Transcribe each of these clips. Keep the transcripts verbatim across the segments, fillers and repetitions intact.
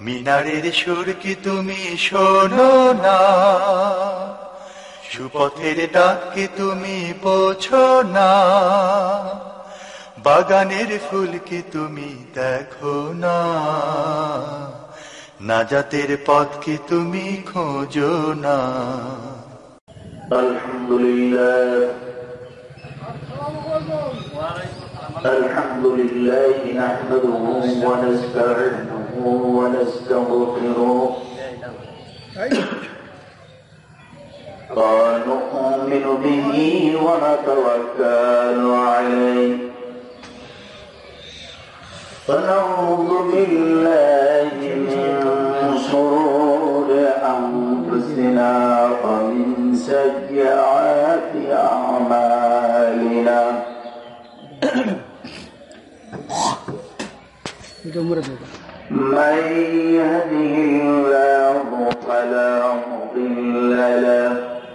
মিনারের সুর কি তুমি শোনো না, সুপথের ডাক কি তুমি বোঝো না, বাগানের ফুল কি তুমি দেখো না, নাজাতের পথ কি তুমি খোঁজো না। আলহামদুলিল্লাহ আলহামদুলিল্লাহ নাহমাদুহু ওয়া নাস্তাঈনুহু ওয়া নাস্তাগফিরুহ ওয়া নু'মিনু বিহি ওয়া নাতাওয়াক্কালু আলাইহি ওয়া নাউযু বিল্লাহি মিন শুরুরি আনফুসিনা ওয়া মিন sayyi'ati a'malina من يهده الله فلا مضل له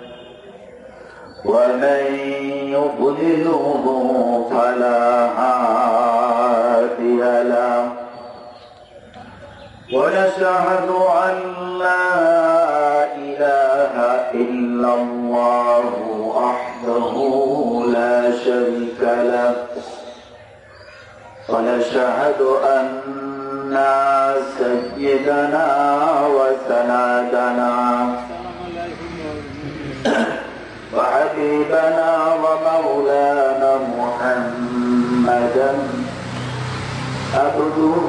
ومن يضلله فلا هادي له ونشهد أن لا إله إلا الله وحده لا شريك له ونشهد أن سيدنا وسندنا وحبيبنا ومولانا محمدا عبده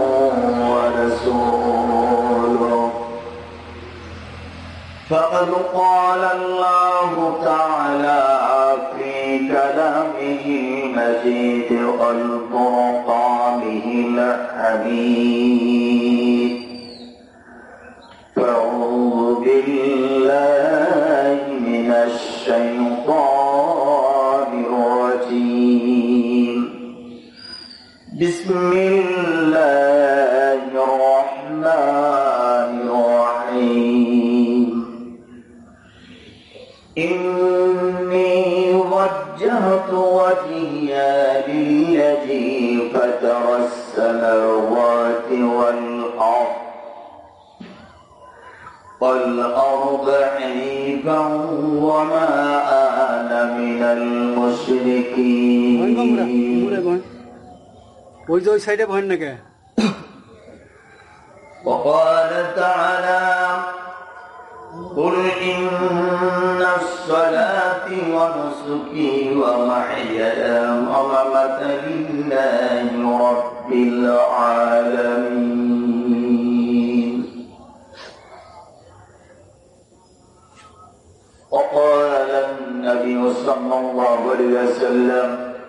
ورسوله فقد قال الله تعالى في كلامه المجيد والفرقانه الحميد فأعوذ بالله من الشيطان الرجيم بسم الله الرحمن الرحيم إني وجهت وجهي للذي فطر السماوات والأرض والأرض حنيفا وما أنا من المشركين وقال تعالى قل إن الصلاة ونسكي ومحياي ومماتي لله رب العالمين وقال النبي صلى الله عليه وسلم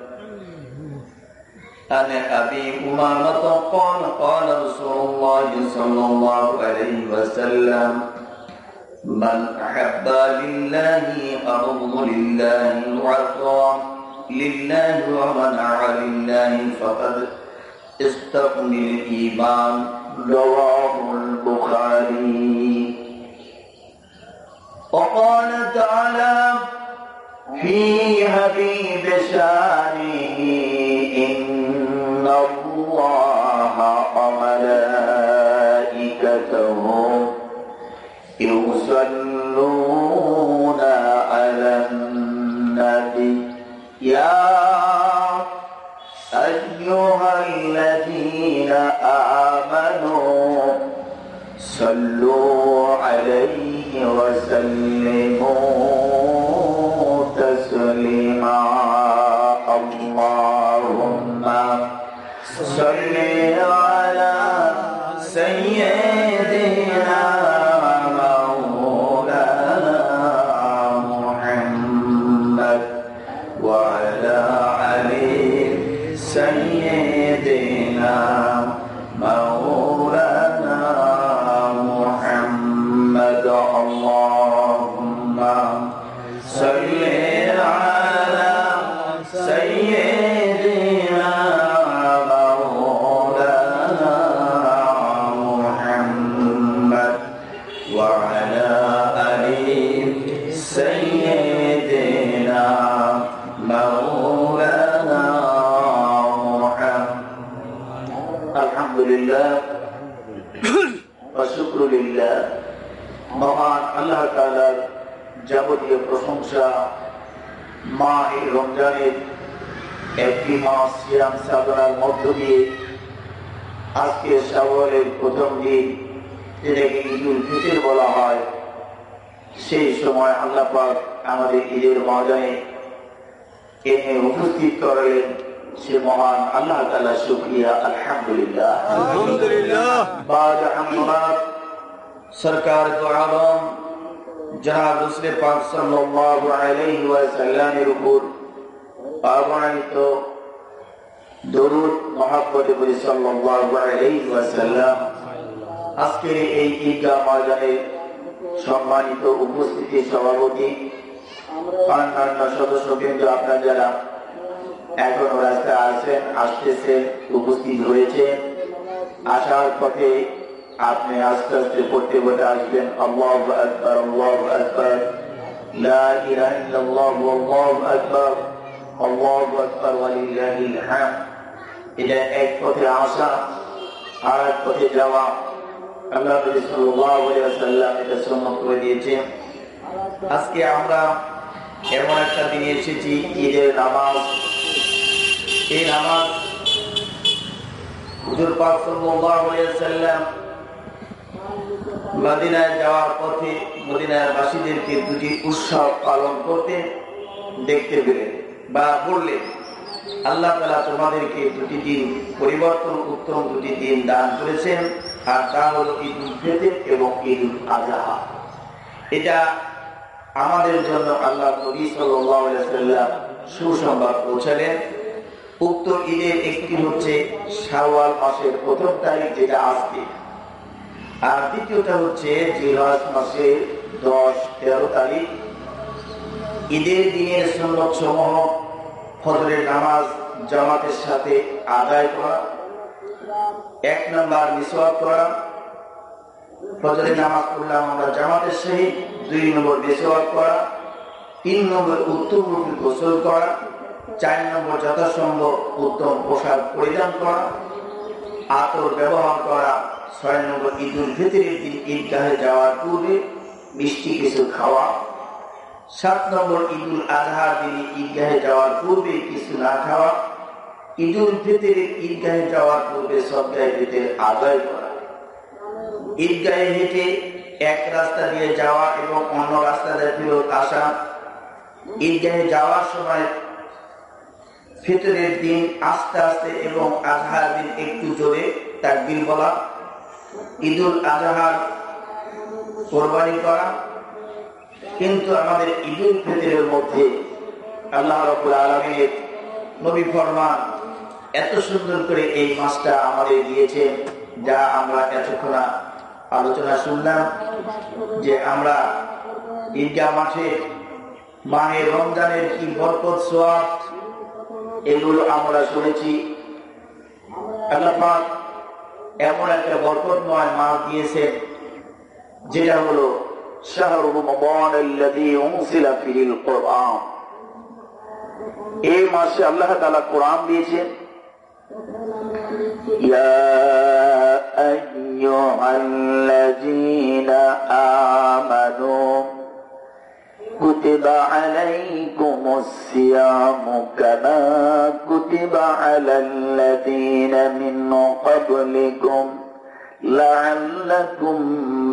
عن أبي أمامة قال قال رسول الله صلى الله عليه وسلم من أحب لله أبغض لله وعطى لله ومنع لله فقد استقم الإيمان رواه البخاري وقال تعالى في حبيب شانه إن الله وملائكته يصلون على النبي يا أيها الذين آمنوا صلوا عليه وسلموا تسليما اللهم صل على سيدنا سيدنا مولانا محمد اللهم صل على سيدنا مولانا محمد ওয়া শুকরু লিল্লাহ। মহান আল্লাহ তাআলার যাবতীয় প্রশংসা মাহে রমজানের একটি মাস সিয়াম সাধনার মধ্য দিয়ে আজকে শাওয়ালের প্রথম দিন, যেটাকে ঈদুল ফিতর বলা হয়, সেই সময় আল্লাহ পাক আমাদের ঈদের ময়দানে এনে উপস্থিত করালেন। সে মহান আল্লাহ তাআলা শুকরিয়া। আলহামদুলিল্লাহ আলহামদুলিল্লাহ। বাদ হামদুলিল্লাহ। সরকার দো আলম জনাব রসুল পাক সাল্লাল্লাহু আলাইহি ওয়াসাল্লামের উপর অগণিত দরুদ মহব্বতে বলি সাল্লাল্লাহু আলাইহি ওয়াসাল্লাম। আজকের এই ঈদগাহ ময়দানে সম্মানিত উপস্থিতি সভাপতি, অন্যান্য সদস্যবৃন্দ, আপনারা যারা এখনো রাস্তায় আছেন, আসতেছেন, উপস্থিত হয়েছে, আসার পথে আপনি আস্তে আস্তে পড়তে পড়তে আসবেন আল্লাহু আকবার, আল্লাহু আকবার, লা ইলাহা ইল্লাল্লাহ, আল্লাহু আকবার, আল্লাহু আকবার ওয়া লিল্লাহিল হামদ। এটা এক পথে আসা, আর এক পথে যাওয়া। আল্লাহ নবী সাল্লাল্লাহু আলাইহি ওয়াসাল্লাম এটা সুন্নাত করে দিয়েছেন। আজকে আমরা এমন একটা দিনে এসেছি, ঈদের নামাজ। এই নামাজ হুজুর পাক সাল্লাল্লাহু আলাইহি ওয়াসাল্লাম মদিনায় যাওয়ার পথে মদিনার বাসীদেরকে দুটি উৎসব পালন করতে দেখতে পেলেন বা বললেন, আল্লাহ তাআলা তোমাদেরকে দুটি দিন পরিবর্তন, উত্তম দুটি দিন দান করেছেন, আর তা হলো ঈদুল ফিতর এবং ঈদুল আযহা। এটা আমাদের জন্য আল্লাহ নবী সাল্লাল্লাহু আলাইহি ওয়াসাল্লাম সুসংবাদ পৌঁছালেন। উক্ত ঈদের একটি হচ্ছে শাওয়াল মাসের প্রথম তারিখ, যেটা আজকে, আর দ্বিতীয়টা হচ্ছে জিলহজ মাসের দশ তেরো তারিখ। ঈদের দিনের সুন্নত সমূহ ফজরের নামাজ জামাতের সাথে আদায় করা, এক নম্বর মিসওয়াক করা। ফজরের নামাজ পড়লাম আমরা জামাতের সহিত, দুই নম্বর মিসওয়াক করা, তিন নম্বর উত্তম রূপে গোসল করা, চার নম্বর যথাসম্ভব উত্তম পোশাক পরিধান করা, আতর ব্যবহার করা, ছয় নম্বর ঈদুল ফিতরের দিন ঈদগাহে যাওয়ার পূর্বে মিষ্টি কিছু খাওয়া, সাত নম্বর ঈদুল আযহার দিনে ঈদগাহে যাওয়ার পূর্বে কিছু না খাওয়া, ঈদুল ফিতরের ঈদগাহে যাওয়ার পূর্বে সদকায়ে ফিতর আদায় করা, ঈদগাহে হেঁটে এক রাস্তা দিয়ে যাওয়া এবং অন্য রাস্তা দিয়ে ফেরত আসা, ঈদগাহে যাওয়ার সময় ফিতরের দিন আস্তে আস্তে এবং আযহার দিন একটু জোরে তাকবীর বলা, ঈদুল আযহার কোরবানি করা। কিন্তু আমাদের ঈদুল ফিতরের মধ্যে আল্লাহ রাব্বুল আলামিনের নবী ফরমান, এত সুন্দর করে এই মাসটা আমাদের দিয়েছেন, যা আমরা এতক্ষণ আলোচনা শুনলাম, যে আমরা ঈদগাহ মাঠে মাহে রমজানের কি বরকত সওয়াব, এগুলো আমরা শুনেছি। আল্লাহ পাক এমন একটা বরকতময় মাস দিয়েছেন, যেটা হলো শাহরু রমাদানাল্লাযী উনজিলা ফীহিল কুরআন। এই মাসে আল্লাহ তাআলা কোরআন দিয়েছেন। ইয়া আইয়ুহাল্লাযীনা আমানু কুতিবা আলাইকুমুস সিয়ামু কামা কুতিবা আলাল্লাযীনা মিন ক্বাবলিকুম লাআল্লাকুম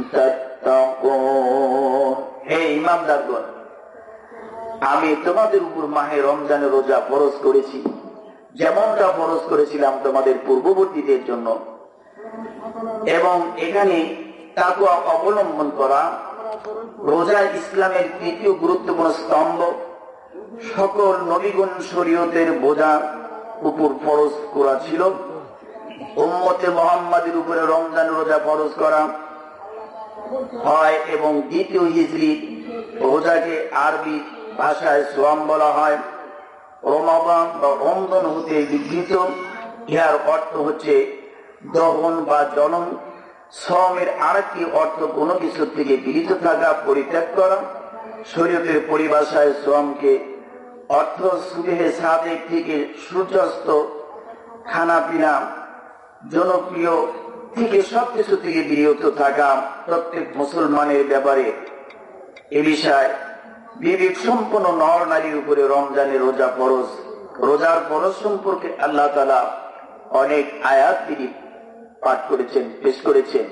তাত্তাকুন। হে ঈমানদারগণ, আমি তোমাদের উপর মাহে রমজানের রোজা ফরজ করেছি, যেমনটা ফরজ করেছিলাম তোমাদের পূর্ববর্তীদের জন্য। এবং এখানে তাকওয়া অবলম্বন করা রোজা ইসলামের তৃতীয় গুরুত্বপূর্ণ স্তম্ভ। সকল নবীগণ শরীয়তের বোঝা উপর ফরজ করা ছিল। উম্মতে মুহাম্মাদের উপরে রমজান রোজা ফরজ করা হয় এবং দ্বিতীয় হিজরি রোজাকে আরবি ভাষায় সোয়াম বলা হয়। রমাদান বা রমজান হতে বিবৃত, ইহার অর্থ হচ্ছে দহন বা জনন। শ্রমের আরেকটি অর্থ কোনো কিছু থেকে বিরত থাকা, পরিত্যাগ করা। শরীয়তের পরিভাষায় শ্রমকে অর্থ সুবেহে সাদেক থেকে সূর্যাস্ত, খানা পিনা, জনপ্রিয় থেকে সবকিছু থেকে বিরত থাকা প্রত্যেক মুসলমানের ব্যাপারে এ বিষয় বিবেক সম্পন্ন নর নারীর উপরে রমজানের রোজা ফরজ। রোজার ফরজ সম্পর্কে আল্লাহ তাআলা অনেক আয়াত তিনি পাঠ করেছেন, পেশ করেছেন।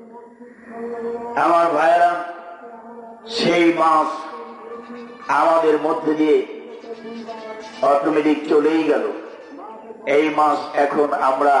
আমার ভাইয়েরা, সেই মাস আমাদের মধ্যে দিয়ে অটোমেটিক চলেই গেল। এই মাস এখন আমরা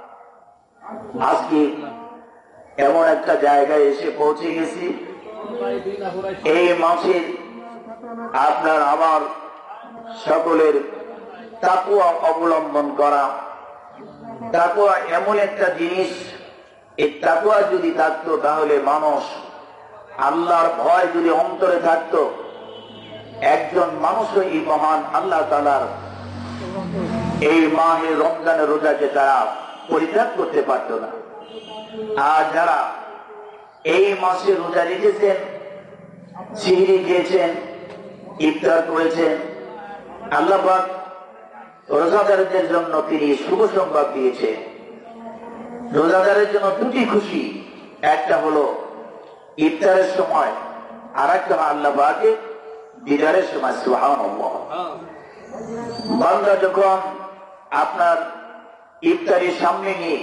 আজকে এমন একটা জায়গায় এসে পৌঁছে গেছি, এই মাসে আপনার আমার সকলের তাকওয়া অবলম্বন করা। তাকওয়া এমন একটা জিনিস, এই তাকওয়া যদি থাকতো তাহলে মানুষ, আল্লাহর ভয় যদি অন্তরে থাকতো, একজন মানুষও এই মহান আল্লাহ তাআলার এই মাহে রমজানের রোজাকে তারা পরিত্যাগ করতে পারত না। আর যারা এই মাসে রোজা রেখেছেন, সিহরি খেয়েছেন, ইফতার করেছেন, আল্লাহ পাক রোজাদারদের জন্য তিনি শুভ সংবাদ দিয়েছেন। রোজাদারের জন্য দুটি খুশি, একটা হলো ইফতারের সময়, আর একটা আল্লাহ পাকের দিদারের সময়। সুবহানাল্লাহ। বান্দা যখন আপনার ইফতারের সামনে নিয়ে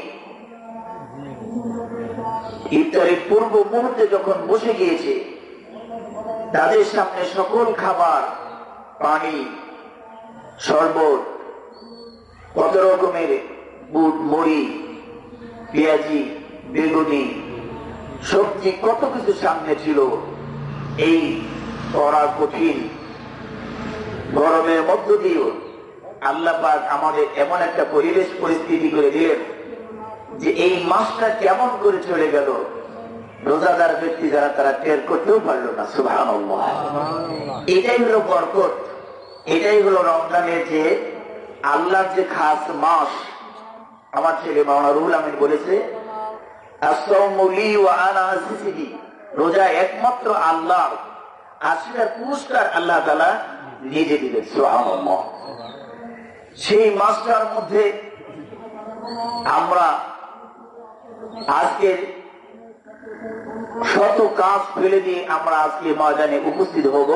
ইফতারের পূর্ব মুহূর্তে যখন বসে গিয়েছে, তাদের সামনে সকল খাবার, পানি, শরবত, কত রকমের বুট, মুড়ি, পেঁয়াজি, বেগুনি, সবজি, কত কিছু সামনে ছিল। এই কড়া কঠিন গরমের মধ্য দিয়েও আল্লাহ পাক আমাদের এমন একটা পরিবেশ পরিস্থিতি করে দিলেন যে এই মাসটা কেমন করে চলে গেল রোজাদার ব্যক্তি যারা তারা টের করতেও পারলো না। সুবহানাল্লাহ। এটাই হলো বরকত, এটাই হলো রমজানের যে আল্লাহর যে খাস মাস। আমার ছেলে মাওলানা রুহুল আমিন বলেছে, আস-সাওমু লি ওয়া আনা আজ-জিজি, রোজা একমাত্র আল্লাহর, আর সেটার পুরস্কার আল্লাহ তাআলা নিজে দিবেন। সুবহানাল্লাহ। সেই মাসটার মধ্যে আমরা আজকের শত কাজ ফেলে দিয়ে আমরা আজকে ময়দানে উপস্থিত হব,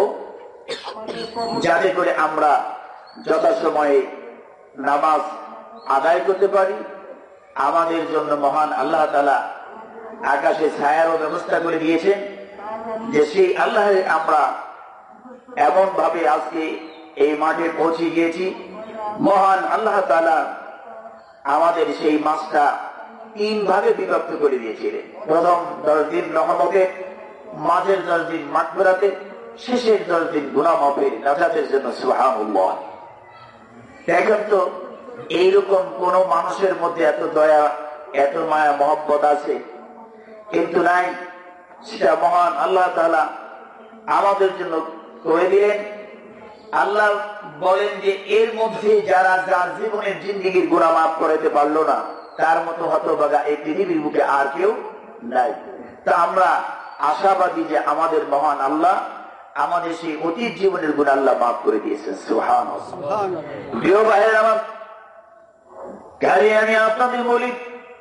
যাতে করে আমরা যথাসময়ে নামাজ আদায় করতে পারি। আমাদের জন্য মহান আল্লাহ তাআলা আকাশে ছায়ারও ব্যবস্থা করে দিয়েছেন, যে সেই আল্লাহ আমরা এমন ভাবে আজকে এই মাঠে পৌঁছে গিয়েছি। মহান আল্লাহ তাআলা আমাদের সেই মাসটা তিন ভাগে বিভক্ত করে দিয়েছিলেন। প্রথম দশ দিন রহমতে, মাঝের দশ দিন মাগফিরাতে, শেষের দশ দিন গুনাহ মাফের নাজাতের জন্য। সুবহানাল্লাহ। দেখেন তো, এইরকম কোন মানুষের মধ্যে এত দয়া, এত মায়া মহব্বত আছে? কিন্তু নাই। সেটা মহান আল্লাহ তাআলা আমাদের জন্য করে দিলেন। আল্লাহ বলেন যে এর মধ্যে যারা যার জীবনের জিন্দেগির গুনাহ মাফ করাতে পারলো না, তার মতো হতভাগা এই পৃথিবীর বুকে আর কেউ নাই। তা আমরা আশাবাদী যে আমাদের মহান আল্লাহ আমাদের সেই অতীত জীবনের গুনাহ আল্লাহ মাফ করে দিয়েছেন। সুবহানাল্লাহ। প্রিয় ভাইয়ের আমার, গাড়ি আমি আপনাদের বলি,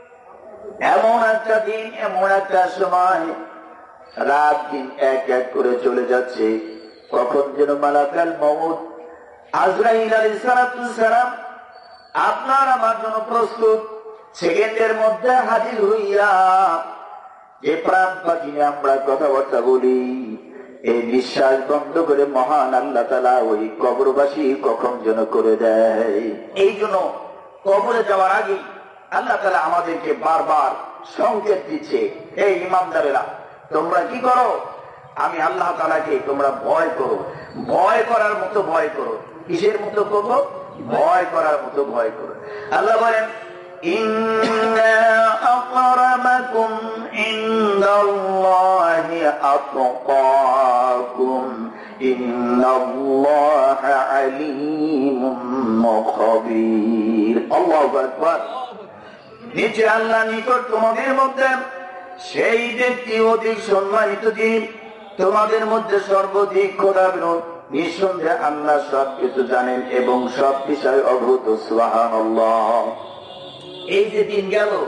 এমন একটা দিন, এমন একটা সময়, রাত দিন এক এক করে চলে যাচ্ছে। কখন যেন মালাকুল মউত আজরাইল আলাইহিস সালাম আপনার আমার জন্য প্রস্তুত, সেকেন্ডের মধ্যে হাজির হইয়া যে প্রাণ পাখি আমরা কথাবার্তা বলি, এই নিঃশ্বাস বন্ধ করে মহান আল্লাহ তাআলা ওই কবরবাসী কখন যেন করে দেয়। এই জন্য কবরে যাওয়ার আগে আল্লাহ তাআলা আমাদেরকে বারবার সংকেত দিচ্ছে, এই ইমানদারেরা তোমরা কি করো? আমি আল্লাহ তাআলাকে তোমরা ভয় করো। ভয় করার মতো ভয় করো। কিসের মতো করবো? ভয় করার মতো ভয় করো। আল্লাহ বলেন, ইন্না আকরামাকুম ইনদাল্লাহি আতকাকুম ইন্নাল্লাহা আলীমুন খাবীর। আল্লাহু আকবার। নিচে আল্লাহ নিকট তোমাদের মধ্যে সেই ব্যক্তি অধিক সম্মানিত, দিন তোমাদের মধ্যে সর্বাধিক খোদাবিরোধ। নিঃসন্দেহে আল্লাহ সবকিছু জানেন এবং সব বিষয় অভূত। সুবহানাল্লাহ। এই যে দিন গেল,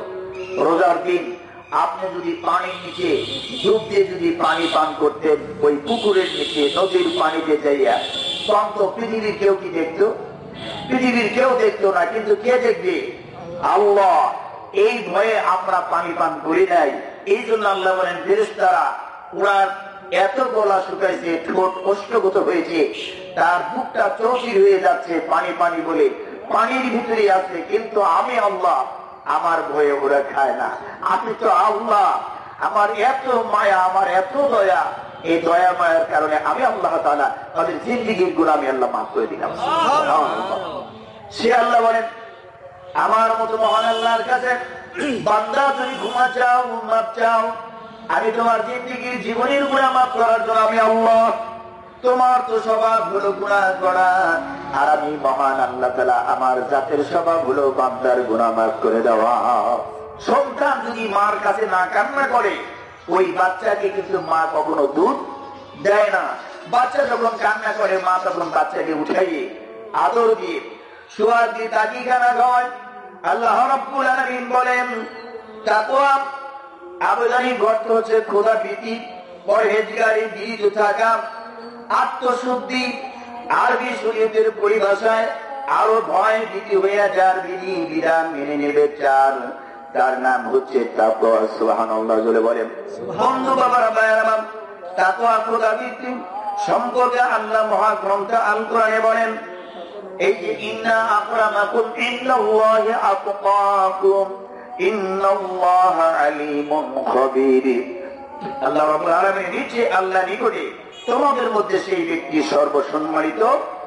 রোজার দিন আপনি যদি পানির নিচে ডুব দিয়ে যদি পানি পান করতেন, ওই পুকুরের নিচে নদীর পানিতে যাইয়া, তখন তো পৃথিবীর কেউ কি দেখতো? পৃথিবীর কেউ দেখতো না, কিন্তু কে দেখবে? আল্লাহ। এই ভয়ে আমরা পানি পান করি নাই। এই জন্য আল্লাহ বলেন ফেরেশতারা ওনার এত গলা শুকাইছে, ঠোঁট কষ্টগত হয়েছে, তার বুকটা চৌচির হয়ে যাচ্ছে পানি পানি বলে, পানির ভিতরে আছে, কিন্তু আমি আল্লাহ আমার ভয়ে ওরা খায় না। আপনি তো আল্লাহ, আমার এত মায়া, আমার এত দয়া, এই দয়া মায়ার কারণে আমি আল্লাহ তাআলা তাদের জিন্দেগির গুনাহ আমি আল্লাহ মাফ করে দিলাম। সে আল্লাহ বলেন আমার মতো মহান আল্লাহর কাছে বান্দা তুমি ক্ষমা চাও, মাফ চাও, আমি তোমার জিন্দেগির জীবনের গুনাহ মাফ করার জন্য আমি আল্লাহ। তোমার তো স্বভাব হলো গুনাহ করা, আর আমি মহান আল্লাহ তাআলা আমার জাতের স্বভাব হলো বান্দার গুনাহ মাফ করে দেওয়া। সন্তান যদি মার কাছে না কান্না করে, ওই বাচ্চাকে কিন্তু মা কখনো দুধ দেয় না। বাচ্চা যখন কান্না করে, মা তখন বাচ্চাকে উঠাইয়ে আদর দিয়ে সুয়ার দিয়ে তাকি খানা খাওয়ায়। আল্লাহ রাব্বুল আলামিন বলেন তাকওয়া আবেদনী গর্ত হচ্ছে খোদা ভীতি, পরহেজগারি, বিরত থাকা, আত্মশুদ্ধি, আরবি শরীয়তের পরিভাষায় আরো ভয় ভীতি হইয়া যার বিধি বিধান মেনে নেবে চার, তার নাম হচ্ছে তাকওয়া। সুবহানাল্লাহ জোরে বলেন। বন্ধু বাবারা ভাইয়েরা, তাকওয়া খোদা ভীতি সম্পর্কে আল্লাহ মহাগ্রন্থ আল কোরআনে বলেন এই যে ইন্না আকরামাকুম ইন্নাল্লাহি আতকাকুম ইন্নাল্লাহা আলিমুন খবীর। আল্লাহ রাব্বুল আলামিন নিচে আল্লাহ নিকটে তোমাদের মধ্যে সেই ব্যক্তি সর্বসম্মানিত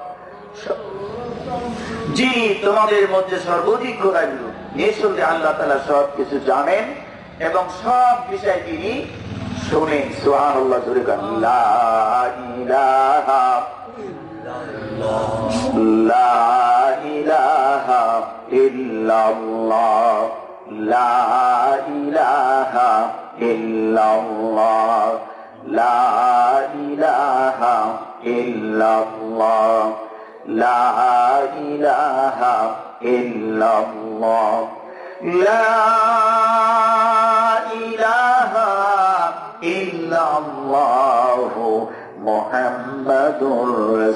যিনি তোমাদের মধ্যে সর্বাধিক দয়ালু। নিঃসন্দেহে আল্লাহ তাআলা সব কিছু জানেন এবং সব বিষয় তিনি শোনেন। সুবহানাল্লাহ জোরে গান। লা ইলাহা লা ইলাহা ইল্লাল্লাহ লা ইলাহা ইল্লাল্লাহ লা ইলাহা ইল্লাল্লাহ লা ইলাহা ইল্লাল্লাহ লা ইলাহা ইল্লাল্লাহ মুহাম্মাদুর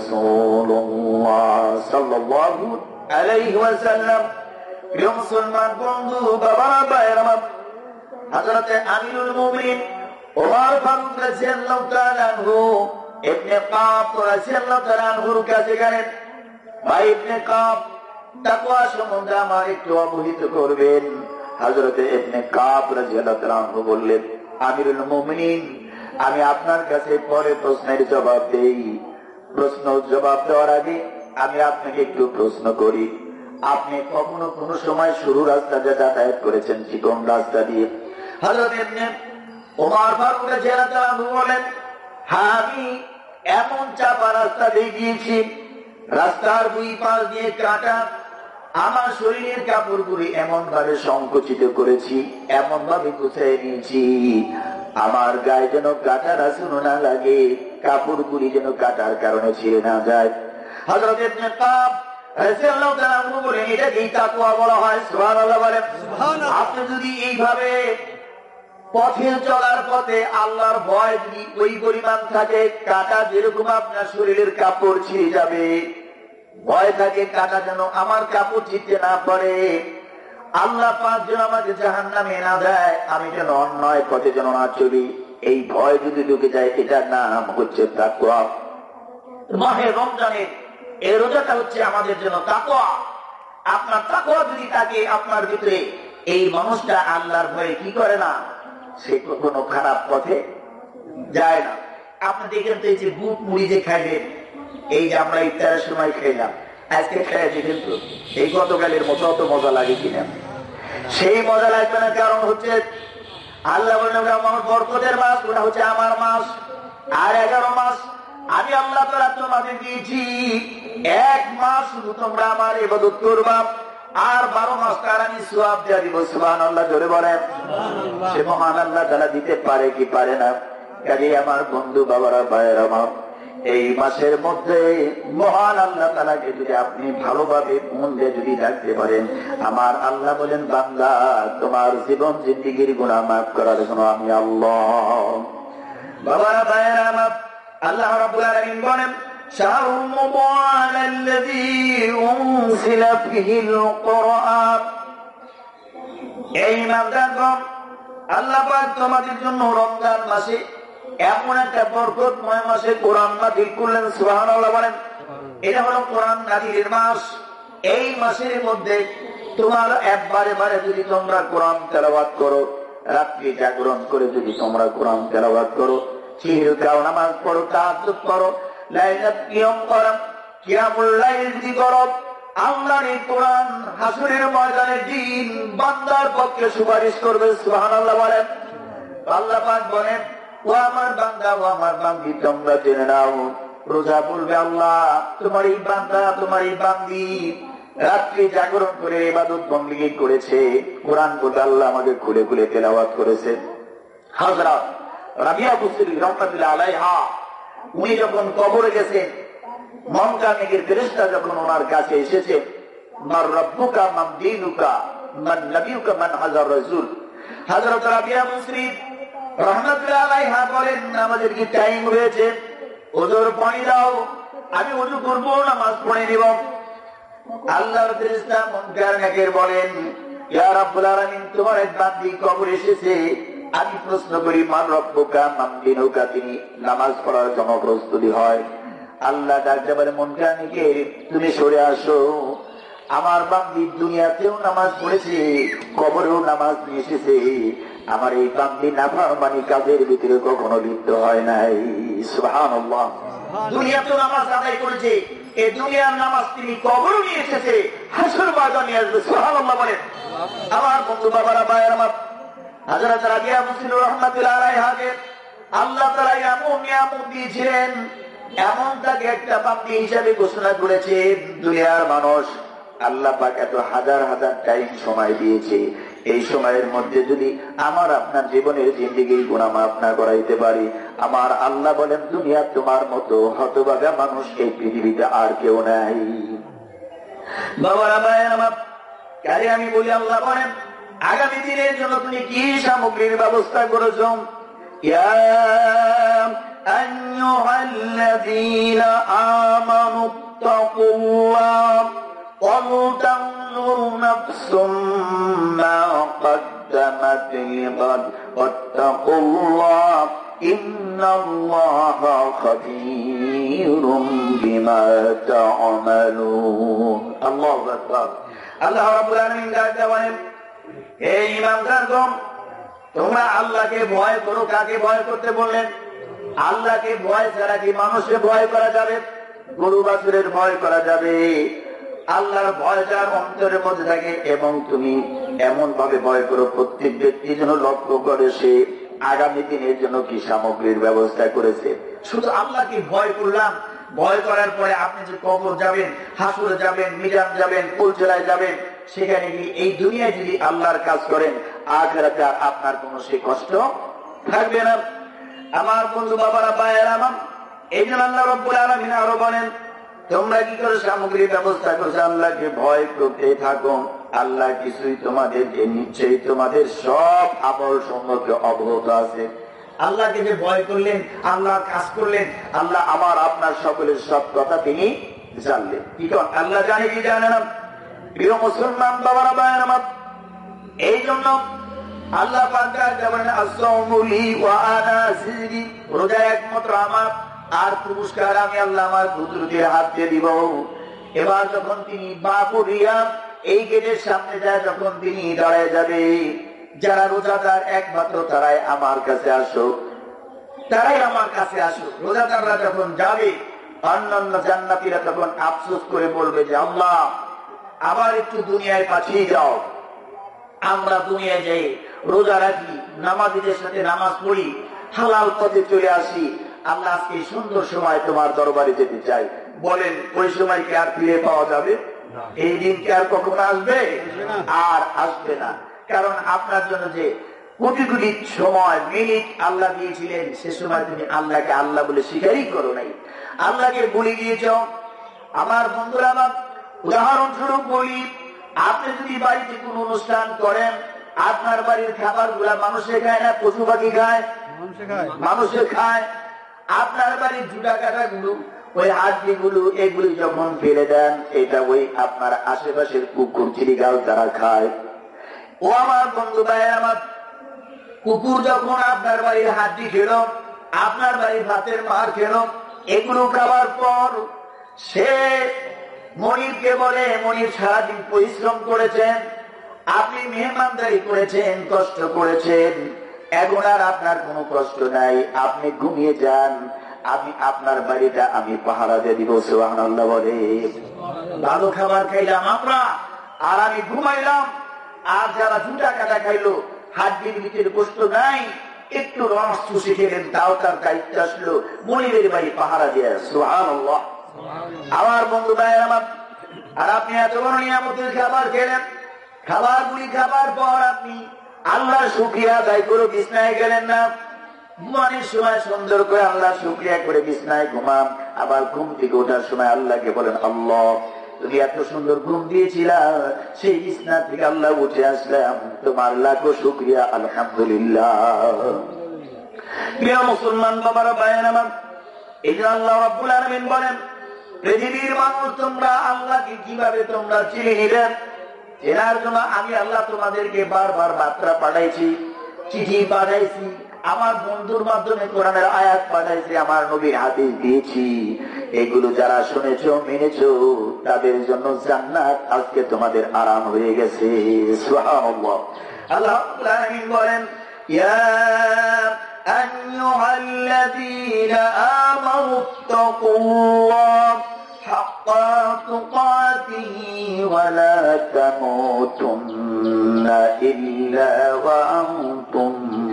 রাসূলুল্লাহ সাল্লাল্লাহু আলাইহি ওয়াসাল্লাম। প্রিয় মুসলমান বন্ধু বাবারা ভাইয়েরা, হযরত আমিরুল মুমিনিন ওমর ফারুক রাদিয়াল্লাহু তাআলা আনহু ইবনে কাব রাদিয়াল্লাহু তাআলা আনহুর কাছে গেলেন, ভাই ইবনে কাব তাকওয়া সম্বন্ধে আমার একটু অবহিত করবেন। হযরত ইবনে কাব রাদিয়াল্লাহু তাআলা আনহু বললেন, আমিরুল মুমিনিন, আমি আপনার কাছে পরে প্রশ্নের জবাব দেই। প্রশ্ন জবাব দেওয়ার আগে আমি আপনাকে একটু প্রশ্ন করি, আপনি কখনো কোন সময় সরু রাস্তা দিয়ে যাতায়াত করেছেন কি কোন রাস্তা দিয়ে? হযরত ইবনে ওমর ফারুক রাদিয়াল্লাহু তাআলা আনহু বলেন, হ্যাঁ, আমি এমন চাপা রাস্তা দিয়ে গিয়েছি, রাস্তার দুই পাশ দিয়ে কাটা, আমার শরীরের কাপড়গুলি এমন ভাবে সংকুচিত করেছি, এমন ভাবে গুছিয়ে নিয়েছি, আমার গায়ে যেন কাটার আঁচড় না লাগে, কাপড়গুলি যেন কাটার কারণে ছিঁড়ে না যায়। হযরত ইবনে কাব রাদিয়াল্লাহু তাআলা আনহু বলেন, এটাকেই তাকওয়া বলা হয়। সুবহানাল্লাহ বলেন। আপনি যদি এইভাবে পথে চলার পথে আল্লাহর ভয় যদি ওই পরিমাণ থাকে, কাটা যেরকম আপনার শরীরের কাপড় ছিঁড়ে যাবে, ভয় থাকে কাটা যেন আমার কাপড় ছিঁড়তে না পারে, আল্লাহ পাক যেন আমাকে জাহান্নামে না দেয়, আমি যেন অন্যায় পথে যেন না চলি, এই ভয় যদি ঢুকে যায়, এটার নাম হচ্ছে তাকওয়া। মাহে রমজানের এই রোজাটা হচ্ছে আমাদের জন্য তাকওয়া। আপনার তাকওয়া যদি থাকে আপনার ভিতরে, এই মানুষটা আল্লাহর ভয়ে কি করে না, সে কখনো খারাপ পথে যায় না। আপনি দেখেন তো এই যে বুট মুড়ি যে খাইলেন, এই যে আমরা ইফতারের সময় খাইলাম, আজকে খাইছি, কিন্তু এই গতকালের মতো অত মজা লাগে কিনা? সেই মজা লাগবে না, কারণ হচ্ছে আল্লাহ বলেন আমার বরকতের মাস, ওটা হচ্ছে আমার মাস, আর এগারো মাস আমি আল্লাহ তাআলা তোমাদের দিয়েছি, এক মাস শুধু তোমরা আমার ইবাদত করবা, আর বারো মাস তার আমি সওয়াব দিয়ে দিব। সুবহানাল্লাহ জোরে বলেন। সে মহান আল্লাহ তাআলা দিতে পারে কি পারে না? কাজে আমার বন্ধু বাবারা ভাইয়েরা, আমার এই মাসের মধ্যে মহান আল্লাহ তাআলাকে যদি আপনি ভালোভাবে মন দিয়ে যদি ডাকতে পারেন, আমার আল্লাহ বলেন বান্দা তোমার জীবন জিন্দেগীর গুনাহ মাফ করার জন্য আমি আল্লাহ। বাবারা ভাইয়েরা আমার, আল্লাহ রাব্বুল আলামিন বলেন শাহরুল মুবারাকাল্লাযী উনজিলা ফীহিল কুরআন। এই ইমানদারগণ, আল্লাহ পাক তোমাদের জন্য রমজান মাসে এমন একটা বরকতময় মাসে কোরআন নাযিল করলেন। সুবহানাল্লাহ বলেন। এটা হলো কোরআন নাযিলের মাস। এই মাসের মধ্যে তোমার একবারে বারে যদি তোমরা কোরআন তেলাওয়াত করো, রাত্রি জাগরণ করে যদি তোমরা কোরআন তেলাওয়াত করো, চিরকাল নামাজ পড়ো, তাহাজ্জুদ করো, লাইলাত কিয়াম করো, কিয়ামুল লাইল যদি করো, আল্লাহর এই কোরআন হাসরের ময়দানে দিন বান্দার পক্ষে সুপারিশ করবে। সুবহানাল্লাহ বলেন। আল্লাহ পাক বলেন ও আমার বান্দা, ও আমার বান্দি, তোমরা জেনে নাও, রোজা বলবে আল্লাহ তোমার এই বান্দা, তোমার এই বান্দি রাত্রি জাগরণ করে ইবাদত বندگی করেছে, কোরআন বলতে আল্লাহ আমাকে খুলে খুলে তেলাওয়াত করেছে। হযরত রাবিয়া বুসরি রাহমাতুল্লাহ আলাইহা উনি যখন কবরে গেছেন, মুনকারীর ফেরেশতা যখন ওনার কাছে এসেছে, মার রব্বুকা মান দীনুকা মান নবিয়ুকা মান হাজার রাসূল, হযরত রাবিয়া বুসরি রাহমাতুল্লাহ আলাইহা বলেন নামাজের কি টাইম হয়েছে, ওযুর পানি দাও, আমি ওযু করব, নামাজ পড়ে নিব। আল্লাহর ফেরেশতা মুনকারীর বলেন ইয়া রাব্বুল আলামিন, তোমার এক বান্দি কবরে এসেছে, আমি প্রশ্ন করি মান রব্বুকা মান দীনুকা, তিনি নামাজ পড়ার জন্য প্রস্তুতি হয়। আল্লাহ ডাকতে বলে মুনকারীকে তুমি সরে আসো, আমার বান্দি দুনিয়াতেও নামাজ পড়েছে, কবরেও নামাজ নিয়ে এসেছে, আমার এই বান্দি নাফরমানি কাজের ভিতরে কখনো লিপ্ত হয় নাই। সুবহানাল্লাহ। দুনিয়াতেও নামাজ আদায় করেছে, এই দুনিয়ার নামাজ তিনি কবরও নিয়ে এসেছে, হাসর ময়দানে নিয়ে আসবে। সুবহানাল্লাহ বলেন। আমার বন্ধু বাবারা ভাইয়েরা আমার, হযরত রাবিয়া বুসরি রাহমাতুল্লাহ আলাইহাকে আল্লাহ তাআলা এমন নিয়ামত দিয়েছিলেন, এমন তাকে একটা বান্দি হিসাবে ঘোষণা করেছে। দুনিয়ার মানুষ আল্লাহ পাক এত হাজার হাজার টাইম সময় দিয়েছে, এই সময়ের মধ্যে যদি আমার আপনার জীবনের জিন্দেগীর গুনাহ মাফ না করাইতে পারি, আমার আল্লাহ বলেন দুনিয়া তোমার মতো হতভাগা মানুষ এই পৃথিবীতে আর কেউ নাই। বাবারা ভাইয়েরা আমার, কাজে আমি বলি আল্লাহ বলেন আগামী দিনের জন্য তুমি কি সামগ্রীর ব্যবস্থা করেছ? ইয়া আইয়ুহাল্লাযীনা আমানু তাকুল্লাহ ওয়ালতানজুর নাফসুম মা কদ্দামাত লিগাদ ওয়াত্তাকুল্লাহ ইন্নাল্লাহা খাবীরুম বিমা তা'মালুন। আল্লাহু আকবার। আল্লাহ রাব্বুল আলামিন ডাকতে বলেন হে ঈমানদারগণ, তোমরা আল্লাহকে ভয় করো। কাকে ভয় করতে বললেন? আল্লাহকে ভয় ছাড়া কি মানুষকে ভয় করা যাবে? গরু বাছুরের ভয় করা যাবে? আল্লাহর ভয় যার অন্তরের মধ্যে থাকে, এবং তুমি এমন ভাবে ভয় করো প্রত্যেক ব্যক্তি যেন লক্ষ্য করে সে আগামী দিনের জন্য কি সামগ্রীর ব্যবস্থা করেছে। শুধু আল্লাহকে ভয় করলাম, ভয় করার পরে আপনি যে কবর যাবেন, হাসরে যাবেন, মিজান যাবেন, কুলজলায় যাবেন, সেখানে গিয়ে এই দুনিয়ায় যদি আল্লাহর কাজ করেন, আখিরাতে আপনার কোনো সে কষ্ট থাকবে না। আমার বন্ধু বাবারা ভাইয়েরা আমার, এই জন্য আল্লাহ রাব্বুল আলামিন আরো বলেন তোমরা কি করে সামগ্রীর ব্যবস্থা করছো? আল্লাহকে ভয় করতে থাকো, আল্লাহ কিছুই তোমাদের যে নিশ্চয়ই তোমাদের সব আমল সম্পর্কে অবগত আছে। আল্লাহকে যে ভয় করলেন, আল্লাহর কাজ করলেন, আল্লাহ আমার আপনার সকলের সব কথা তিনি জানলেন। কি কর আল্লাহ জানে কি জানে না? প্রিয় মুসলমান বাবারা ভাইয়েরা আমার, এই জন্য আল্লাহ পাক বলেন আস-সাওমু লি ওয়া আনা আজজি, রোজা একমাত্র আমার, আর পুরস্কার আমি আল্লাহ আমার কুদরতের হাত দিয়ে দিব। এবার যখন তিনি বাপুরিয়া এই গেটের সামনে যায়, যখন তিনি দাঁড়ায় যাবে, যারা রোজাদার একমাত্র তারাই আমার কাছে আসো, তারাই আমার কাছে আসো। রোজাদাররা যখন যাবে, অন্যান্য জান্নাতীরা তখন আফসোস করে বলবে যে আল্লাহ আবার একটু দুনিয়ায় পাঠিয়ে যাও, আমরা দুনিয়ায় যাই, রোজা রাখি, নামাজীদের সাথে নামাজ পড়ি, হালাল পথে চলে আসি। আল্লাহ আজকে সুন্দর সময় তোমার দরবারে যেতে চাই। বলেন ওই সময় কি আর ফিরে পাওয়া যাবে? এই দিন কি আর কখনো আসবে? আর আসবে না। কারণ আপনার জন্য যে কোটি কোটি সময় মিনিট আল্লাহ দিয়েছিলেন, সে সময় তুমি আল্লাহকে আল্লাহ বলে স্বীকারই করো নাই, আল্লাহকে ভুলে গিয়েছ। আমার বন্ধুরা, আমার উদাহরণস্বরূপ বলি, আপনি যদি বাড়িতে কোন অনুষ্ঠান করেন, আপনার বাড়ির খাবার গুলা মানুষে খায় না পশু পাখি খায়? মানুষে খায়। আপনার বাড়ির জুটা কাটা গুলো, ওই হাড্ডি গুলো, এগুলি যখন ফেলে দেন, এটা ওই আপনার আশেপাশের কুকুর চিড়িগাল তারা খায়। ও আমার বন্ধু ভাই, আমার কুকুর যখন আপনার বাড়ির হাড্ডি খেল, আপনার বাড়ির ভাতের মার খেল, এগুলো খাওয়ার পর সে মনিরকে বলে, মনির সারাদিন পরিশ্রম করেছেন, আপনি মেহমানদারি করেছেন, কষ্ট করেছেন, এখন আর আপনার কোনো কষ্ট নাই, আপনি ঘুমিয়ে যান, আমি আপনার বাড়িটা আমি পাহারা দিয়ে দিব। সুবহানাল্লাহ বলে। ভালো খাবার খাইলাম আমরা, আর আমি ঘুমাইলাম। আর যারা জুটা কাটা খাইলো, হাড্ডির ভিতরে গোশত নাই, একটু রস চুষে খেলেন, তাও তার দায়িত্ব আসলো মনিরের বাড়ি পাহারা দিয়ে। সুবহানাল্লাহ। আমার বন্ধু ভাইয়ের আমার, আর আপনি এত বড় নিয়ামতের খাবার খেলেন, খাবার গুলি খাবার পর আপনি আল্লাহ শুকরিয়া আদায় করে বিছনায় গেলেন না। ঘুমানোর সময় সুন্দর করে আল্লাহ শুকরিয়া করে বিছনায় ঘুমাম, আবার ঘুম থেকে ওঠার সময় আল্লাহকে বলেন, আল্লাহ তুমি এত সুন্দর ঘুম দিয়েছিলা, সেই বিছনা থেকে আল্লাহ উঠে আসলাম, তোমার লাখো শুকরিয়া, আলহামদুলিল্লাহ। প্রিয় মুসলমান বাবারা, ভাইয়ের আমার, এই যে আল্লাহ রাব্বুল আলামিন বলেন, পৃথিবীর মানুষ তোমরা আল্লাহকে কিভাবে তোমরা চিনে নিলে, চেনার জন্য আমি আল্লাহ তোমাদেরকে বারবার বার্তা পাঠাইছি, চিঠি পাঠাইছি, আমার বন্ধুর মাধ্যমে কোরআনের আয়াত পাঠাইছি, আমার নবীর হাদিস দিয়েছি। এগুলো যারা শুনেছো, মেনেছো, তাদের জন্য জান্নাত আজকে তোমাদের আরাম হয়ে গেছে। সুবহানাল্লাহ। আল্লাহ রাব্বুল আলামিন বলেন, ইয়া আইয়ুহাল্লাযীনা আমানুত্তাকুল্লাহ হাক্কা তুকাতিহি ওয়া লা তামুতুন্না ইল্লা ওয়া আনতুম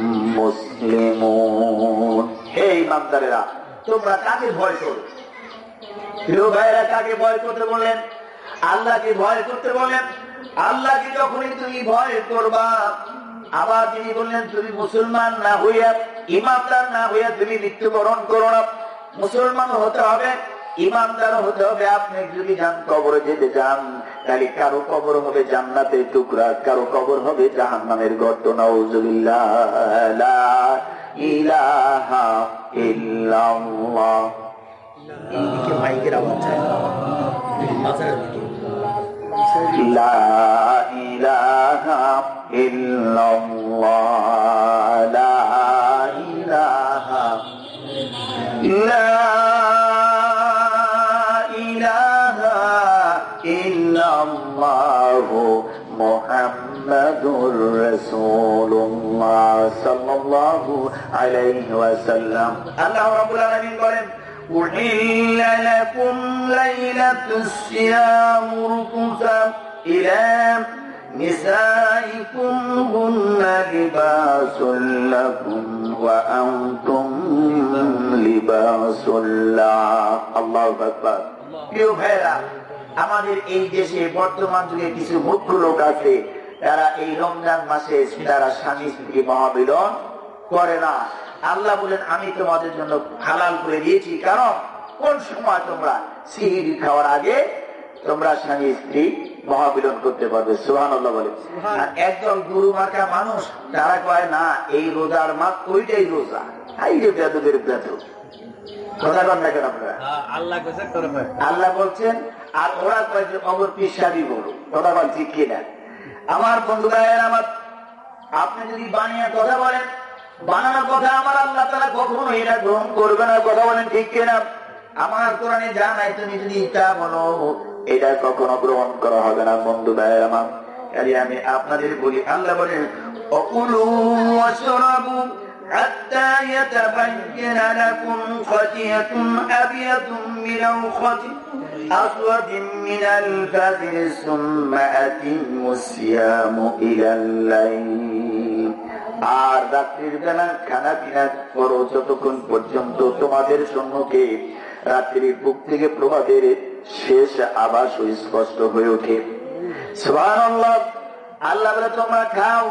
মুসলিমুন। হে ইমানদারেরা, তোমরা কাকে ভয় করো? প্রিয় ভাইয়েরা, কাকে ভয় করতে বলেন? আল্লাহকে ভয় করতে বলেন। আল্লাহকে যখনই তুমি ভয় করবা, আবার তিনি বললেন, তুমি মুসলমান না হইয়া, ইমানদার না হইয়া তুমি মৃত্যুবরণ করো না। মুসলমান হতে হবে, ইমানদার হতে হবে। আপনি যদি যান, কবরে যেতে যান, তাহলে কারো কবর হবে জান্নাতের টুকরা, কারো কবর হবে জাহান্নামের গর্ত। নাউযুবিল্লাহ। লা ইলাহা ইল্লাল্লাহ। এইদিকে মাইকের আওয়াজ চাই, লা ইলাহা ইল্লাল্লাহ, লা ইলাহা লা ইলাহা ইল্লাল্লাহু মুহাম্মাদুর রাসূলুল্লাহ সাল্লাল্লাহু আলাইহি ওয়াসাল্লাম। আল্লাহ রাব্বুল আলামিন বলেন, أحل لكم ليلة الصيام رفثا إلى نسائكم هن لباس لكم وأنتم لباس لهم. الله أكبر. প্রিয় ভাইরা, আমাদের এই দেশে বর্তমান যুগে কিছু মূর্খ লোক আছে, তারা এই রমজান মাসে তারা স্বামী স্ত্রী মহামিলন করে না। আল্লাহ বলেন, আমি তোমাদের জন্য হালাল করে দিয়েছি, কারণ কোন সময় তোমরা সিহরি খাওয়ার আগে তোমরা স্বামী স্ত্রী মহামিলন করতে পারবে। সুবহানাল্লাহ বলে। আর একদল গুরু মার্কা মানুষ, তারা কয় না, এই রোজার মাস ওইটাই রোজা। হাই রে বেদবের বেদ, কথা বল না কেন আপনারা? আল্লাহ বলছেন, আর ওরা কয় যে অবর পিসাবি বলো। কথা বল ঠিক কিনা? আমার বন্ধু ভাইয়ের আমার, আপনি যদি বানিয়ে কথা বলেন, বানানোর কথা আমার আল্লাহ তাআলা কখনো এটা গ্রহণ করবে না। কথা বলেন ঠিক কিনা? আমার কোরআনে যা নাই তুমি যদি তা বলো, এটা কখনো গ্রহণ করা হবে না। বন্ধু ভাইয়ের আমার, আমি আপনাদের বলি, আল্লাহ বলেন, অকুলু ওয়াশরাবু হাত্তা ইয়াতাবায়্যানা লাকুম খাতিয়াতুন আবিয়াতুন মিনাল খাতি আসওয়াদিন মিনাল ফাজরি সুম্মা আতিমুস সিয়ামা ইলাল লাইল। আর রাত্রির বেলা খানা পিনা করো যতক্ষণ পর্যন্ত তোমাদের সম্মুখে রাত্রির বুক থেকে প্রভাতের শেষ আভাস স্পষ্ট হয়ে ওঠে। সুবহানাল্লাহ। আল্লাহ বলে, তোমরা খাও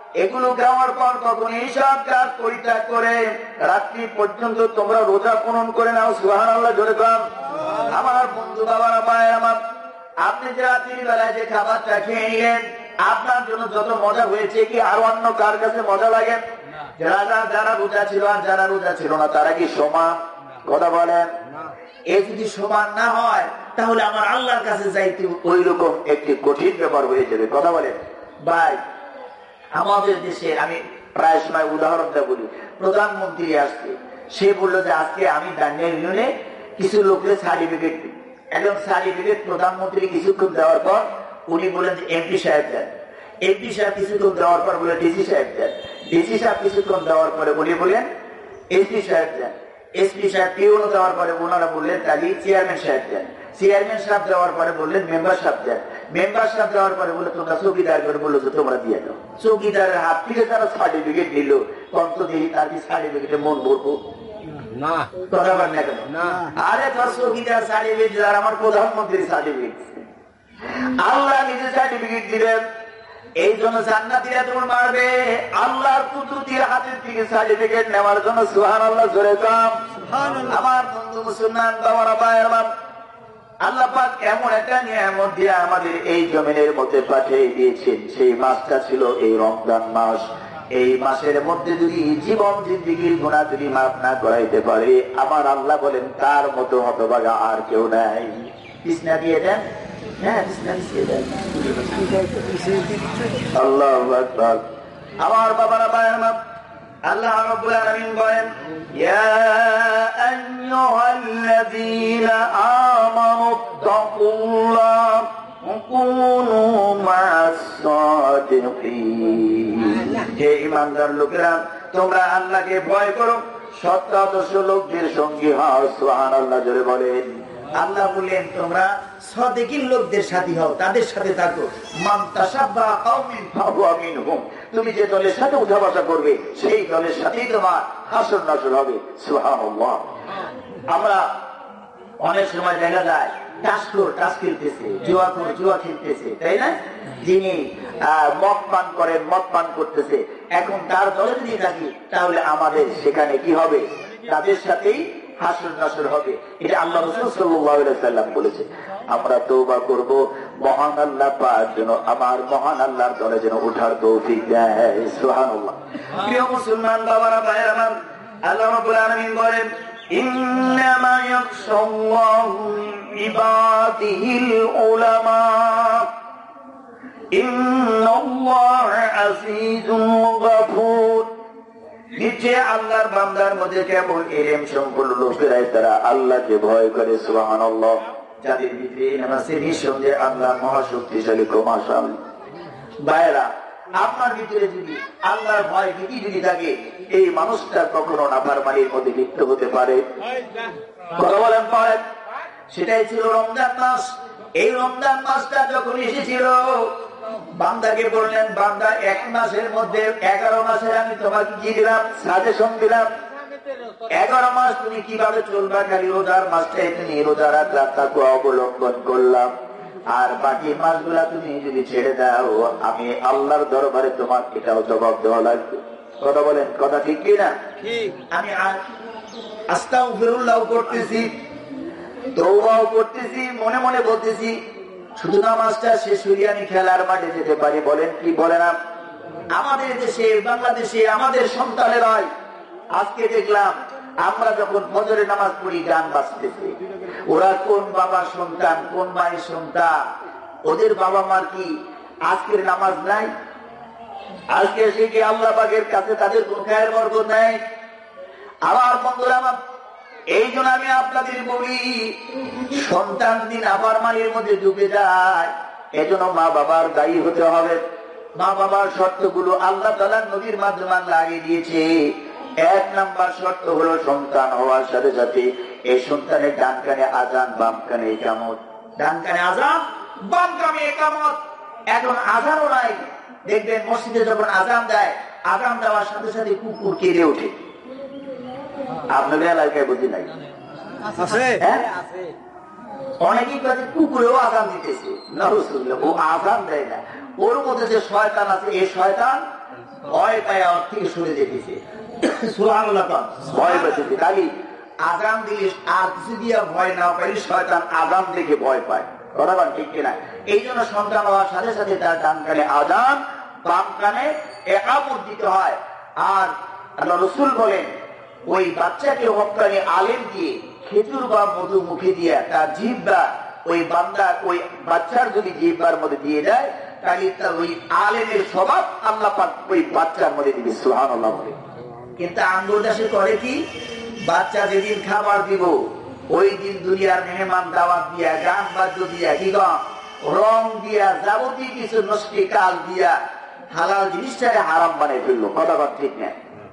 এগুলো খাওয়ার পর তখন এইসব কাজ পরিত্যাগ করে রাত্রি পর্যন্ত তোমরা রোজা পূরণ করে নাও। সুবহানাল্লাহ জোরে কর। আমার বন্ধু বাবারা ভাইয়ের আমার, আপনি যে রাত্রির বেলায় যে খাবারটা খেয়ে নিলেন, আপনার জন্য যত মজা হয়েছে কি আর অন্য কার কাছে মজা লাগে? যারা যারা রোজা ছিল আর যারা রোজা ছিল না তারা কি সমান? কথা বলেন। এ যদি সমান না হয় তাহলে আমার আল্লাহর কাছে যাইতে ওই রকম একটি কঠিন ব্যাপার হয়ে যাবে। কথা বলেন ভাই, আমাদের দেশে আমি প্রায় সময় উদাহরণটা বলি, প্রধানমন্ত্রী আসছে, সে বললো যে আজকে আমি দাঙ্গা ইউনিয়নে কিছু লোকের সার্টিফিকেট দিই। একদম সার্টিফিকেট প্রধানমন্ত্রী কিছুক্ষণ দেওয়ার পর উনি বলেন যে এমপি সাহেব দেন, এমপি সাহেব কিছুক্ষণ দেওয়ার পর বলে ডিসি সাহেব দেন, ডিসি সাহেব কিছুক্ষণ দেওয়ার পরে উনি বলেন এসপি সাহেব দেন, এসপি সাহেব পিওনো দেওয়ার পরে ওনারা বললেন তাহলে চেয়ারম্যান সাহেব দেন, চেয়ারম্যান সাহেব দেওয়ার পরে বললেন মেম্বার সাহেব দেন, মেম্বার সাহেব দেওয়ার পরে বলে তোমরা চৌকিদার করে বললো যে তোমরা দিয়ে দাও। চৌকিদারের হাত থেকে তারা সার্টিফিকেট দিল, কত দিই তার কি সার্টিফিকেটে মন ভরবো না? কথা বল না কেন? আরে তোর চৌকিদার সার্টিফিকেট আর আমার প্রধানমন্ত্রীর সার্টিফিকেট, আল্লাহ নিজে সার্টিফিকেট দিলেন। এই জন্য জান্নাতীরা তোমার মারবে আল্লাহর কুদরতের হাতের থেকে সার্টিফিকেট নেওয়ার জন্য। সুবহানাল্লাহ জোরে কাম। আমার বন্ধু মুসলমান বাবারা ভাইয়ের আমার, আল্লাহ পাক এমন একটা নিয়ামত দিয়ে আমাদের এই জমিনের মধ্যে পাঠিয়ে দিয়েছেন, সেই মাসটা ছিল এই রমজান মাস। এই মাসের মধ্যে যদি জীবন জিন্দেগির গুনাহ যদি মাফ না করাইতে পারে, আমার আল্লাহ বলেন তার মতো হতভাগা আর কেউ নাই। বিছনা দিয়ে দেন, হ্যাঁ বিছনা দিয়ে দেন। আল্লাহু আকবার। আমার বাবারা ভাইয়েরা, আল্লাহ রাব্বুল আলামিন বলেন ইয়া আইয়ুহাল্লাযীনা আমানু তাকুল্লাহ ওয়া কুনু মা'আস সাদিকিন। হে ঈমানদার লোকেরা, তোমরা আল্লাহকে ভয় করো, সৎ আদর্শ লোকদের সঙ্গী হও। সুবহানাল্লাহ জোরে বলেন। আল্লাহ বলেন তোমরা সাদিকিন লোকদের সাথী হও, তাদের সাথে থাকো। মান তাশাব্বাহা কওমিন ফাহুয়া মিনহুম। তুমি যে দলের সাথে উঠা বসা করবে সেই দলের সাথেই তোমার হাসর নাসর হবে। সুবহানাল্লাহ। আমরা অনেক সময় দেখা যায় টাস্কর টাস খেলতেছে, জুয়াখোর জুয়া খেলতেছে, তাই না? যিনি মদ পান করেন মদ পান করতেছে, এখন তার দলে যদি থাকি তাহলে আমাদের সেখানে কি হবে? তাদের সাথেই হাসর নাসর হবে। এটা আল্লাহ রাসূল সাল্লাল্লাহু আলাইহি ওয়াসাল্লাম বলেছে। আমরা তওবা করব, মহান আল্লাহ পাক যেন আমার মহান আল্লাহর দলে যেন ওঠার তৌফিক দেয়। সুবহানাল্লাহ। প্রিয় মুসলমান বাবারা ভাইয়েরা আমার, আল্লাহ রাব্বুল আলামিন বলেন ইন্নামা ইয়াখশাল্লাহু মিন ইবাদিহিল উলামা ইন্নাল্লাহা আসীজুন গফুর। নিচে আল্লাহর বান্দার মধ্যে কেবল ইলম সম্পন্ন লোকেরাই তারা আল্লাহকে ভয় করে। সুবহানাল্লাহ। যাদের ভিতরে ইলম আছে নিঃসন্দেহে আল্লাহ মহাশক্তিশালী ক্ষমাশালী। ভাইরা, আপনার ভিতরে যদি আল্লাহর ভয় ভীতি যদি থাকে, এই মানুষটা কখনো নাফরমানির মধ্যে লিপ্ত হতে পারে? কথা বলেন পারে? সেটাই ছিল রমজান মাস। এই রমজান মাসটা যখন এসেছিল, বান্দাকে বললেন বান্দা এক মাসের মধ্যে এগারো মাসের আমি তোমাকে কি দিলাম? সাজেশন দিলাম। এগারো মাস তুমি কিভাবে চলবা, খালি রোজার মাসটাই তুমি রোজা রাখলা, তাকে অবলম্বন করলাম। আর বাকি মাসগুলা তুমি যদি ছেড়ে দাও, আমি আল্লাহর দরবারে তোমার এটাও জবাব দেওয়া লাগবে। কথা বলেন, কথা ঠিক কিনা? আমি আস্তাগফিরুল্লাহ করতেছি, তওবাও করতেছি, মনে মনে বলতেছি শুধু নামাজটা শেষ হইলে আমি খেলার মাঠে যেতে পারি। বলেন কি বলে না? আমাদের দেশে বাংলাদেশে আমাদের সন্তানেরাই আজকে দেখলাম আমরা যখন ফজরের নামাজ পড়ি গান বাজতেছে। ওরা কোন বাবার সন্তান, কোন মায়ের সন্তান? ওদের বাবা মার কি আজকের নামাজ নাই? আজকে সে কি আল্লাহ পাকের কাছে তাদের কোন খায়ের বরকত নাই? আমার বন্ধুরা আমার, এই জন্য আমি আপনাদের বলি, সন্তান দিন আবার মালির মধ্যে ডুবে যায়, এজন্য মা বাবার দায়ী হতে হবে। মা বাবার শর্তগুলো আল্লাহ তাআলা নবীর মাধ্যমে লাগিয়ে দিয়েছে। এক নাম্বার শর্ত হলো সন্তান হওয়ার সাথে সাথে এই সন্তানের ডান কানে আজান, বাম কানে ইকামত। ডান কানে আজান, বাম কানে ইকামত। এখন আজানও নাই, দেখবেন মসজিদে যখন আজান দেয়, আজান দেওয়ার সাথে সাথে কুকুর কেঁদে ওঠে। আপনাদের এলাকায় বুঝি নাই? অনেকেই কাছে কুকুরেও আজান দিতেছে, ও আজান দেয় না। ওর মধ্যে যে শয়তান আছে, এই শয়তান ভয় পায় ওর থেকে সরে যেতেছে, সুবহানাল্লাহ, ভয় পেতেছে। তাহলে আজান দিলে আর কিছু দিয়ে ভয় না পাইলে শয়তান আজান দেখে ভয় পায়, কথা বলেন ঠিক কিনা? এই জন্য সন্তান হওয়ার সাথে সাথে তার ডান কানে আজান, বাম কানে ইকামত দিতে হয়। আর আল্লাহ রাসূল বলেন ওই বাচ্চাকে হক্কানি আলেম দিয়ে খেজুর বা মধু মুখে দিয়ে তার জিহ্বা ওই বান্দার ওই বাচ্চার যদি জিহ্বার মধ্যে দিয়ে যায় তাহলে তার ওই আলেমের স্বভাব আল্লাহ পাক ওই বাচ্চার মধ্যে দিবে, সুবহানাল্লাহ বলে। কিন্তু আঙ্গুর দাসে করে কি, বাচ্চা যেদিন খাবার দিব ওই দিন দুনিয়ার মেহমান দাওয়াত দিয়া, গান বাদ্য দিয়া, কি রং দিয়া, যাবতীয় কিছু নষ্টি কাল দিয়া হালাল জিনিসটাকে হারাম বানাই ফেললো, কথা কথা ঠিক নেই।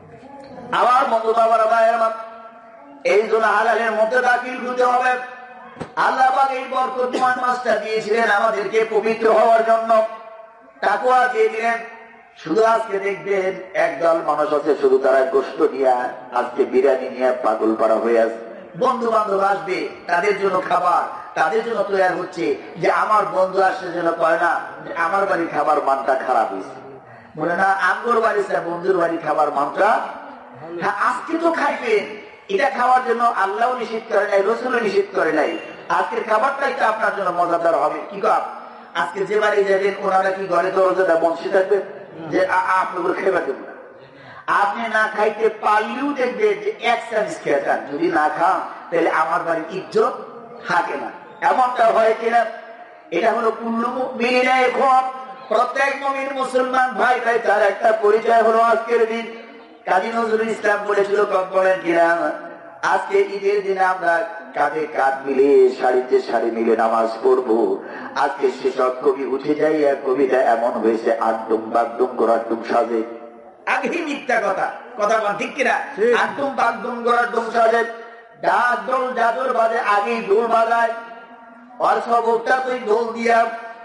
আবার বন্ধু বাবার ভাইয়ের মত এই জন্য হালালের মধ্যে দাখিল হতে হবে। আল্লাহ পাক এই বরকতময় মাসটা দিয়েছিলেন আমাদেরকে পবিত্র হওয়ার জন্য, তাকওয়া দিয়ে দিলেন। শুধু আজকে দেখবেন একদল মানুষ আছে শুধু তারা গোশত দিয়া আজকে বিরিয়ানি নিয়ে পাগল পাড়া হয়ে আছে। বন্ধু বান্ধব আসবে, তাদের জন্য খাবার তাদের জন্য তৈরি হচ্ছে, যে আমার বন্ধু আসছে যেন কয় না আমার বাড়ির খাবার মানটা খারাপ হয়েছে, বলে না আমগোর বাড়ি বন্ধুর বাড়ির খাবার মানটা। হ্যাঁ, আজকে তো খাইবেন, এটা খাওয়ার জন্য আল্লাহ নিষেধ করে নাই, রাসূলও নিষেধ করে নাই। আজকের খাবারটাই তো আপনার জন্য মজাদার হবে। কি কর আজকে যে বাড়ি যাবেন ওনারা কি ঘরে দরজাটা বসে থাকবে যে আপনার খেয়ে দেব না? আপনি না খাইতে পারলেও দেখবে যে এক চান্স খেয়ে যান, যদি না খান তাহলে আমার বাড়ির ইজ্জত থাকে না, এমনটা হয় কিনা? এটা হলো কুল্লু মুমিনিন ইখওয়ান, প্রত্যেক মুমিন মুসলমান ভাই ভাই তার একটা পরিচয় হলো আজকের দিন। কাজী নজরুল ইসলাম বলেছিল, বলেন কিনা, আজকে ঈদের দিনে আমরা কাঁধে কাঁধ মিলে শাড়িতে শাড়ি মিলে নামাজ পড়বো। আজকে সেসব কবি উঠে যাই এক কবিতা এমন হয়েছে আড্ডুম বাগডুম গোড়াডুম সাজে। আগে মিথ্যা কথা, কথা বল ঠিক কিনা? আড্ডুম বাগডুম গোড়াডুম সাজে, ডাক ঢোল জাদুর বাজে, আগে ঢোল বাজায় আর সবটা তুই ঢোল দিয়া।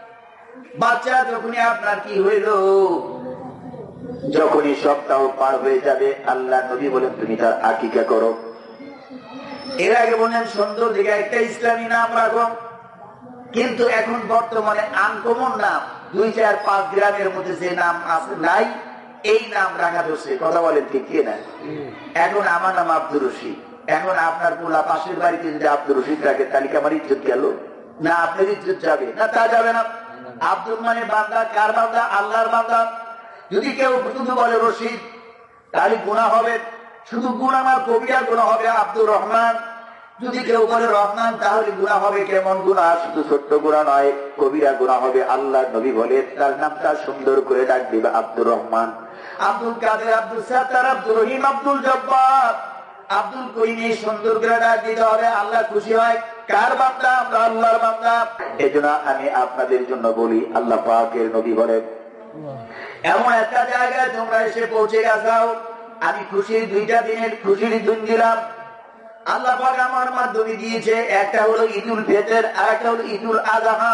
বাচ্চা যখনই আপনার কি হইল, যখনই সপ্তাহ পার হয়ে যাবে আল্লাহ নবী বলেন তুমি তার আকিকা করো। এর আগে বলেন সুন্দর দিকে একটা ইসলামী নাম রাখো, কিন্তু এখন বর্তমানে আনকমন নাম দুই চার পাঁচ গ্রামের মধ্যে যে নাম আছে নাই এই নাম রাখা হচ্ছে, কথা বলেন ঠিক না? এখন আমার নাম আব্দুর রশিদ, এখন আপনার পোলা পাশের বাড়িতে যদি আব্দুর রশিদ রাখে তাহলে কি আমার ইজ্জত গেল না? আপনার ইজ্জত যাবে না? তা যাবে না। আব্দুল মানে বান্দা, কার বান্দা? আল্লাহর বান্দা। যদি কেউ শুধু বলে রশিদ তাহলে গুনাহ হবে, শুধু গুনাহ না কবিরা গুনাহ হবে আব্দুর রহমান। যদি কেউ বলে রহমান তাহলে গুনাহ হবে কেমন গুনাহ? শুধু ছোট্ট গুনাহ নয়, কবিরা গুনাহ হবে। আল্লাহ নবী বলে তার নামটা সুন্দর করে ডাক দিবে আব্দুর রহমান, আব্দুল কাদের, আব্দুল সাত্তার, আব্দুর রহিম, আব্দুল জব্বার, আব্দুল করিম, সুন্দর করে ডাক দিতে হবে। আল্লাহ খুশি হয়। কার বান্দা? আমরা আল্লাহর বান্দা। এজন্য আমি আপনাদের জন্য বলি, আল্লাহ পাকের নবী বলেন এমন একটা জায়গায় তোমরা এসে পৌঁছে গেছাও, আমি খুশির দুইটা দিনের খুশির দিন দিলাম। আল্লাহ পাক আমার মাধ্যমে দিয়েছে, একটা হলো ঈদুল ফিতর আর একটা হলো ঈদুল আযহা।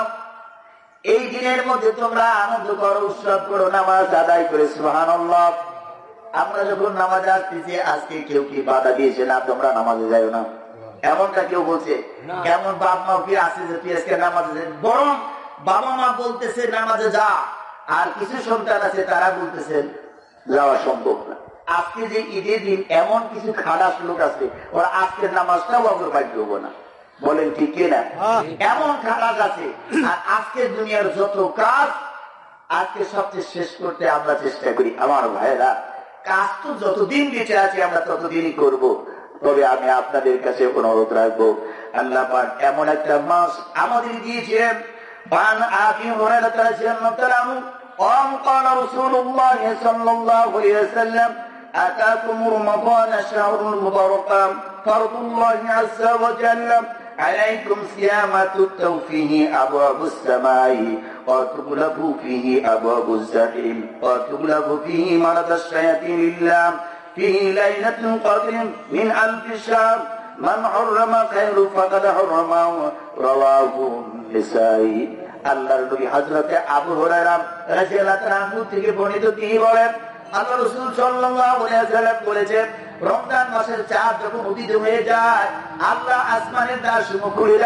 এই দিনের মধ্যে তোমরা আনন্দ করো, উৎসব করো, নামাজ আদায় করে সুবহানাল্লাহ। আমরা যখন নামাজে আসতেছি আজকে কেউ কি বাধা দিয়েছে না তোমরা নামাজে যাও না? এমনটা কেউ বলছে? কেমন বাপ মা কি আছে যে তুই আজকে নামাজে যাই? বরং বাবা মা বলতেছে নামাজে যা, আর কিছু সন্তান আছে তারা বলতেছেন যাওয়া সম্ভব না। আজকে যে ঈদের দিন এমন কিছু খারাপ লোক আছে ওরা আজকের নামাজটাও অগ্রবাহ্য হবো না, বলেন ঠিক কিনা? এমন খারাপ আছে। আর আজকে দুনিয়ার যত কাজ আজকে সবচেয়ে শেষ করতে আমরা চেষ্টা করি। আমার ভাইয়েরা, কাজ তো যতদিন বেঁচে আছে আমরা ততদিনই করব। তবে আমি আপনাদের কাছে অনুরোধ রাখবো, আল্লাহ পাক এমন একটা মাস আমাদের দিয়েছিলেন। বান আবি হুরায়রা রাদিয়াল্লাহু আনহু قال قال رسول الله صلى الله عليه وسلم أتاكم رمضان شهر المبارك فرض الله عز وجل عليكم صيام تؤتوا فيه أبواب السماء وتغلق فيه أبواب الجحيم وتغلق فيه مرض الشياطين لله فيه ليلة القدر من ألف شهر من حرم خير فقد حرم رواه النسائي। আল্লাহর নবী হযরতে আবু হুরায়রা রাদিয়াল্লাহু আনহু থেকে বর্ণিত, তিনি বলেন আল্লাহ রাসূল সাল্লাল্লাহু আলাইহি ওয়াসাল্লাম বলেছেন, রমজান মাসের চাঁদ যখন উদিত হয়ে যায় আল্লাহ আসমানের দ্বার সমূহ খুলে দেয়,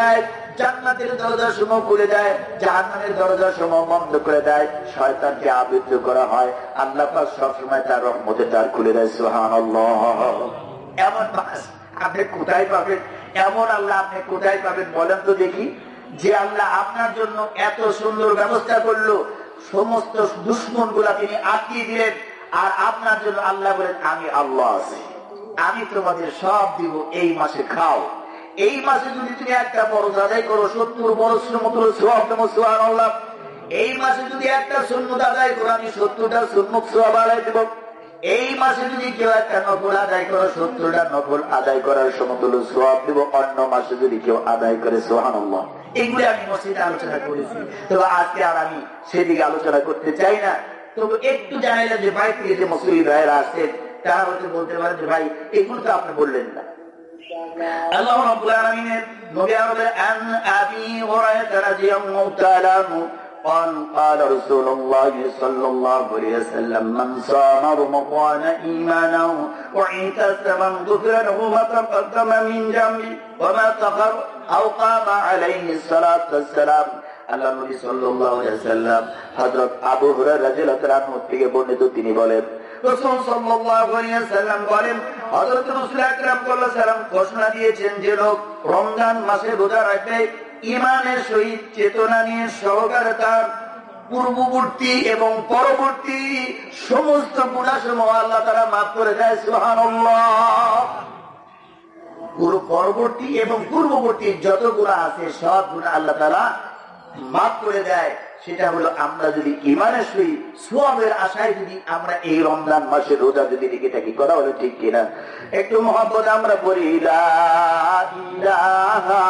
জান্নাতের দরজা সমূহ খুলে দেয়, জাহান্নামের দরজা সমূহ বন্ধ করে দেয়, শয়তানকে আবৃত করা হয়, আল্লাহ পাক সবসময় তার রহমতে দ্বার খুলে দেয়। সুবহানাল্লাহ। এমন মাস আপনি কোথায় পাবেন? এমন আল্লাহ আপনি কোথায় পাবেন বলেন তো দেখি? যে আল্লাহ আপনার জন্য এত সুন্দর ব্যবস্থা করলো, সমস্ত দুশ্মন গুলা তিনি আটকিয়ে দিলেন, আর আপনার জন্য আল্লাহ বলেন আমি আল্লাহ আছি, আমি তোমাদের সব দিব, এই মাসে খাও। এই মাসে যদি তুমি একটা ফরজ আদায় করো, সত্তর বরসের মতো সওয়াব দেব। সুবহানাল্লাহ। এই মাসে যদি একটা সুন্নত আদায় করো, আমি সত্তরটা সুন্নত সওয়াব আদায় দেব। এই মাসে যদি কেউ একটা নফল আদায় করো, সত্তরটা নফল আদায় করার সমতুল্য সওয়াব দেব। অন্য মাসে যদি কেউ আদায় করে। সুবহানাল্লাহ। এগুলি আমি মসজিদে আলোচনা করেছি, তবে আজকে আর আমি সেদিকে আলোচনা করতে চাই না। তবে একটু জানাইলাম যে ভাই থেকে যে মুসলিম ভাইয়েরা আসছেন, তারা হয়তো বলতে পারে যে ভাই এগুলো তো আপনি বললেন না। আল্লাহ রাব্বুল আলামিনের নবী আমাদের আন আবি হুরায়রা রাদিয়াল্লাহু তাআলা আনহু قال قال رسول الله صلى الله عليه وسلم من صام رمضان إيمانا واحتسبا غفر له ما تقدم من ذنبه وما تأخر أو قام عليه الصلاة والسلام। আল্লাহ নবী সাল্লাল্লাহু আলাইহি ওয়াসাল্লাম হযরত আবু হুরায়রা রাদিয়াল্লাহু তাআলা আনহু থেকে বর্ণিত, তিনি বলেন রাসূল সাল্লাল্লাহু আলাইহি ওয়াসাল্লাম বলেন, হযরত রাসূল আকরাম সাল্লাল্লাহু আলাইহি ওয়াসাল্লাম ঘোষণা দিয়েছেন, যে লোক রমজান মাসে রোজা রাখবে ঈমানের সহিত চেতনা নিয়ে সহকারে, তার পূর্ববর্তী এবং পরবর্তী সমস্ত গুনাহসমূহ আল্লাহ তাআলা মাফ করে দেয়। সুবহানাল্লাহ। পুরো পরবর্তী এবং পূর্ববর্তী যত গুনাহ আছে সব গুনাহ আল্লাহ তাআলা মাফ করে দেয়। সেটা হলো আমরা যদি ঈমানের সহিত সওয়াবের আশায় যদি আমরা এই রমজান মাসে রোজা যদি রেখে থাকি, কথা হলো ঠিক কিনা? একটু মহব্বত আমরা পড়ি, লা ইলাহা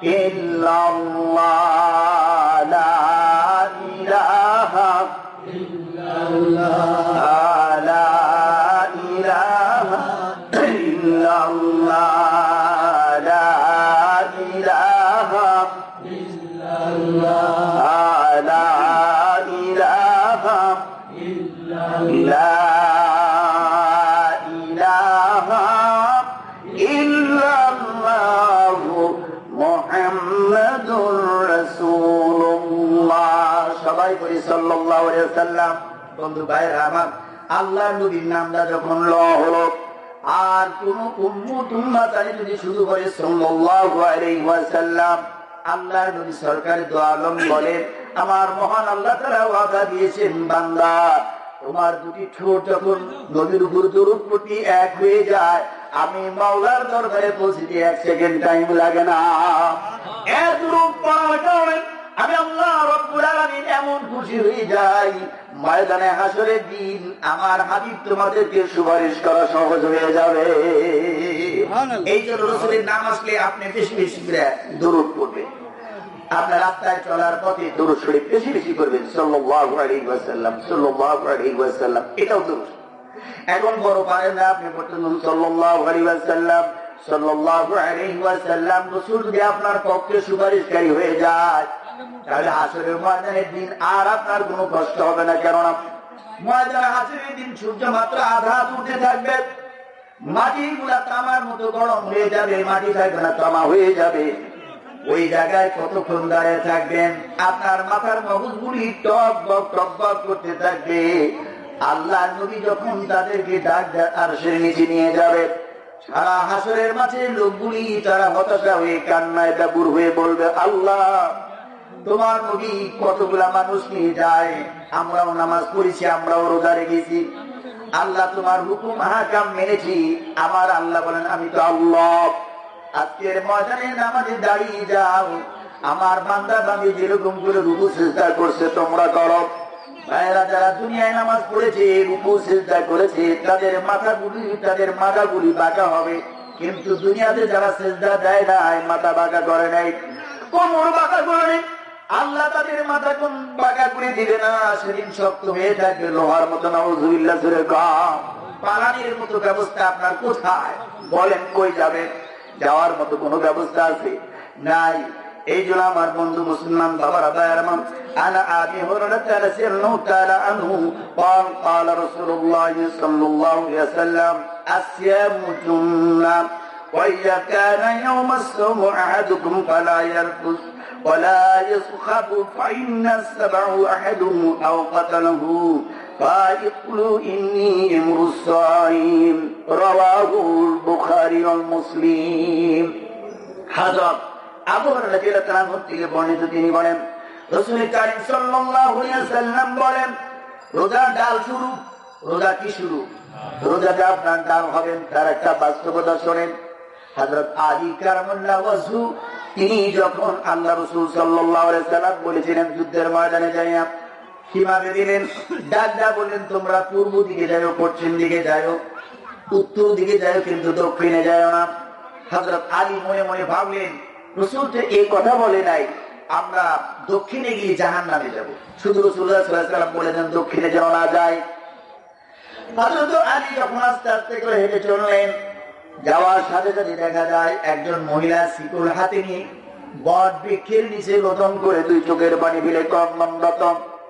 ইল্লাল্লাহ, লা ইলাহা ইল্লাল্লাহ, লা ইলাহা ইল্লাল্লাহ, লা ইলাহা ইল্লাল্লাহ, লা ইলাহা ইল্লাল্লাহ, মুহাম্মাদুর রাসূলুল্লাহ। সবাই বলি সাল্লাল্লাহু আলাইহি ওয়াসাল্লাম। বন্ধু ভাইরা আমার, আল্লাহর নবীর নামটা যখন লওয়া হলো, আর কোন উম্মত উম্মাত যদি শুধু বলে সাল্লাল্লাহু আলাইহি ওয়াসাল্লাম, আল্লাহর নবী সরকার দো আলম বলেন, আমার মহান আল্লাহ তাআলা ওয়াদা দিয়েছেন, বান্দা তোমার দুটি ঠোঁট যখন নবীর উপর দরুদ পড়তে এক হয়ে যায়, আমি মাওলার দরবারে পৌঁছতে এক সেকেন্ড টাইম লাগে না। এত দরুদ পড়ার কারণে আমি আল্লাহ রাব্বুল আলামিন এমন খুশি হয়ে যাই, ময়দানে হাসরের দিন আমার হাবিব তোমাদেরকে সুপারিশ করা সহজ হয়ে যাবে। এই জন্য রাসূলের নাম আসলে আপনি বেশি বেশি করে দরুদ পড়বেন। আপনার রাস্তায় চলার পথে দরুদ শরীফ বেশি বেশি করবেন, সাল্লাল্লাহু আলাইহি ওয়াসাল্লাম, সাল্লাল্লাহু আলাইহি ওয়াসাল্লাম। এটাও দরুদ। এখন বড় পারেন না আপনি বলতেন সাল্লাল্লাহু আলাইহি ওয়াসাল্লাম, সাল্লাল্লাহু আলাইহি ওয়াসাল্লাম। রাসূল যদি আপনার পক্ষে সুপারিশকারী হয়ে যায়, তাহলে হাসরের ময়দানের দিন আর আপনার কোনো কষ্ট হবে না। কেননা ময়দানে হাসরের দিন সূর্য মাত্র আধা উঠে থাকবে, মাটিগুলা তামার মতো গরম হয়ে যাবে, মাটি থাকবে না, তামা হয়ে যাবে। ওই জায়গায় কতক্ষণ দাঁড়িয়ে থাকবেন? আপনার মাথার মগজগুলি টক বক টক বক করতে থাকবে। আল্লাহ নবী যখন তাদেরকে ডাক আরশের নিচে নিয়ে যাবে, সারা হাসরের মাঝে লোকগুলি তারা হতাশা হয়ে কান্নায় ব্যাকুল হয়ে বলবে, আল্লাহ তোমার নবী কতগুলা মানুষ নিয়ে যায়, আমরাও নামাজ পড়েছি, আমরাও রোজা রেখেছি, আল্লাহ তোমার হুকুম হাকাম মেনেছি। আমার আল্লাহ বলেন, আমি তো আল্লাহ, আজকের ময়দানে নামাজে দাঁড়িয়ে যাও, আমার বান্দা বান্দী যেরকম করে রুকু সিজদা করছে তোমরা করো। ভাইরা যারা দুনিয়ায় নামাজ পড়েছে, রুকু সিজদা করেছে, তাদের মাথাগুলি তাদের মাথাগুলি বাঁকা হবে, কিন্তু দুনিয়াতে যারা সিজদা দেয় নাই, মাথা বাঁকা করে নাই, কোমর বাঁকা করে নাই, আল্লাহ তাদের মাথা কোন বাঁকা করে দিবে না, সেদিন শক্ত হয়ে থাকবে লোহার মতো। নাউযুবিল্লাহ। সুরে কাম পালানির মতো ব্যবস্থা আপনার কোথায়? বলেন কই যাবেন? যাওয়ার মতো কোন ব্যবস্থা আছে? নাই। এই জন্য আমার বন্ধু মুসলমান বাবারা ভাইয়ারাম, আনা আবি হুরায়রা রাদিয়াল্লাহু তাআলা আনহু قال قال رسول الله صلى الله عليه وسلم الصيام جنة وإذا كان يوم الصوم أحدكم فلا يرفث ولا يصخب فإن السبع أحدهم أو قتله فيقول إني امرؤ صائم رواه البخاري ومسلم حضرت আবু হুরায়রা রাদিয়াল্লাহু আনহু থেকে বর্ণিত, তিনি বলেন রাসূল কারীম সাল্লাল্লাহু আলাইহি ওয়াসাল্লাম বলেন রোজা ডাল শুরু, রোজা কি শুরু, রোজাটা আপনার ডাল হবেন। তার একটা বাস্তবতা শোনেন। হযরত আলী কারামাল্লাহু ওয়াজহু তিনি যখন আল্লাহ রাসূল সাল্লাল্লাহু আলাইহি ওয়াসাল্লাম বলেছিলেন যুদ্ধের ময়দানে যাইয়া কিভাবে দিলেন, ডাক ডাক বললেন তোমরা পূর্ব দিকে যাও, পশ্চিম দিকে যাও, উত্তর দিকে যাও, কিন্তু দক্ষিণে যাও না। হযরত আলী মনে মনে ভাবলেন রাসূল তো এই কথা বলে নাই আমরা দক্ষিণে গিয়ে জাহান্নামে যাব, শুধু রাসূলুল্লাহ সাল্লাল্লাহু আলাইহি ওয়াসাল্লাম বলেছেন দক্ষিণে যেন না যায়। হযরত আলী যখন আস্তে আস্তে করে হেঁটে চললেন, যাওয়ার সাথে সাথে দেখা যায় একজন মহিলা শিকল হাতে নিয়ে বট বৃক্ষের নিচে রোদন করে দুই চোখের পানি ফেলে কর্মরত।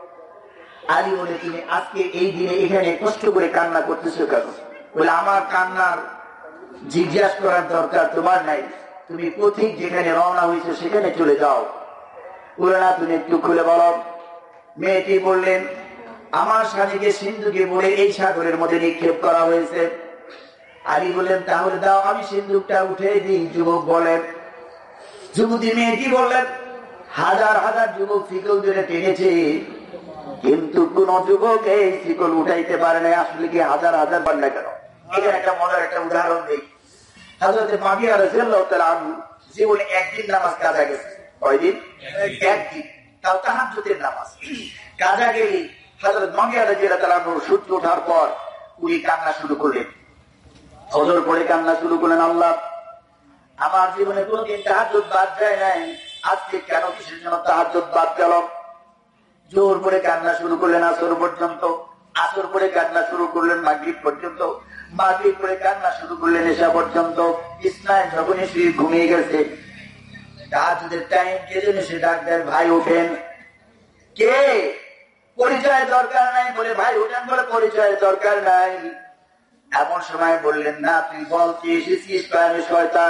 আলী বলে তুমি আজকে এই দিনে এখানে কষ্ট করে কান্না করতেছো কেন? বলে আমার কান্নার জিজ্ঞাসা করার দরকার তোমার নাই, তুমি পথিক যেখানে রওনা হয়েছে সেখানে চলে যাও। বলে না তুমি একটু খুলে বলো। মেয়েটি বললেন আমার স্বামীকে সিন্ধুকে বলে এই সাগরের মধ্যে নিক্ষেপ করা হয়েছে। আলী বললেন তাহলে দাও আমি সিন্ধুকটা উঠে দিই। যুবক বলেন, যুবতী মেয়েটি বললেন হাজার হাজার যুবক শিকল ধরে টেনেছে, কিন্তু কোন যুবক এই শিকল উঠাইতে পারে না। আসলে কি হাজার হাজার বার না কেন? এখানে একটা মজার একটা উদাহরণ দিই। হযরত মাবিয়া রাদিয়াল্লাহু তাআলা আনহু জীবনে একদিন নামাজ কাজা গেছে। কয়দিন? একদিন, তাও তাহাজ্জুদের নামাজ কাজা গেলে হযরত মাবিয়া রাদিয়াল্লাহু তাআলা আনহু সূর্য ওঠার পর উনি কান্না শুরু করলেন। ফজর পড়ে কান্না শুরু করলেন, আল্লাহ আমার জীবনে কোনদিন তাহাজ্জুদ বাদ যায় নাই, আজকে কেন কিসের জন্য তাহাজ্জুদ বাদ গেল? জোর করে কান্না শুরু করলেন আসর পর্যন্ত, আসর পরে কান্না শুরু করলেন মাগরিব পর্যন্ত, মাগরিব পরে কান্না শুরু করলেন এশা পর্যন্ত। ইসমাইল যখন এসে ঘুমিয়ে গেছে, তাহাজ্জুদের টাইম কে যেন সে ডাক দেয়, ভাই ওঠেন। কে? পরিচয়ের দরকার নাই বলে ভাই ওঠেন, বলে পরিচয়ের দরকার নাই। এমন সময় বললেন না তুই বল তুই এসেছিস আমি শয়তান।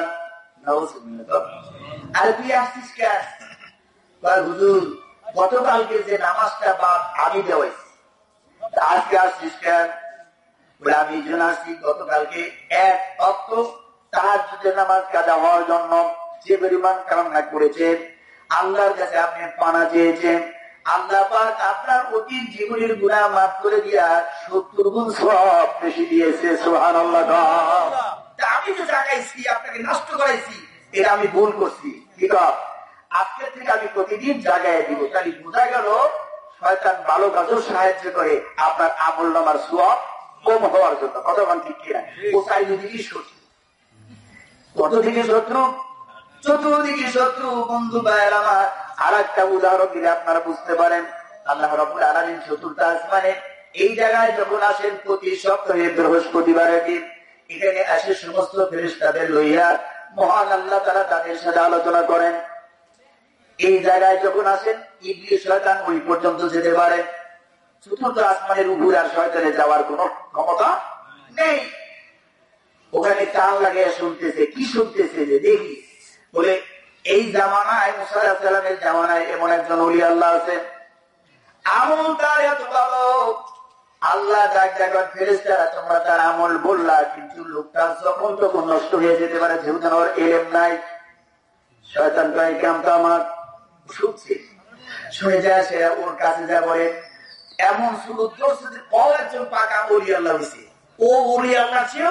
আরে তুই আসছিস কেন? হুজুর গতকালকে যে নামাজটা বাদ আমি দেওয়াইছি, আজকে আসছিস কেন? বলে আমি এই জন্য আসছি, গতকালকে এক অক্ত তাহাজ্জুদের নামাজ কাজা হওয়ার জন্য যে পরিমাণ কান্না করেছেন, আল্লাহর কাছে আপনি পানা চেয়েছেন, আল্লাহ পাক আপনার অতীত জীবনের গুনাহ মাফ করে দিয়া সত্তর গুণ সওয়াব বেশি দিয়েছে। সুবহানাল্লাহ। আমি যে জাগাইছি আপনাকে নষ্ট করাইছি, এটা আমি ভুল করছি, ঠিক আছে? আজকে থেকে আমি প্রতিদিন জাগায় দিব। তাহলে বোঝা গেল শয়তান ভালো কাজও সাহায্য করে আপনার আমল নামার সওয়াব কম হওয়ার জন্য। কথা বলেন ঠিক কিনা? ও চারিদিকে শত্রু। কত দিকে শত্রু? চতুর্দিকে শত্রু। বন্ধু ভাইয়ের আমার আর একটা উদাহরণ দিলে আপনারা বুঝতে পারেন। আল্লাহ রাব্বুল আলামিন চতুর্থ আসমানে এই জায়গায় যখন আসেন প্রতি সপ্তাহে বৃহস্পতিবারের দিন, এখানে আসে সমস্ত ফেরেশতাদের লইয়া মহান আল্লাহ তাআলা তাদের সাথে আলোচনা করেন। এই জায়গায় যখন আসেন ইবলিস শয়তান ওই পর্যন্ত যেতে পারে। চতুর্থ আসমানের উপরে আর শয়তানের যাওয়ার কোন ক্ষমতা নেই। ওখানে কান লাগিয়ে শুনতেছে। কি শুনতেছে? যে দেখি বলে এই জামানায় মুসা আলাইহিস সালামের জামানায় এমন একজন ওলি আল্লাহ আছে, আমল তার এত ভালো, আল্লাহ ডাক ডাক ফেরেশতারা তোমরা তার আমল বললা, কিন্তু লোকটা যখন তখন নষ্ট হয়ে যেতে পারে, যেহেতু ওর এলেম নাই। শয়তান কয় কামটা আমার শুনছে, শুনে যায় সে ওর কাছে যা বলে এমন শুরু ধরছে যে ও একজন পাকা ওলি আল্লাহ হয়েছে। ও ওলি আল্লাহ ছিল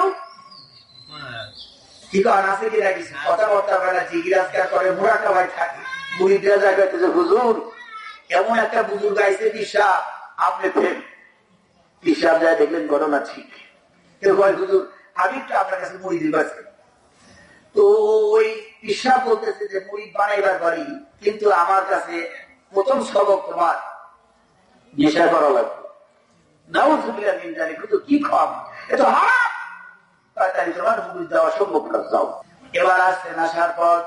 কি কারণ আছে কি রাখিস কথাবার্তা বেলা জিজ্ঞাসা করে মোড়াকা ভাই থাকে মুড়িদের জায়গাতে যে হুজুর এমন একটা বুজুর্গ আইসে দিশা আপনি ফের পিসাব যায় দেখলেন ঘটনা ঠিক। কেউ বলে হুজুর আমি একটু আপনার কাছে মুড়ি দিবাছি। তো ওই পিসাব বলতেছে যে মুড়ি বানাইবার পারি, কিন্তু আমার কাছে প্রথম সবক তোমার নেশা করা লাগবে। নাউজুবিল্লাহ মিন যালিক। তো কি খাম এত হারাম, তাই তোমার মুড়ি দেওয়া সম্ভব না। যাও। এবার আসছেন, আসার পর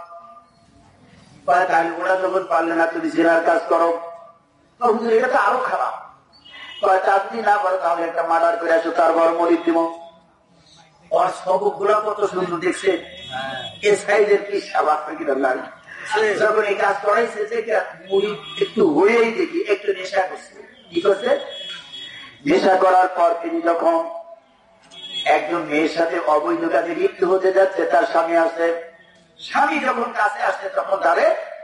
ওরা যখন পারলে না তুমি জেনার কাজ করো, হুজুর এটা তো আরো খারাপ। আপনি না পারো তাহলে একটা মার্ডার করে আসো, তারপর মরি দিব। ওর সবক গুলা কত সুন্দর দেখছে, এ সাইজের কি সাবাস কিনা লাগে। যখন এই কাজ করাইছে যে মুড়ি একটু হয়েই দেখি একটু নেশা করছে। কি করছে? নেশা করার পর তিনি যখন একজন মেয়ের সাথে অবৈধ কাজে লিপ্ত হতে যাচ্ছে, তার স্বামী আসে, স্বামী যখন কাছে আসছে তখন তারে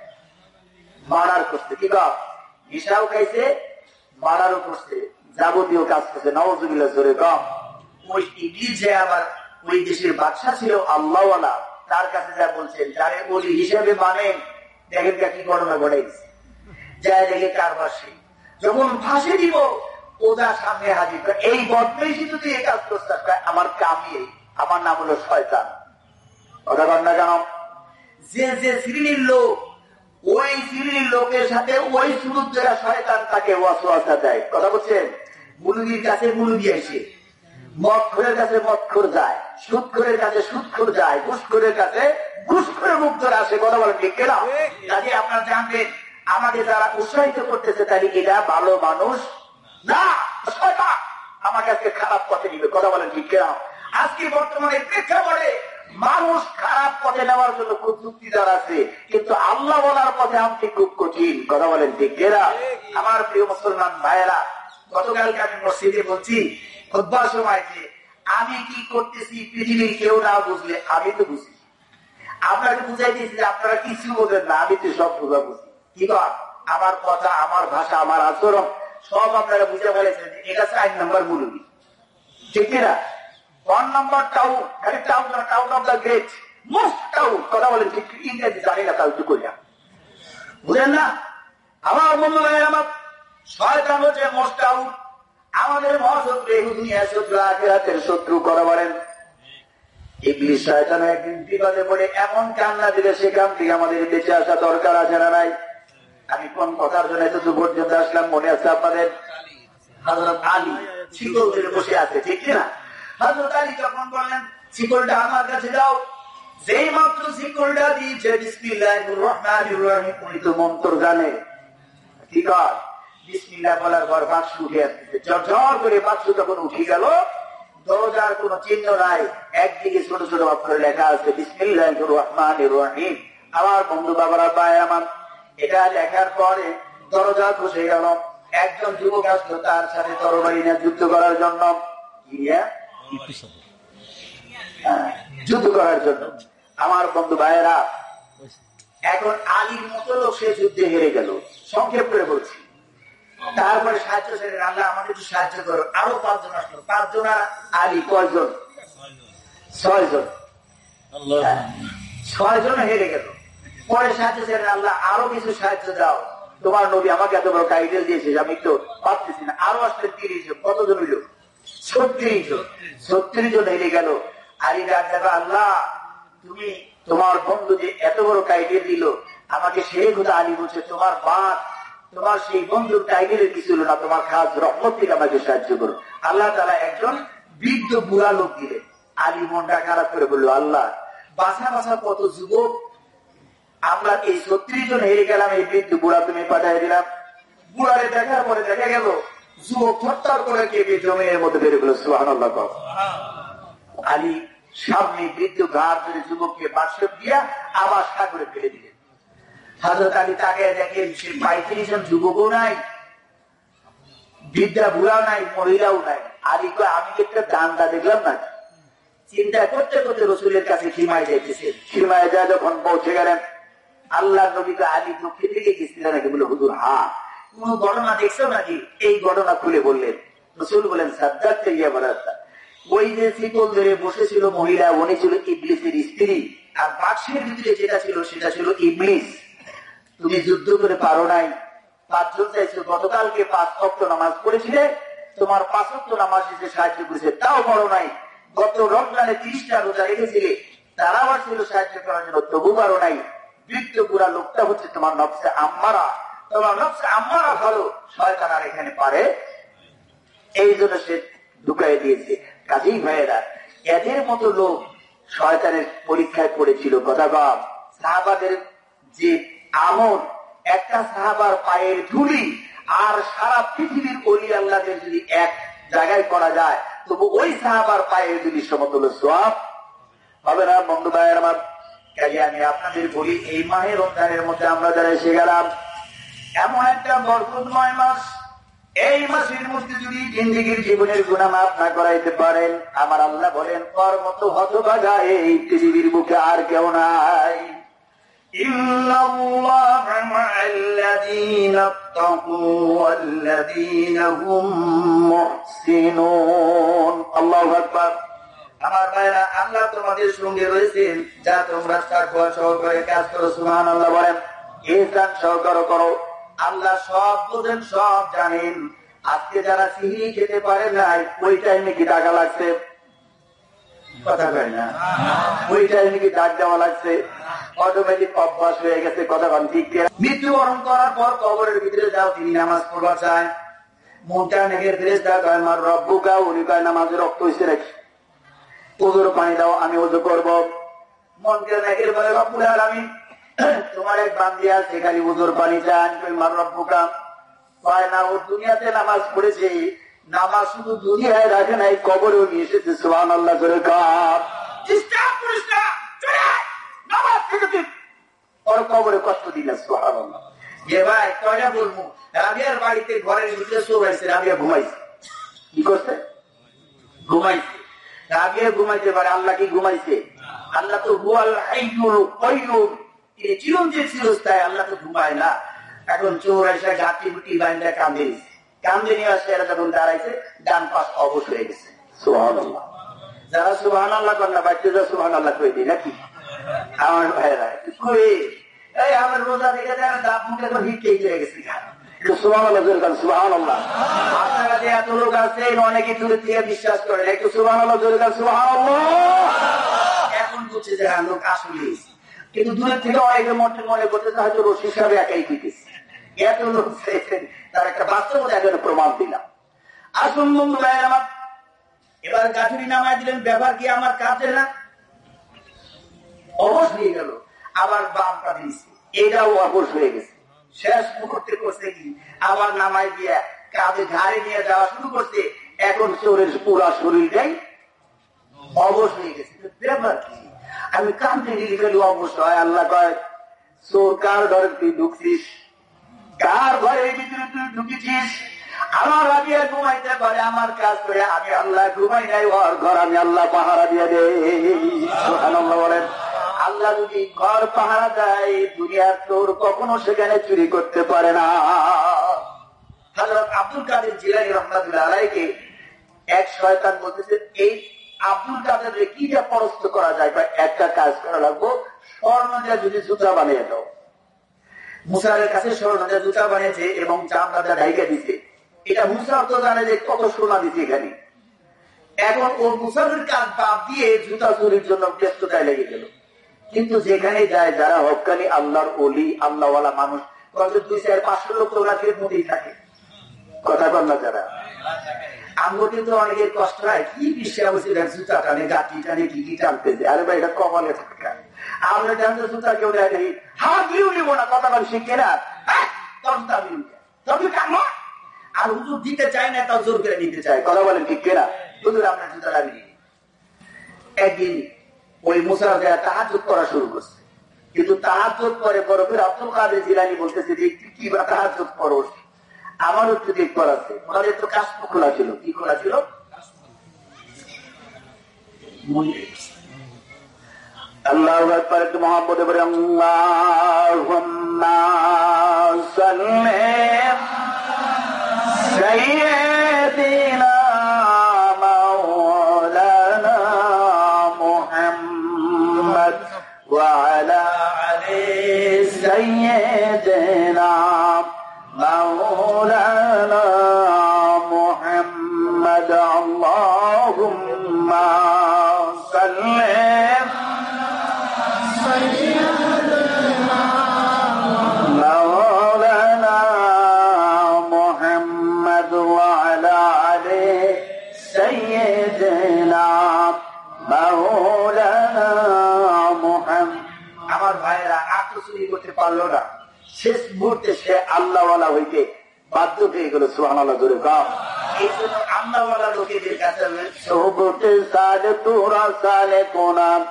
মার্ডার করছে। কি কাজ? নেশাও খাইছে, মার্ডারও করছে, যাবতীয় কাজ করছে। নাউযুবিল্লাহ জোরে কম। ওই ইবলিস যে আবার ওই দেশের বাদশা ছিল আল্লাহওয়ালা, তার কাছে যা বলছেন যারে ওলি হিসেবে মানেন, দেখেন কি ঘটনা ঘটাইছে। যায় দেখে কারবার সেই যখন ফাঁসি দিব ওটা সামনে হাজির করে, এই বদমেশি যদি এই কাজ প্রস্তাব করে আমার কামিয়ে, আমার নাম হলো শয়তান। কথা বল না কেন? যে যে শ্রেণীর লোক, ওই শ্রেণীর লোকের সাথে ওই সুরুদ্রা শয়তান তাকে ওয়াসওয়াসা দেয়। কথা বলছেন? মুলুগির কাছে মুলুগি আসে, মদখোরের কাছে মদখোর যায়, সুদখোরের কাছে সুদখোর যায়, ঘুষখোরের কাছে ঘুষখোরের মুখ ধরে আসে। কথা বলেন ঠিক কিনা? কাজে আপনারা জানবেন আমাকে যারা উৎসাহিত করতেছে তাহলে এরা ভালো মানুষ না, শয়তান আমাকে আজকে খারাপ পথে নিবে। কথা বলেন ঠিক কিনা? আজকে বর্তমানে প্রেক্ষাপটে মানুষ খারাপ পথে নেওয়ার জন্য খুব যুক্তিদার আছে, কিন্তু আল্লাহ বলার পথে আনতে খুব কঠিন। কথা বলেন ঠিক কিনা? আমার প্রিয় মুসলমান ভাইয়েরা, গতকালকে আমি মসজিদে বলছি খুতবার সময় যে আমি কি করতেছি পৃথিবীর কেউ না বুঝলে আমি তো বুঝি। আপনাকে বুঝাই দিয়েছি যে আপনারা কিছু বোঝেন না, আমি তো সব বুঝা বুঝি। কি কর? আমার কথা, আমার ভাষা, আমার আচরণ সব আপনারা বুঝে ফেলেছেন। এটা চার নম্বর মুলুগি, ঠিক কিনা? ওয়ান নম্বর টাউন, খালি টাউন না, town of the great, most town. কথা বলেন ঠিক? ইংরেজি জানি না, তাও একটু করিয়া বুঝেন না? আমার বন্ধু ভাই, আমার শয়তান হচ্ছে মোস্ট টাউন, আমাদের মহাশত্রু, এই দুনিয়ার শত্রু, আখিরাতের শত্রু। কথা বলেন? ইবলিস শয়তান একদিন বিপদে পড়ে এমন কান্না দিলে সেখান থেকে আমাদের বেঁচে আসা দরকার আছে না নাই? আমি কোন কথার জন্য এত দূর পর্যন্ত আসলাম মনে আছে আপনাদের? হযরত আলী শিকল ধরে বসে আছে, ঠিক কিনা? হযরত আলী যখন বললেন শিকলটা আমার কাছে দাও, যেই মাত্র শিকলটা দিয়েছে বিসমিল্লাহির রহমানির রহিম, উনি তো মন্ত্র জানে। কি কর? বিসমিল্লাহ বলার পর বাক্স উঠে আসছে, ঝরঝর করে বাক্স যখন উঠে গেল, দরজার কোন চিহ্ন নাই, একদিকে ছোট ছোট অক্ষরে লেখা আছে বিসমিল্লাহির রহমানির রহিম। আমার বন্ধু বাবারা, ভাই আমার, এটা লেখার পরে দরজা বসে গেল। একজন যুবক আসলো তার সাথে তরবারি নিয়ে যুদ্ধ করার জন্য, যুদ্ধ করার জন্য। আমার বন্ধু ভাইয়েরা, এখন আলীর মতো লোক সে যুদ্ধে হেরে গেল, সংক্ষেপ করে বলছি। তারপরে সাহায্য ছেড়ে আল্লাহ আমাকে একটু সাহায্য করো, আরো পাঁচজন আসলো। পাঁচজন আর আলী কয়জন? ছয় জন। ছয় জন হেরে গেল। পরে সাহায্য ছেড়ে আল্লাহ আরো কিছু সাহায্য দাও, তোমার নবী আমাকে এত বড় টাইটেল দিয়েছে আমি তো পারতেছি না। আরো আসলে তিরিশ জন। কতজন হইল? ছত্রিশ জন। ছত্রিশ জন হেরে গেল। আলী ডাক দেখো, আল্লাহ তুমি তোমার বন্ধু যে এত বড় টাইটেল দিল আমাকে, সেই কথা আলী বলছে তোমার বাপ, তোমার সেই বন্ধুর টাইটেলের কিছু হলো না, তোমার খাস রহমত থেকে আমাকে সাহায্য করো। আল্লাহ তাআলা একজন বৃদ্ধ বুড়া লোক দিলেন। আলী মনটা খারাপ করে বললো, আল্লাহ বাসা বাসা কত যুবক, আমরা এই ছত্রিশ জন হেরে গেলাম, এই বৃদ্ধ বুড়া তুমি পাঠাই দিলাম। বুড়ারে দেখার পরে দেখা গেল যুবক থরথর করে কেঁপে জমিনের মধ্যে বেড়ে গেল। সুবহানাল্লাহ। আলী সামনে বৃদ্ধ ঘাট ধরে যুবককে বাসক দিয়া আবার সাগরে ফেলে দিলেন। হযরত আলী তাকে দেখেন সে পঁয়ত্রিশ জন যুবকও নাই, বৃদ্ধা বুড়াও নাই, মহিলাও নাই। আলী কয় আমি একটা দান্দা দেখলাম না। চিন্তা করতে করতে রসুলের কাছে খিমায় যাইতেছে। খিমায় যায় যখন পৌঁছে গেলেন, আল্লাহ নবীকে আলী দক্ষিণ দিকে গেছিলেন নাকি? বলে হুজুর হা, কোন ঘটনা দেখছো নাকি? এই ঘটনা খুলে বললেন। রসুল বলেন সাদ্দাত ইয়া বারাতা, ওই যে শিকল ধরে বসেছিল মহিলা, উনি ছিল ইবলিসের স্ত্রী, আর বাক্সের ভিতরে যেটা ছিল সেটা ছিল ইবলিস। তুমি যুদ্ধ করে পারো নাই, পাঁচজন চাইছো, গতকালকে পাঁচ ওয়াক্ত নামাজ পড়েছিলে, তোমার পাঁচ ওয়াক্ত নামাজ এসে সাহায্য করেছে, তাও পারো নাই। গত রমজানে তিরিশটা রোজা রেখেছিলে, তারাও ছিল সাহায্য করার জন্য, তবু পারো নাই। বৃদ্ধ বুড়া লোকটা হচ্ছে তোমার নফসে আম্মারা, তোমার নফসে আম্মারা ভালো, শয়তান আর এখানে পারে, এই জন্য সে ঢুকাই দিয়েছে। কাজেই ভাইয়েরা, এদের মতো লোক শয়তানের পরীক্ষায় পড়েছিল। কথা কম। সাহাবাদের যে আমল, একটা সাহাবার পায়ের ধুলি আর সারা পৃথিবীর ওলি আল্লাহদের যদি এক জায়গায় করা যায়, তবু ওই সাহাবার পায়ের ধুলির সমতুল্য সওয়াব হবে না বন্ধু ভাইয়ের আমার। কাজে আমি আপনাদের বলি, এই মাহে রমজানের মধ্যে আমরা যারা এসে গেলাম, এমন একটা বরকতময় মাস, এই মাসের মধ্যে যদি জিন্দেগির জীবনের গুনাহ মাফ না করাইতে পারেন, আমার আল্লাহ বলেন ওর মতো হতভাগা এই পৃথিবীর বুকে আর কেউ নাই। ইন্নাল্লাহা মা'আল্লাযীনা তাকাউ ওয়াল্লাযীনা হুম মুহসিনুন। আল্লাহু আকবার। আমার ভাইরা, আল্লাহ তোমাদের সঙ্গে রয়েছেন যা তোমরা তাকওয়া সহকারে কাজ করো। সুবহানাল্লাহ বলেন। ইহসান সহকারে করো। আল্লাহ সব বোঝেন, সব জানেন। আজকে যারা সিহরি খেতে পারে নাই, ওই টাইমে কি টাকা লাগছে? কথা কয় না। ওই টাইমে কি ডাক দেওয়া লাগছে? অটোমেটিক অভ্যাস হয়ে গেছে। কথা কন ঠিক। মৃত্যুবরণ করার পর কবরের ভিতরে যাও, তিনি নামাজ পড়বা চায়। মনটা নেগের ফেরেশতা কয় আমার রব্বুকা, উনি কয় নামাজে রক্ত হইছে রাখি, ওজোর পানি দাও, আমি ওজু করবো। মনকে নেগের বলে রব্বুল আলামিন, তোমার এক বান্দি আছে খালি ওজোর পানি চান, মার রব্বুকা পায় না। ও দুনিয়াতে নামাজ পড়েছে, নামাজ শুধু দুনিয়ায় রাখে নাই, কবরেও নিয়ে এসেছে। সুবহানাল্লাহ করে কাপ ডিস্টার্ব করিস না, চলে আয় নামাজ থেকে তুই ওর কবরে কষ্ট দিলা। সুবহানাল্লাহ। যে ভাই কয়টা বলবো, রাবিয়ার বাড়িতে ঘরের ভিতরে চোর আছে, রাবিয়া ঘুমাইছে। কি করছে? ঘুমাইছে। রাবিয়া ঘুমাইতে পারে, আল্লাহ কি ঘুমাইছে? আল্লাহ তো হুয়াল হাইয়ুল কাইয়্যুম, তিনি চিরঞ্জীব চিরস্থায়ী, আল্লাহ তো ঘুমায় না। এখন চোর এসে গাঁটি গুটি বাইন্দা কান্দে দিচ্ছে, কান্দে নিয়ে আসে, এরা যখন দাঁড়াইছে ডান পাশ অবশ হয়ে গেছে। সুবহানাল্লাহ। যারা সুবহানাল্লাহ কন্যা বাচ্চা যা সুবহানাল্লাহ কই দিই নাকি আমার ভাইরা? কই এই আমার রোজা দেখে যারা দাঁত মুখে তো হিট খেয়ে হয়ে গেছে। সুবহানাল্লাহ জোরে সুবহানাল্লাহ। আপনারা যে এত লোক আছেন, অনেকে দূরে থেকে বিশ্বাস করেন, একটু সুবহানাল্লাহ জোরে সুবহানাল্লাহ। এখন বুঝছে যে হ্যাঁ লোক আসলে, কিন্তু দূরের থেকে অনেকে মনে মনে করতে হয়তো রশিদ সাহেব একাই দিতেছে। এত লোক তার একটা বাস্তবতা এখন প্রমাণ দিলাম। আসুন বন্ধু ভাই আমার, এবার গাছুরি নামায় দিলেন, ব্যাপার কি আমার কাজে না? অবশ হয়ে গেল। আবার বামটা দিয়েছে, এটাও অবশ হয়ে গেছে। শেষ মুহূর্তে করছে কি, আবার নামায় দিয়ে কাঁধে ঘাড়ে নিয়ে যাওয়া শুরু করছে। এখন চোরের পুরা শরীরটাই অবশ হয়ে গেছে। ব্যাপার কি? আমি কাঁদতে গেলে গেলে অবশ হয়। আল্লাহ কয় চোর কার ঘরে তুই ঢুকছিস, কার ঘরের ভিতরে তুই ঢুকেছিস? আমার রাবিয়া ঘুমাইতে পারে, আমার কাজ করে আমি আল্লাহ ঘুমাই নাই, ওর ঘর আমি আল্লাহ পাহারা দিয়ে দেই। সুবহানাল্লাহ বলেন। আল্লাহ যদি ঘর পাহারা দেয়, দুনিয়ার চোর কখনো সেখানে চুরি করতে পারে না। হযরত আব্দুল কাদের জিলানী রাহমাতুল্লাহ আলাইহি এক শয়তান বলতেছে, এই আব্দুল কাদেরকে কি যা পরস্ত করা যায়? একটা কাজ করা লাগবো, স্বর্ণ দিয়ে যদি জুতা বানিয়ে দাও। মুসার কাছে স্বর্ণ দিয়ে জুতা বানিয়েছে এবং চামড়া দিয়ে ঢাইকা দিছে। এটা মুসার তো জানে যে কত সোনা দিচ্ছে এখানে। এখন ও মুসাফির কাজ বাদ দিয়ে জুতা চুরির জন্য ব্যস্ততায় লেগে গেল। কিন্তু যেখানে যায় যারা হক্কানি আল্লাহর ওলি, আল্লাহওয়ালা মানুষ, দুই চার পাঁচশো লোক তো ওনাকে মধ্যেই থাকে। কথা বল না যারা আমরা কিন্তু অনেকের কষ্ট হয়, কি বিশ্বাস বলছি জুতা টানে, গাঁটি টানে, কি কি টানতে যায়। আরে ভাই এটা কপালে থাকা, আমরা জানতে জুতা কেউ নেই, হাত দিয়েও নিব না। কথা বল শিখে না, তবে কাম আর হুজুর দিতে চায় না, তাও জোর করে নিতে চায়। কথা বলেন ঠিক কিনা? হুজুর আপনার জুতা লাগবে। একদিন ওই মুসা তাহাজ্জুদ করা শুরু করছে, কিন্তু তাহাজ্জুদ করে বরফের আব্দুল কাদের জিলানী বলতেছে যে কি বা তাহাজ্জুদ করো, আমারও একটু দেখবার আছে। ওনাদের তো কাশ্প খোলা ছিল। কি খোলা ছিল? আল্লাহু আকবার। একটু মহব্বতে বলে আল্লাহুম্মা সাল্লি সাইয়্যিদিনা মাওলানা মুহাম্মদ ওয়া আলা আলি সাইয়্যিদিনা مولانا محمد اللهم صل مولانا محمد وعلى آل سيدنا مولانا محمد। আমার ভাইরা আত্মচুরি করতে পারলো না, শেষ মুহূর্তে সে আল্লাহওয়ালা হইতে বাধ্য হয়ে গেল। সুবহানাল্লাহ জোরে গাও। এই জন্য আল্লাহওয়ালা লোকেদের কাছে সোবতে সালে তোরা সালে কোনা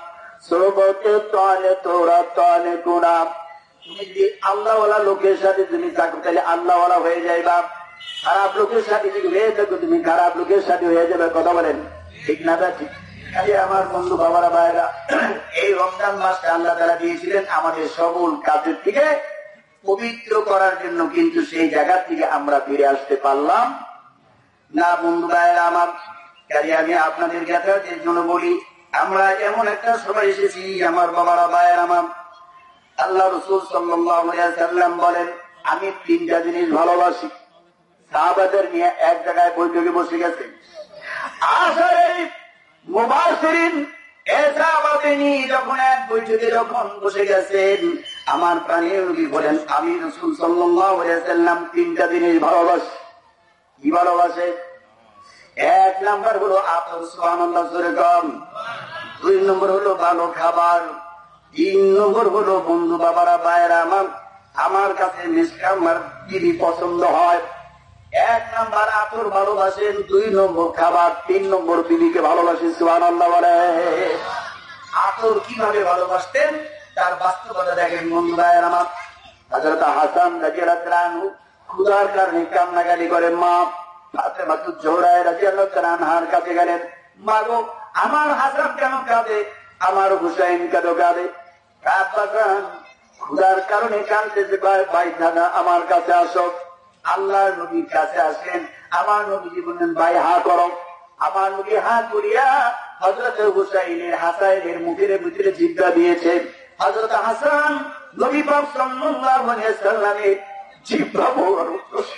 সোবতে তনে তোরা তনে গুণা। তুমি যদি আল্লাহওয়ালা লোকের সাথে তুমি থাকো তাহলে আল্লাহওয়ালা হয়ে যাইবা, খারাপ লোকের সাথে যদি হয়ে থাকো তুমি খারাপ লোকের সাথে হয়ে যাবে। কথা বলেন ঠিক না? ঠিক। আমার বন্ধু বাবারা ভাইরা, এই রমজান মাসটা আল্লাহ তাআলা দিয়েছিলেন আমাদের সকল কাজের থেকে পবিত্র করার জন্য, কিন্তু সেই জায়গা থেকে আমরা ফিরে আসতে পারলাম না। বন্ধু ভাইরা আমার, কাজে আমি আপনাদের জ্ঞাতার্থের জন্য বলি, আমরা এমন একটা সময় এসেছি আমার বাবারা ভাইরা আমার, আল্লাহ রাসূল সাল্লাল্লাহু আলাইহি সাল্লাম বলেন আমি তিনটা জিনিস ভালোবাসি। সাহাবাদের নিয়ে এক জায়গায় বৈঠকে বসে গেছে। আসলে মুবাশশিরিন এসা বাতেনি যখন এক বৈঠকে যখন বসে গেছেন, আমার প্রাণের নবী বলেন আমি রাসূল সাল্লাল্লাহু আলাইহি সাল্লাম তিনটা জিনিস ভালোবাসি। কি ভালোবাসে? এক নাম্বার হলো আতর, সুবহানাল্লাহ জোরে কম। দুই নম্বর হলো ভালো খাবার। তিন নম্বর হলো বন্ধু বাবারা ভাইরা আমার, আমার কাছে মিষ্টামার বিবি পছন্দ হয়। এক নাম্বার আতর ভালোবাসেন, দুই নম্বর খাবার, তিন নম্বর বিবিকে ভালোবাসেন। সুবহানাল্লাহ বলে। আতর কিভাবে ভালোবাসতেন তার বাস্তবতা দেখেন বন্ধু ভাইরা আমার। হযরত হাসান রাদিয়াল্লাহু আনহু ক্ষুধার কারণে কান্নাকাটি করে মা ফাতেমা জোহরা রাদিয়াল্লাহু তাআলা আনহার কাছে গেলেন, মা গো আমার হাসান কেন কাঁদে, আমার হুসাইন কেন কাঁদে? ক্ষুধার কারণে কাঁদতেছে, ভাই দাদা আমার কাছে আসো। আল্লাহর নবীর কাছে আসেন। আমার নবীজি বললেন ভাই হা করো। আমার নবী হা করিয়া হযরত হুসাইনের হাসাইনের মুখের ভিতরে জিহ্বা দিয়েছে। হযরত হাসান নবী পাক সাল্লাল্লাহু আলাইহি সাল্লামের জিহ্বা বড়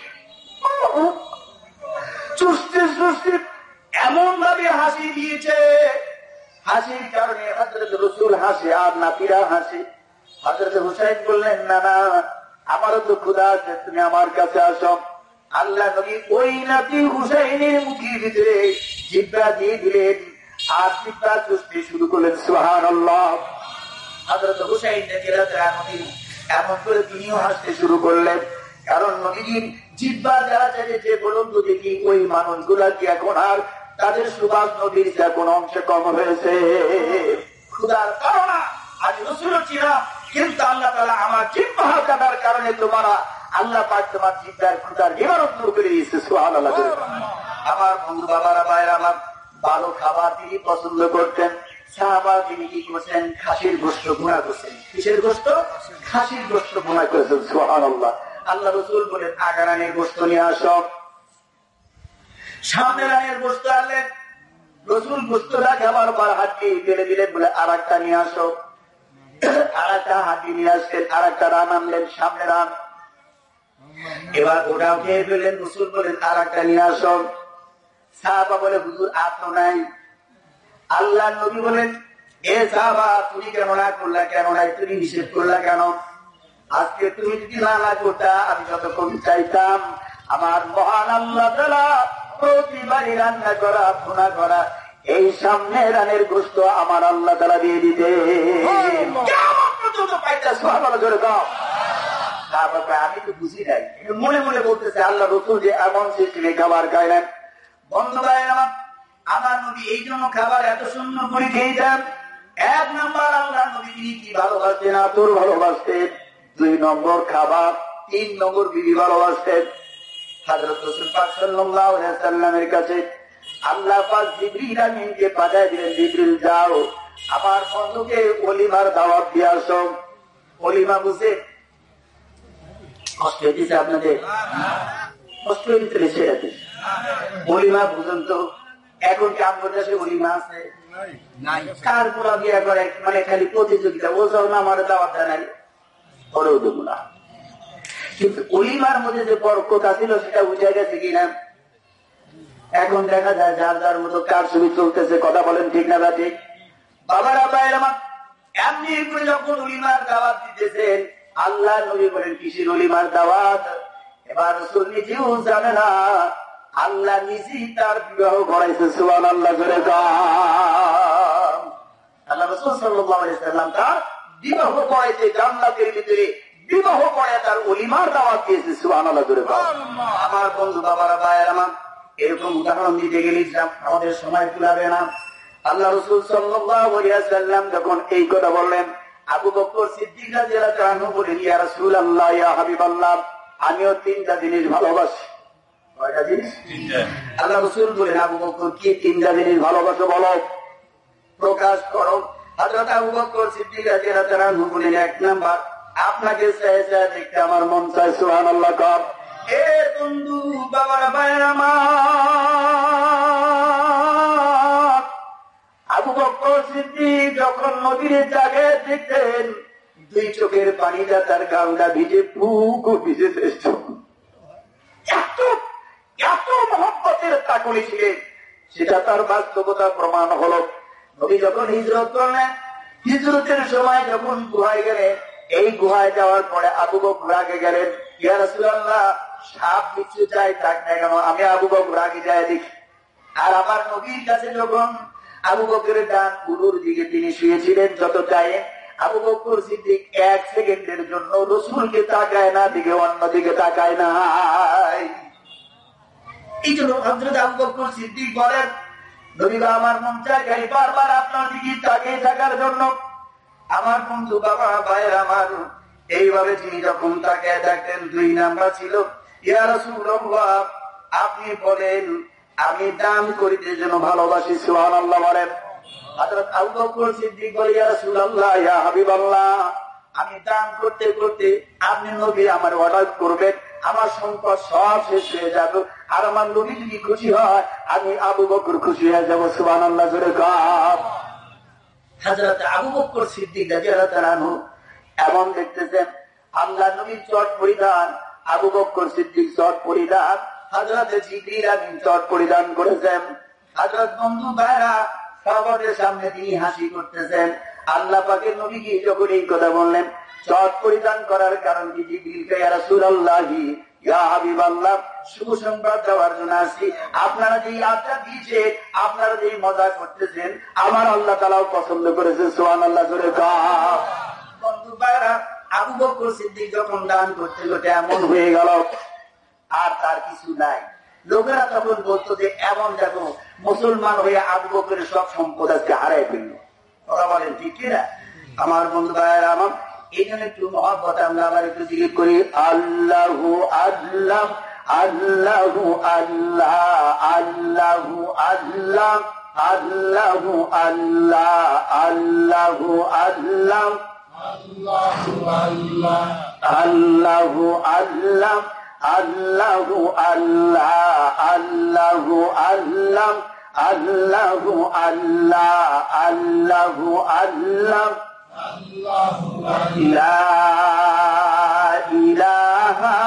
চুষতে চুষতে এমন ভাবে হাসি দিয়েছে, হাসির কারণে হযরত রাসূল হাসে আর নাতিরা হাসে। হযরত হুসাইন বললেন না না আমারও তো ক্ষুধা আছে, তুমি আমার কাছে আসো। আল্লাহ নবী ওই নাতি হুসাইনের মুখের ভিতরে জিহ্বা দিয়ে দিলেন আর জিহ্বা চুষতে শুরু করলেন। সুবহানাল্লাহ। হযরত হুসাইন রাদিয়াল্লাহু আনহু এমন করে তিনিও হাসতে শুরু করলেন, কারণ নবীজির জিহ্বা যারা চাইছে বলুন তো দেখি ওই মানুষগুলা কি এখন আর তাদের সুবাস নবীর কোন অংশে কম হয়েছে? ক্ষুধার কারণে আমি রাসূল ছিলাম, কিন্তু আল্লাহ তাআলা আমার জিহ্বা কাটার কারণে তোমরা আল্লাহ পাক তোমার জিহ্বার ক্ষুধার নিবারণ দূর করে দিয়েছে। সুবহানাল্লাহ। আমার বন্ধু বাবারা ভাইরা আমার, ভালো খাবার তিনি পছন্দ করতেন। সাহাবা তিনি কি করছেন? খাসির গোশত ভুনা করছেন। কিসের গোশত? খাসির গোশত ভুনা করেছেন। সুবহানাল্লাহ। আল্লাহ রাসূল বলেন আগা রানের গোশত নিয়ে আসো। সামনে রানের গোশত আনলেন, রাসূল গোশতটা খাবার পর হাড্ডি ফেলে দিলেন, বলে আর একটা নিয়ে আসো। আর একটা হাড্ডি নিয়ে আসলেন, আর একটা রান আনলেন, সামনে রান। এবার ওটাও খেয়ে ফেললেন, রাসূল বলেন আর একটা নিয়ে আসো। সাহাবা বলে হুজুর আর তো নাই। আল্লাহ নবী বলেন এ সাহাবা তুমি কেন না করলা, কেন নাই তুমি নিষেধ করলা কেন? আজকে তুমি যদি না না করতা আমি যতক্ষণ চাইতাম আমার মহান আল্লাহ তাআলা প্রতিবারই রান্না করা ভুনা করা এই সামনে রানের গোশত আমার আল্লাহ তাআলা দিয়ে দিতে আমি তো বুঝি নাই, মনে মনে বলতেছে আল্লাহ রসুল যে এমন সিস্টেমে খাবার খায় না। বন্ধু ভাই আমার, আমার নবী এই জন্য খাবার এত সুন্দর করে খেয়েছেন। এক নম্বর আল্লাহ নবী তিনি কি ভালোবাসতেন? আতর ভালোবাসতেন। দুই নম্বর খাবার, তিন নম্বর বিবি ভালোবাসতেন। হযরত রাসূল পাক সাল্লাল্লাহু আলাইহি সাল্লামের কাছে আল্লাহ পাক জিবরিল আমিনকে পাঠায় দিলেন, জিবরিল যাও আমার বন্ধুকে ওলিমার দাওয়াত দিয়ে আসো। ওলিমা বুঝে কষ্ট হয়েছে আপনাদের? কষ্ট হয়েছে সেটাতে ওলিমা বুঝুন তো। এখন কি আমাদের দেশে ওলিমা আছে? কার পুরা বিয়া করে মানে খালি প্রতিযোগিতা, ও যাও না আমার দাওয়াত নাই, ওরেও দেবো না। কিন্তু ওলিমার মধ্যে যে বরকত ছিল সেটা বুঝে গেছে কিনা? এখন দেখা যায় যার যার মতো কার ছবি চলতেছে। কথা বলেন ঠিক না? ঠিক। বাবারা ভাইয়ের আমার, এমনি করে যখন ওলিমার দাওয়াত দিতেছেন আল্লাহ নবী বলেন কিসের ওলিমার দাওয়াত? এবার রাসূল নিজেও জানে না, আল্লাহ নিজেই তার বিবাহ করাইছে। সুবহানাল্লাহ। আল্লাহ রাসূল সাল্লাল্লাহু আলাইহি সাল্লাম তার বিবাহ করাইছে, জান্নাতের ভিতরে বিবাহ করে তার ওলিমার দাওয়াত দিয়েছে। সুবহানাল্লাহ। আমার বন্ধু বাবারা ভাইয়ের আমার, এরকম উদাহরণ দিতে গেলে আমাদের সময় কুলাবে না। আল্লাহ রাসূল সাল্লাল্লাহু আলাইহি ওয়াসাল্লাম যখন এই কথা বললেন, আবু বকর সিদ্দিক রাদিয়াল্লাহু আনহু বললেন, ইয়া রাসূলুল্লাহ, ইয়া হাবিবাল্লাহ, আমিও তিনটা জিনিস ভালোবাসি। কয়টা জিনিস? তিনটা। আল্লাহ রাসূল বলেন, আবু বকর কি তিনটা জিনিস ভালোবাসো বলো, প্রকাশ করো। হযরত আবু বকর সিদ্দিক রাদিয়াল্লাহু আনহু বলেন, এক নাম্বার, আপনাকে চাই চাই দেখতে আমার মন চায়। সুবহানাল্লাহ। কর এ বন্ধু, বাবারা, ভাইয়ের আমার, আবু বকর সিদ্দিক যখন নবীর জাগে দেখতেন, দুই চোখের পানিটা তার গালটা ভিজে পুকু ভিজে এত এত মহব্বতের তাকুনি ছিলেন, সেটা তার বাস্তবতা প্রমাণ হলো। নবী যখন হিজরত করলেন, হিজরতের সময় যখন গুহায় গেলেন, এই গুহায় যাওয়ার পরে আবু বকর আগে গেলেন। ইয়া রাসূলুল্লাহ, সাপ বিচ্ছু চাই থাক না কেন, আমি আবু বকর আগে যাই দেখি। আর আমার নবীর কাছে যখন আবু বকরের ডান উরুর দিকে তিনি শুয়েছিলেন, যত টাইম আবু বকর সিদ্দিক এক সেকেন্ডের জন্য রাসূলকে তাকায় না, দিকে অন্যদিকে তাকায় না। এই জন্য হযরত আবু বকর সিদ্দিক বলেন, নবী, আমার মন চায় বারবার আপনার দিকে তাকিয়ে থাকার জন্য। আমার বন্ধু, বাবা, ভাইয়ের আমার, এইভাবে তিনি যখন তাকিয়ে থাকতেন, দুই নাম্বার ছিল, ইয়া রাসূলুল্লাহ, আপনি বলেন আমি দান করিতে যেন ভালোবাসি। সুবহানাল্লাহ বলেন। হযরত আবু বকর সিদ্দিক বলে, ইয়া রাসূলুল্লাহ, ইয়া হাবিবাল্লাহ, আমি দান করতে করতে আপনি নবী আমার অর্ডার করবেন, আমার সম্পদ সব শেষ হয়ে যাবে, আর আমার নবী যদি খুশি হয়, আমি আবু বকর খুশি হয়ে যাবো। সুবহানাল্লাহ জোরে কাপ। হযরত আবু বকর সিদ্দিক রাদিয়াল্লাহু আনহু এমন দেখতেছেন, আল্লাহ নবীর চট পরিধান, আবু বকর সিদ্দিক চট পরিধান, হযরত জিবরিল আমিন চট পরিধান করেছেন। হযরত বন্ধু ভাইরা, সাহাবাদের সামনে তিনি হাসি করতেছেন। আল্লাহ পাকের নবীকে যখন এই কথা বললেন, চট পরিধান করার কারণ কি? জিবরিলকে, ইয়া রাসূলুল্লাহ, ইয়া হাবিবাল্লাহ, শুভ সংবাদ দেওয়ার জন্য আসছি। আপনারা যে আড্ডা দিয়েছে, আপনারা যে মজা করতেছেন, আমার আল্লাহ তাআলাও পছন্দ করেছেন। সুবহানাল্লাহ জোরে কাপ। বন্ধু ভাইরা, আবু বকর সিদ্দিক যখন দান করতে করতে এমন হয়ে গেল, আর তার কিছু নাই। লোকেরা তখন বলতো যে, এমন দেখো মুসলমান হয়ে আবু বকরের সব সম্পদ আজকে হারাই ফেলল। কথা বলেন ঠিক কিনা? আমার বন্ধু ভাইয়েরা আমার, এই জন্য একটু মহব্বত আমরা আবার একটু জিজ্ঞেস করি, আল্লাহু আল্লাহ, আল্লাহু আল্লাহ, আল্লাহু আল্লাহ, আল্লাহু আল্লাহ, আল্লাহু আল্লাহ, আল্লাহু আল্লাহ, আল্লাহু আল্লাহ, আল্লাহু আল্লাহ, আল্লাহু আল্লাহ, আল্লাহু আল্লাহ, আল্লাহু আল্লাহ, লা ইলাহা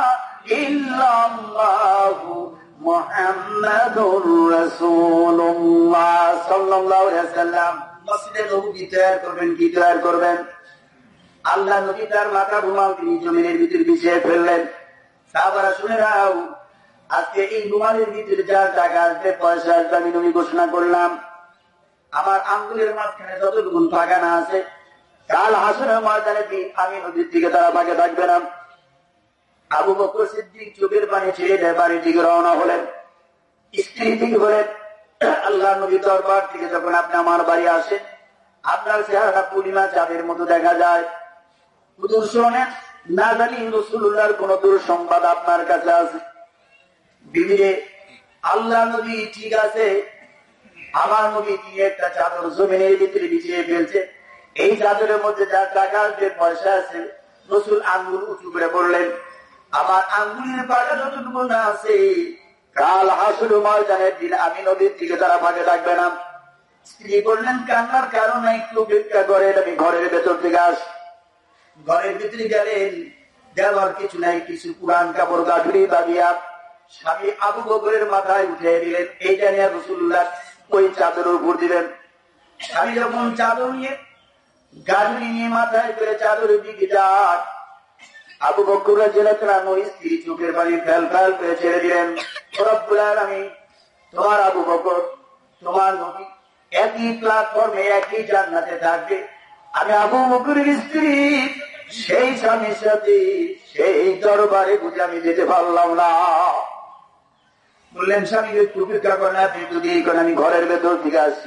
ইল্লাল্লাহু মুহাম্মাদুর রাসূলুল্লাহ সাল্লাল্লাহু আলাইহি ওয়াসাল্লাম। মসজিদে নববী তৈরি করবেন, কি তৈরি করবেন? আল্লাহ নবী তার মাথা রুমাল তিনি জমিনের ভিতরে বিছিয়ে ফেললেন। সাহাবারা শুনে নাও, আজকে এই রুমালের ভিতরে যা টাকা আসবে, পয়সা আসবে, আমি নবী ঘোষণা করলাম, আমার আঙ্গুলের মাঝখানে যতটুকু বাগানা আছে, কাল হাসরের ময়দানে দিন আমি নদীর দিকে তারা ভাগে থাকবে না। আবু বকর সিদ্দিক চোখের পানি ছেড়ে দেয়, বাড়ির দিকে রওনা হলেন। স্ত্রী দিকে বলেন, আল্লাহ নবী দরবার থেকে যখন আপনি আমার বাড়ি আসেন, আপনার চেহারাটা পূর্ণিমা চাঁদের মতো দেখা যায়। হুজুর শোনেন, না জানি রাসূলুল্লাহর কোন দূর সংবাদ আপনার কাছে আছে। বিবিরে, আল্লাহ নবী ঠিক আছে, আমার নবী দিয়ে একটা চাদর জমিনের ভিতরে বিছিয়ে ফেলছে, এই চাদরের মধ্যে যা টাকা আছে, পয়সা আছে। রাসূল আঙ্গুল উঁচু করে বললেন, আমার আঙ্গুলের পাটা যতটুকু না আছে, কাল হাসরের ময়দানের দিন আমি নদীর দিকে তারা ভাগে থাকবে না। স্ত্রী বললেন, কান্নার কারণে একটু অপেক্ষা করেন, আমি ঘরের ভেতর থেকে আসি। ঘরের ভিতরে গেলেন, দেওয়ার কিছু নাই, কিছু পুরান কাপড় গাঠুরি বাঁধিয়া স্বামী আবু বকরের মাথায় উঠে দিলেন। এইটা নিয়ে রাসূলুল্লাহ ওই চাদর উপর দিলেন। স্বামী যখন চাদর নিয়ে গাঠুরি নিয়ে মাথায় করে চাদরের দিকে যান, আবু বকর রাদিয়াল্লাহু আনহু স্ত্রী চোখের পানি ফেল ফেল করে ছেড়ে দিলেন। রব্বুল আলামিন, তোমার আবু বকর, তোমার নবী একই প্ল্যাটফর্মে একই জান্নাতে থাকবে, আমি আবু বকরের স্ত্রী সেই স্বামীর সাথে সেই দরবারে বুঝে আমি যেতে পারলাম না। বললেন, স্বামী একটু অপেক্ষা করেন, আপনি যদি এই করেন, আমি ঘরের ভেতর থেকে আসি।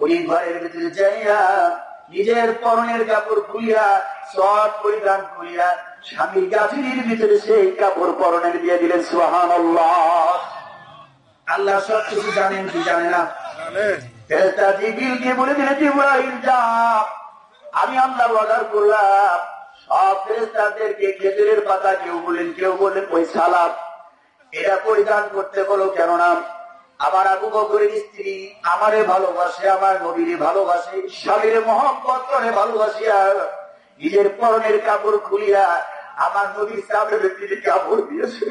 ওই ঘরের ভিতরে যাইয়া নিজের পরনের কাপড় খুলিয়া শর্ট পরিধান করিয়া স্বামীর গাছের ভিতরে সেই কাপড় পরনের দিয়ে দিলেন। সুবহানাল্লাহ। আল্লাহ সব কিছু জানেন কি জানে না? ফেরেশতা জিবরিলকে বলে দিলেন, জিবরাইল যাও, আমি আল্লাহ অর্ডার করলাম সব ফেরেশতাদেরকে খেজুরের পাতা, কেউ বলেন কেউ বলেন ওই সালাত, এটা পরিধান করতে বলো। কেননা আমার আবু বকরের স্ত্রী আমারে ভালোবাসে, আমার নবীরে ভালোবাসে, স্বামীর মহব্বত করে ভালোবাসিয়া নিজের পরনের কাপড় খুলিয়া আমার নবীর সামনে তিনি কাপড় দিয়েছে।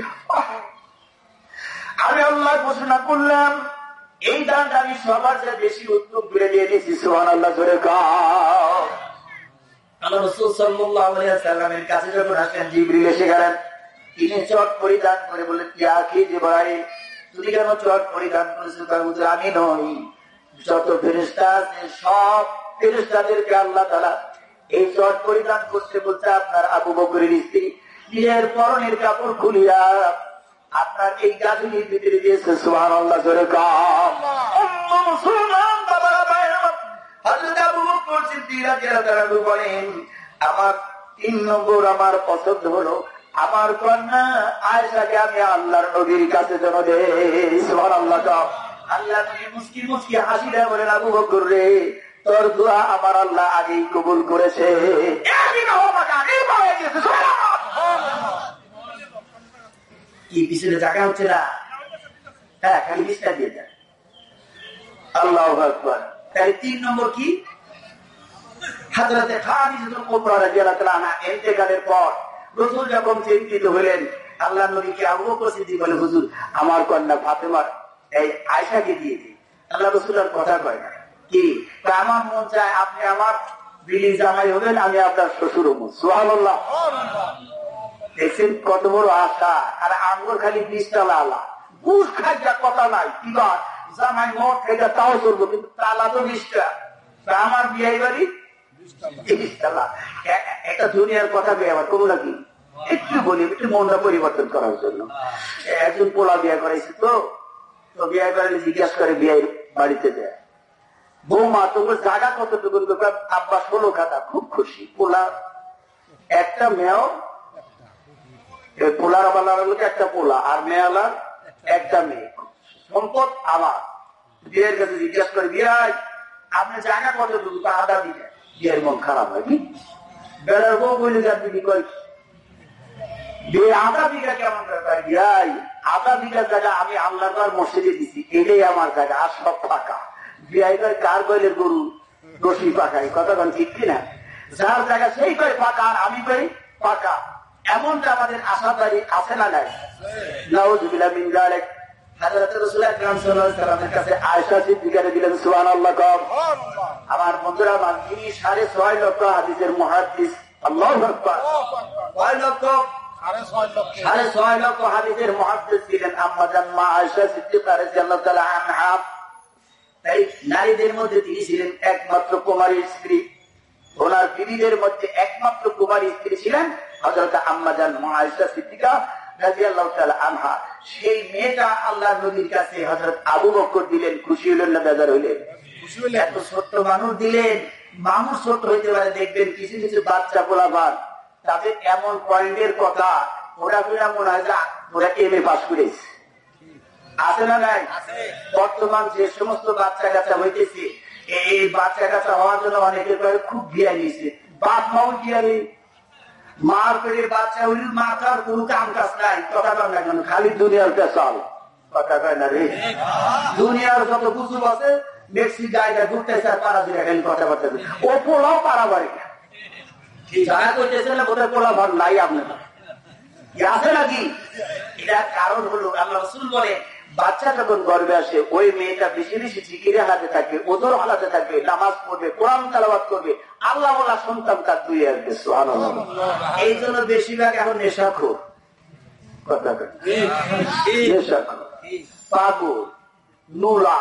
আমি আল্লাহ ঘোষণা করলাম এই দানটা আমি সবার চেয়ে বেশি উত্তম করে দিয়ে দিয়েছি। সুবহানাল্লাহ জোরে গাও। আল্লাহ রাসূল সাল্লাল্লাহু আলাইহি ওয়াসাল্লামের কাছে যখন আসলেন, জিবরিল এসে গেলেন। তিনি চট পরিধান করে বললেন, ইয়া আখি জিবরাইল, তুমি কেন চট পরিধান করেছো? তার মধ্যে আমি নই, যত ফেরেশতা আছে সব ফেরেশতাদেরকে আল্লাহ তাআলা এই চট পরিধান করতে বলছে। আপনার আবু বকরের স্ত্রী নিজের পরনের কাপড় খুলিয়া আপনার এই গাছের ভিতরে দিয়েছে। সুবহানাল্লাহ জোরে গাও। মুসলমান বাবারা ভাইরা, হযরত আবু বকর সিদ্দিক রাদিয়াল্লাহু আনহু বলেন, আমার তিন নম্বর আমার পছন্দ হলো আমার কন্যা আয়েশাকে আমি আল্লাহর নবীর কাছে যেন দেই। সুবহানাল্লাহ। আল্লাহ নবী মুস্কি মুস্কি হাসি দেয়, বলেন, আবু বকর রে, তোর দোয়া আমার আল্লাহ আগেই কবুল করেছে। কি পিছনে জায়গা হচ্ছে না? হ্যাঁ, খালি বিস্তার দিয়ে যায়। আল্লাহু আকবার। তাই তিন নম্বর কি? হযরতে খাদিজাতুল কুবরা রাদিয়াল্লাহু তাআলা আনহা ইন্তেকালের পর রাসূল যখন চিন্তিত হলেন, আল্লাহ নবীকে আবু বকর সিদ্দিক বলে, হুজুর আমার কন্যা ফাতেমা এই আয়েশাকে দিয়ে দিই। আল্লাহ রাসূলের কথা কয় না কি, আমার মন চায় আপনি আমার বিলি জামাই হবেন, আমি আপনার শ্বশুর হব। সুবহানাল্লাহ। দেখছেন কত বড় আশা। আর আঙ্গুর খালি বিশটা লালা, বুঝ খাইটা কথা নাই, কি জামাই মদ খাইটা তাও চলবো, কিন্তু তালা তো বিশটা। আমার বিয়ে বাড়ি একটা দুনিয়ার কথা বিয়ে আবার কবুলা কি একটু বলি, একটু মনটা পরিবর্তন করার জন্য। একজন পোলা বিয়ে করাইছে, তো তো বিয়ে করালে জিজ্ঞাসা করে বিয়ে বাড়িতে দেয়, বৌমা তোমার জায়গা কতটুকু? আব্বা ষোলো খাতা। খুব খুশি। পোলা একটা মেয়েও, পোলার আবার একটা পোলা আর মেয়ালার একটা মেয়ে, সম্পদ আমার। বিয়ের কাছে জিজ্ঞাসা করে, বিয়ে আপনি জায়গা কতটুকু? আধা দিকে। বিয়ের মন খারাপ হয় কি? বেড়ার বউ বলে যার দিদি কয় বিয়ে আধা বিঘা কেমন ব্যাপার? বিয়াই আধা বিঘা জায়গা আমি আল্লাহর মসজিদে দিছি, এটাই আমার জায়গা, আর সব ফাঁকা। বিয়াই কয় কার কইলে গরু রশি পাকাই, কথা কোন ঠিক কিনা? যার জায়গা সেই কয় ফাঁকা, আর আমি কই ফাঁকা। এমনটা আমাদের আশাদারি আছে না নাই? নাউযুবিল্লাহ মিন যালিক। হযরত রাসূল আকরাম সাল্লাল্লাহু আলাইহি ওয়াসাল্লামের কাছে আয়েশা সিদ্দিকারে দিলেন। সুবহানাল্লাহ। আমার বন্ধুরা, আমার তিনি সাড়ে ছয় লক্ষ হাদিসের মুহাদ্দিস। আল্লাহু আকবার। কয় লক্ষ? সাড়ে ছয় লক্ষ হাদিসের মুহাদ্দিস ছিলেন আম্মা জান মা আয়েশা সিদ্দিকা রাদিয়াল্লাহু তাআলা আনহা। তাই নারীদের মধ্যে তিনি ছিলেন একমাত্র কুমারী স্ত্রী। ওনার বিবিদের মধ্যে একমাত্র কুমারী স্ত্রী ছিলেন হযরত আম্মা জান মা আয়েশা সিদ্দিকা রাদিয়াল্লাহু তাআলা আনহা। সেই মেয়েটা আল্লাহর নবীর কাছে হযরত আবু বকর দিলেন। খুশি হলেন না বেজার হইলেন? এত ছোট্ট মানুষ দিলেন। মানুষ ছোট হইতে পারে, দেখবেন কিছু কিছু বাচ্চা পোলাপান তাদের এমন পয়েন্টের কথা, ওরা করে মনে হয় ওরা এম এ পাস করেছে। আছে না নাই? বর্তমান যে সমস্ত বাচ্চা কাচ্চা হইতেছে, এই বাচ্চা কাচ্চা হওয়ার জন্য অনেকের খুব ঘিয়া নিয়েছে। বাপ মাও ঘিয়া নেই, মার পেটের বাচ্চা হইল, মাথার কোন কাম কাজ নাই, কথা কয় না কেন? খালি দুনিয়ার পেশাল, কথা কয় না রে? দুনিয়ার যত গুজব আছে, মেক্সি জায়গা ঘুরতে চায়, পাড়া দিয়ে খালি কথাবার্তা। ও পোলাও পাড়া বাড়ি যারা করতেছে না, বোধহয় পোলা ভর নাই আপনার আছে নাকি? এটা কারণ হলো আল্লাহ রাসূল বলে, বাচ্চা যখন গর্বে আসে, ওই মেয়েটা বেশি বেশি জিকিরে হাতে থাকবে, ওজোর হালাতে থাকবে, নামাজ পড়বে, কোরআন তেলাওয়াত করবে, আল্লাহ বলা সন্তান তার দুই আসবে। সুবহানাল্লাহ। এই জন্য বেশিরভাগ এখন নেশাখোর, কথা কয় নেশাখোর, পাগল, নুলা।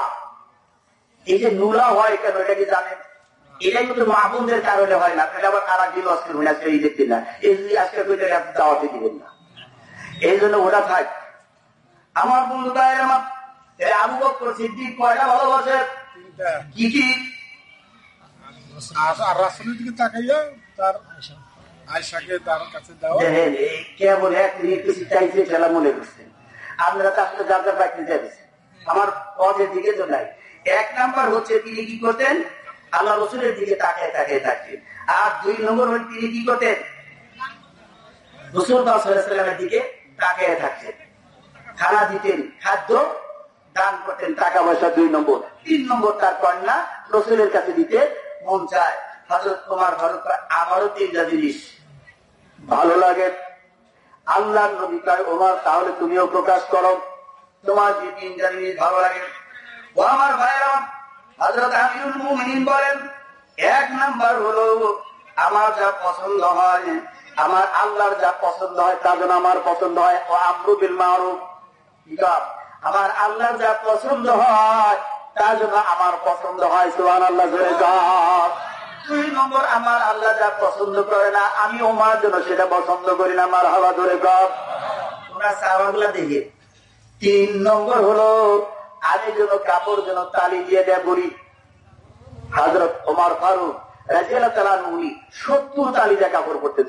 এই যে নুলা হয় কেন, এটা কি জানেন? এটাই কিন্তু মা বোনদের কারণে হয় না। তাহলে আবার আর একদিন অস্থির হয়ে আজকে এই দেখতে না, এই যে আজকে দাওয়াতে দিবেন না, এই জন্য ওটা থাক। আমার বন্ধু ভাই, আমার আবু বকর সিদ্দিক কয়টা ভালোবাসে? কি কি? আর রাসূলের দিকে তাকাইয়া তার আয়েশাকে তার কাছে দাও। দেখেন কেবল এক মিনিট কিছু চাইছে সেটা মনে করছেন আপনারা তো আসলে যা যা পাইতে যাচ্ছেন আমার পথের দিকে তো নাই। এক নাম্বার হচ্ছে তিনি কি করতেন আল্লাহ রসুলের দিকে তাকায় তাকায় থাকতেন। আর দুই নম্বর হল তিনি কি করতেন রাসূলুল্লাহ সাল্লাল্লাহু আলাইহি ওয়াসাল্লামের দিকে তাকায় থাকতেন, খানা দিতেন, খাদ্য দান করতেন, টাকা পয়সা দুই নম্বর। তিন নম্বর তার কন্যা রসুলের কাছে দিতে মন চায়। হযরত ওমর ফারুক আমারও তিনটা জিনিস ভালো লাগে। আল্লাহর নবী কয় ওমর তাহলে তুমিও প্রকাশ করো তোমার যে তিনটা জিনিস ভালো লাগে। ও আমার ভাইরা, হযরত আমিরুল মুমিনিন বলেন এক নাম্বার হলো আমার যা পছন্দ হয়, আমার আল্লাহর যা পছন্দ হয় তা যেন আমার পছন্দ হয়। ও আমরু বিল মারুফ, আমার আল্লাহর যা পছন্দ হয় তা যেন আমার পছন্দ হয়। সুবহানাল্লাহ। দুই নম্বর আমার আল্লাহ যা পছন্দ করে না আমি ওমার জন্য সেটা পছন্দ করি না। আমার হাওয়া ধরে গপ ওনার সাহাবাগুলা দেখে। তিন নম্বর হলো আমি যেন কাপড় যেন তালি দিয়ে দেয় বলি। হযরত ওমর ফারুক রাদিয়াল্লাহু তাআলা উনি সত্তর তালি দিয়ে কাপড় পরতেন।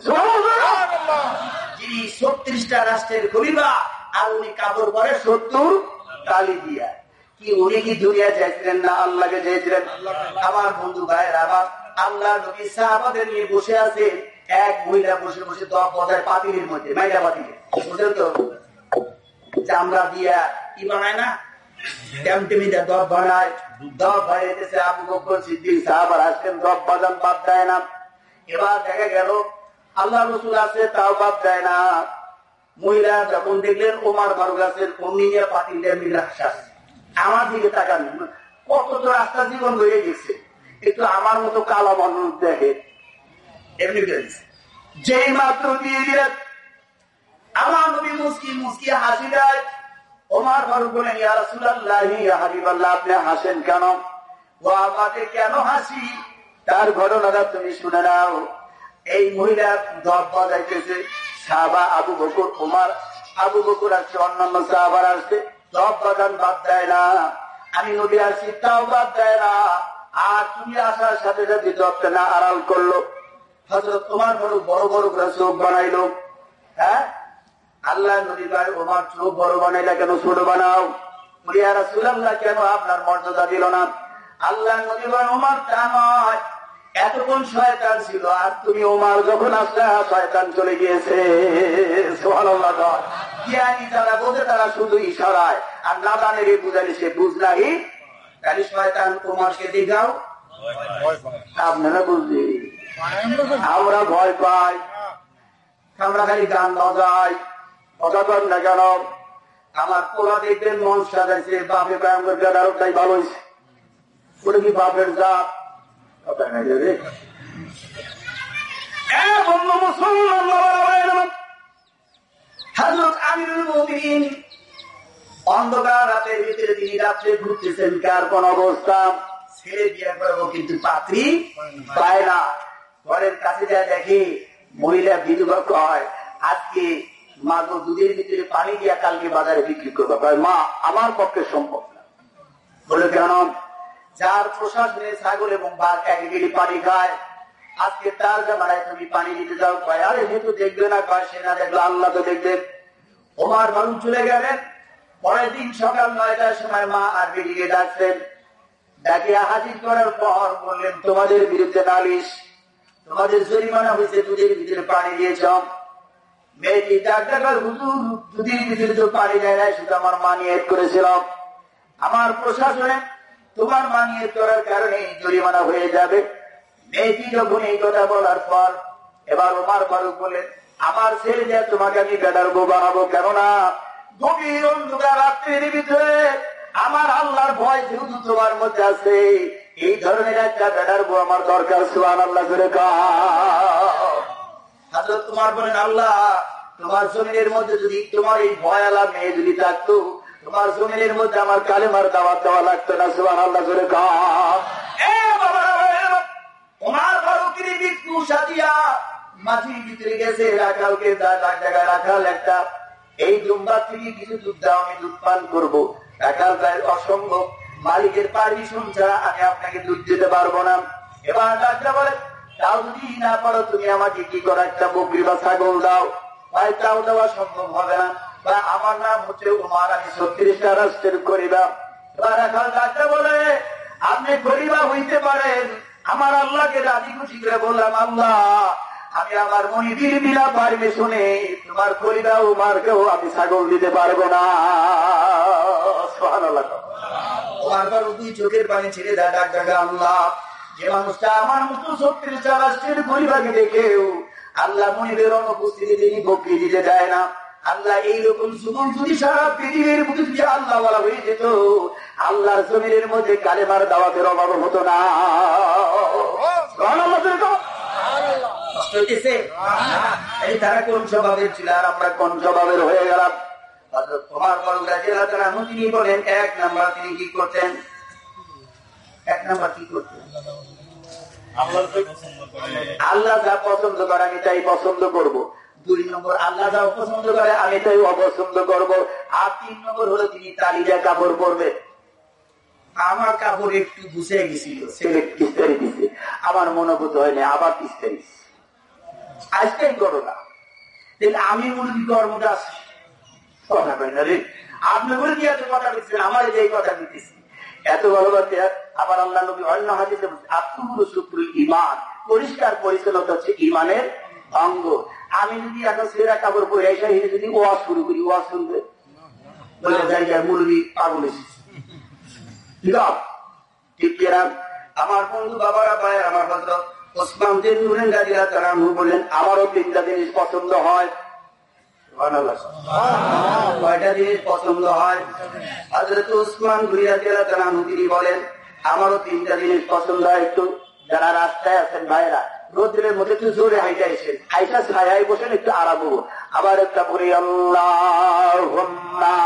যিনি ছত্রিশটা রাষ্ট্রের খলিফা আর উনি কাপড় পরে সত্তর তালি দিয়া। কি উনি কি দুনিয়া চাইছিলেন না আল্লাহকে চেয়েছিলেন? আমার বন্ধু ভাইয়ের আমার আল্লাহ নবী সাহাবাদের নিয়ে বসে আছে, এক মহিলা বসে বসে দপ বজায় পাতিলের মধ্যে, মাইলা পাতিলে বুঝলেন তো, চামড়া দিয়া কি বানায় না টেমটেমি দিয়া দপ বানায়। দপ বাড়িতেছে আবু বকর সিদ্দিক সাহাবারা আসলেন, দপ বাজান বাদ দেয় না। এবার দেখা গেল আল্লাহ রসুল আছে তাও বাদ দেয় না। মহিলা যখন দেখলেন ওমর ফারুক আছে অমনি নিয়ে পাতিলটা মিলে হাসাস, আমার দিকে তাকান, কত তো রাস্তা জীবন হয়ে গেছে, একটু আমার মতো কালা মানুষ দেখে এমনি করেছে। যেই মাত্র দিয়ে দিলেন আমার নবী মুস্কি মুস্কি হাসি দেয়। ওমর ফারুক বলেন ইয়া রাসূলুল্লাহ ইয়া হাবিবাল্লাহ আপনি হাসেন কেন? ও আমাকে কেন হাসি তার ঘটনাটা তুমি শুনে নাও। এই মহিলা দপ বাজাইতেছে, সাহাবা আবু বকর ওমর আবু বকর আসছে, অন্যান্য সাহাবারা আসছে, দপ বাজান বাদ দেয় না। আমি নবী আসছি তাও বাদ দেয় না। আর তুমি আসার সাথে সাথে দপটা না আড়াল করলো। হযরত ওমর ফারুক বড় বড় করে চোখ বানাইলো। হ্যাঁ আল্লাহ নবী ভাই ওমর চোখ বড় বানাইলা কেন, ছোট বানাও। বলি ইয়া রাসূলুল্লাহ কেন আপনার মর্যাদা দিল না? আল্লাহ নবী ভাই ওমর তা নয়, এতক্ষণ শয়তান ছিল আর তুমি ওমর যখন আসলে শয়তান চলে গিয়েছে। সুবহানাল্লাহ। জ্ঞানী যারা বোঝে তারা শুধু ইশারায়, আর নাদানের বুঝালে সে বুঝলাই খালি শয়তান ওমরকে দেখাও আপনারা বুঝলি। আমরা ভয় পাই, আমরা খালি গান বাজাই, কথা কর না কেন? আমার পোলা দেখবেন মন সাজাইছে, বাপে কায়ঙ্গর গাদারও তাই ভালো হয়েছে, ওটা কি বাপের জাত? কথা নাই রে। হযরত আমিরুল মুমিনিন অন্ধকার রাতের ভিতরে তিনি রাত্রে ঘুরতেছেন, কার কোন অবস্থা, ছেলে বিয়ে করবো কিন্তু পাত্রী পায় না। ঘরের কাছে যা দেখে মহিলা বিধবা কয় আজকে মা গো দুধের ভিতরে পানি দিয়া কালকে বাজারে বিক্রি করবো। মা আমার পক্ষে সম্ভব না। বলে কেন? যার প্রশাসনে ছাগল এবং বাঘ এক গেলি পানি খায়, আজকে তার জামানায় তুমি পানি দিতে যাও। কয় আরে সে তো দেখবে না। কয় সে না দেখলো আল্লাহ তো দেখবে। ওমর ফারুক চলে গেলেন। পরের দিন সকাল নয়টার সময় মা আর বেরিয়ে ডাকছেন, ডাকিয়া হাজির করার পর বললেন তোমাদের বিরুদ্ধে নালিশ, তোমাদের জরিমানা হয়েছে, দুধের ভিতরে পানি দিয়েছ। মেয়েটি ডাক ডাকার হুজুর দুধের ভিতরে তো পানি দেয় না, শুধু আমার মা নিয়ত করেছিলাম, আমার প্রশাসনে তোমার মা নিয়ত করার কারণে জরিমানা হয়ে যাবে। মেয়েটি যখন এই কথা বলার পর এবার ওমর ফারুক বললেন আমার ছেলে যে তোমাকে আমি বেটার বউ বানাবো, কেননা গভীর অন্ধকার রাত্রির ভিতরে আমার আল্লাহর ভয় যেহেতু তোমার মধ্যে আছে, এই ধরনের একটা বেটার বউ আমার দরকার। সুবহানাল্লাহ করে হযরত ওমর বলেন আল্লাহ তোমার জমিনের মধ্যে যদি তোমার এই ভয় আলা মেয়ে যদি থাকতো, তোমার জমিনের মধ্যে আমার কালেমার দাওয়াত দেওয়া লাগতো না। সুবহানাল্লাহ করে ওমর ফারুকের মৃত্যু সাথিয়া মাটির ভিতরে গেছে, রাখালকে জায়গায় রাখাল একটা এই দুম্বার থেকে কিছু দুধ দাও, আমি দুধ পান করবো। রাখাল গায়ের অসম্ভব, মালিকের পারমিশন ছাড়া আমি আপনাকে দুধ দিতে পারবো না। এবার ডাক্তার বলে তাও যদি না পারো তুমি আমাকে কি করো একটা বকরি বা ছাগল দাও, ভাই তাও দেওয়া সম্ভব হবে না, বা আমার নাম হচ্ছে উমার, আমি ছত্রিশটা রাষ্ট্রের করিবা। এবার এখন ডাক্তার বলে আপনি করিবা হইতে পারেন, আমার আল্লাহকে রাজি খুশি করে বললাম আল্লাহ আমি আমার মনিবির বিনা পারমিশনে তোমার করিবা উমারকেও আমি ছাগল দিতে পারবো না। সুবহানাল্লাহ। উমার দুই চোখের পানি ছেড়ে দেয় ডাক্তারকে, আল্লাহ যে মানুষটা আমার মতো ছত্রিশটা রাষ্ট্রের পরিবারকে দেখেও আল্লাহ মনিবের অনুপস্থিতি তিনি বকরি দিতে দেয় না, আল্লাহ এইরকম যুবক যদি সারা পৃথিবীর মধ্যে যদি আল্লাহ বলা হয়ে যেত, আল্লাহর জমিনের মধ্যে কালেমার দাওয়াতের অভাব হতো না। তারা কোন স্বভাবের ছিল আর আমরা কোন স্বভাবের হয়ে গেলাম। তোমার তিনি বলেন এক নাম্বার তিনি কি করতেন, এক নাম্বার কি করতেন, আল্লাহ যা পছন্দ করে আমি তাই পছন্দ করব। দুই নম্বর আল্লাহ যা অপছন্দ করে আমি তাই অপছন্দ করব। আর তিন নম্বর হলো তিনি তালিজা কাপড় পরবে। আমার কাপড় একটু বুঝে গেছিল, ছেলে কিস্তারি দিচ্ছে, আমার মনোভূত হয়নি, আবার কিস্তারি আজকেই করো না, আমি মনে করি কর্মটা আছে কথা কয় না রে, আপনি বলে দিয়ে এত কথা দিচ্ছেন, আমার যে কথা দিতেছি এত ভালোবাসে। আবার আল্লাহ নবী অন্য হাদিসে আত্মশুক্রুল ঈমান, পরিষ্কার পরিচ্ছন্নতা হচ্ছে ঈমানের অঙ্গ। আমি যদি এখন ছেঁড়া কাপড় পরে এসে যদি ওয়াজ শুরু করি, ওয়াজ শুনবে বলে যাই যায় মুরগি পাগল এসেছে, ঠিক কিনা? আমার বন্ধু বাবারা ভাইয়ের আমার হযরত ওসমান বিন নুরেন রাদিয়াল্লাহু তাআলা আনহু বললেন আমারও তিনটা জিনিস পছন্দ হয়। কয়টা জিনিস পছন্দ হয়? হযরত ওসমান রাদিয়াল্লাহু তাআলা আনহু তিনি বলেন আমারও তিনটা জিনিস পছন্দ হয়। একটু যারা রাস্তায় আছেন ভাইরা, রোদ্রের মধ্যে একটু জোরে হাইটা এসেন, হাইটা ছায়ায় বসেন, একটু আরাম হবো। আবার একটা বলি আল্লাহুম্মা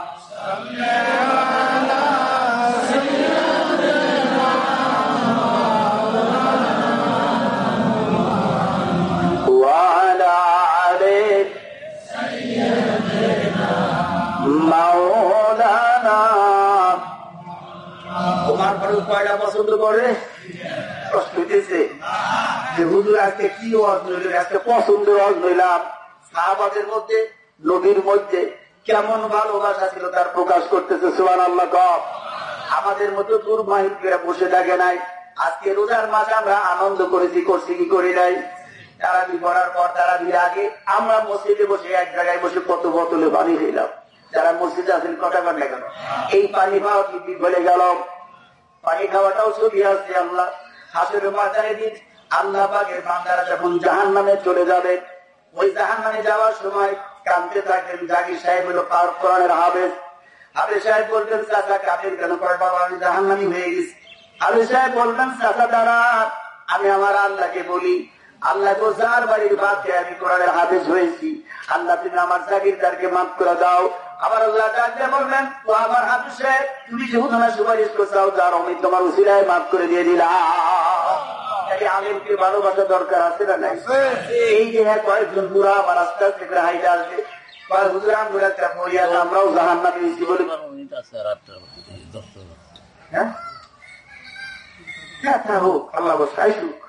কয়টা পছন্দ করে? প্রশ্ন দিতেছে যে হুজুর আজকে কি ওয়াজ নইলেন, আজকে পছন্দ ওয়াজ নইলাম। সাহাবাদের মধ্যে নবীর মধ্যে কেমন ভালোবাসা ছিল তার প্রকাশ করতেছে। সুবহানাল্লাহ। কম আমাদের মধ্যে দুর্মাহিতরা বসে থাকে নাই। আজকে রোজার মাসে আমরা আনন্দ করেছি, করছি কি করি নাই? তারাবি পড়ার পর তারাবির আগে আমরা মসজিদে বসে এক জায়গায় বসে কত বোতলে পানি খেলাম। যারা মসজিদে আছেন কথা বল না কেন, এই পানি খাওয়া কি বলে গেল? পানি খাওয়াটাও ছবি আছে আল্লাহ হাসরের ময়দানে দিন আল্লাহ পাকের বান্দারা যখন জাহান্নামে চলে যাবে, ওই জাহান্নামে যাওয়ার সময় কাঁদতে থাকেন। জাকির সাহেব হলো কোরআনের হাফেজ। হাফেজ সাহেব বলবেন চাচা কাঁদেন কেন? কয় বাবা আমি জাহান্নামী হয়ে গেছি। হাফেজ সাহেব বলবেন চাচা দাঁড়া, আমি আমার আল্লাহকে বলি আল্লাহ তো যার বাড়ির বাদে আমি কোরআনের হাফেজ হয়েছি, আল্লাহ তুমি আমার জাকিরদারকে মাফ করে দাও। আবার আল্লাহ ডাকতে বলবেন তো আমার হাফেজ সাহেব তুমি যেহেতু না সুপারিশ করছাও, যার আমি তোমার উসিলায় মাফ করে দিয়ে দিলাম। আলেমকে ভালোবাসা দরকার আছে না নাই? এই যে হ্যাঁ কয়েকজন বুড়া আমার আস্তে আস্তে করে হাইটা আসবে, আমরাও জাহান্নামে হয়েছি বলে হ্যাঁ হোক, আল্লাহ বসাই সুখ।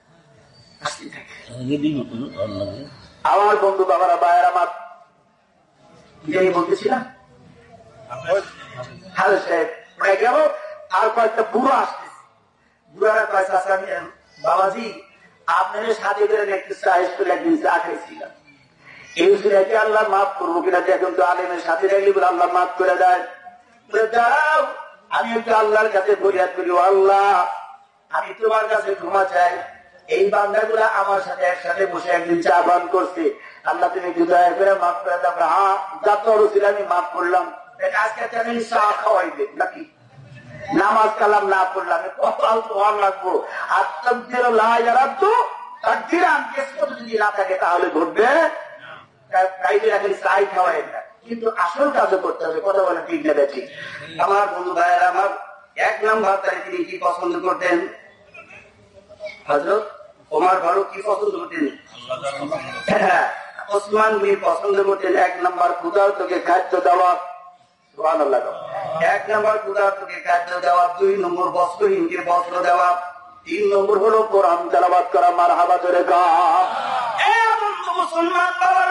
আমার বন্ধু বাবারা ভাইয়ের আমার বলতেছিলাম হ্যালো সাহেব প্রায় গেল, আর কয়েকটা বুড়ো আসতেছে। বুড়ারা কয়েকটা বাবাজি আপনাদের সাথে করে একটু চাইজ করে একদিন চা খাইছিলাম, এই উসিলাকে আল্লাহ মাফ করবো কিনা? এখন তো আলেমের সাথে রাখলে বলে আল্লাহ মাফ করে দেয়। দাঁড়াও আমি একটু আল্লাহর কাছে ফরিয়াদ করি, আল্লাহ আমি তোমার কাছে ক্ষমা চাই, এই বান্দাগুলা আমার সাথে একসাথে বসে একদিন চা পান করছে, আল্লাহ তুমি একটু দয়া করে মাফ করে দাও। হ্যাঁ যত রসিল আমি মাফ করলাম, আজকে চা খাওয়াইবে নাকি? নামাজ কালাম না পড়লাম কত তোমার লাগবো। আর তকদির তো তকদির যদি না থাকে তাহলে ঘটবে, চাই খাওয়াই না, কিন্তু আসল কাজও করতে হবে। কথা বলে ঠিক না ঠিক? আমার বন্ধু ভাইয়ের আমার এক নম্বর তাই তিনি কি পছন্দ করতেন? হযরত ওমর ফারুক কি পছন্দ করতেন? ওসমান গনি পছন্দ করতেন এক নম্বর ক্ষুধার্তকে খাদ্য দেওয়া। সুবহানাল্লাহ। এক নম্বর ক্ষুধার্তকে খাদ্য দেওয়া, দুই নম্বর বস্ত্রহীনকে বস্ত্র দেওয়া, তিন নম্বর হলো কোরআন তেলাওয়াত করা। মারহাবা জোরে গান। মুসলমান বাবার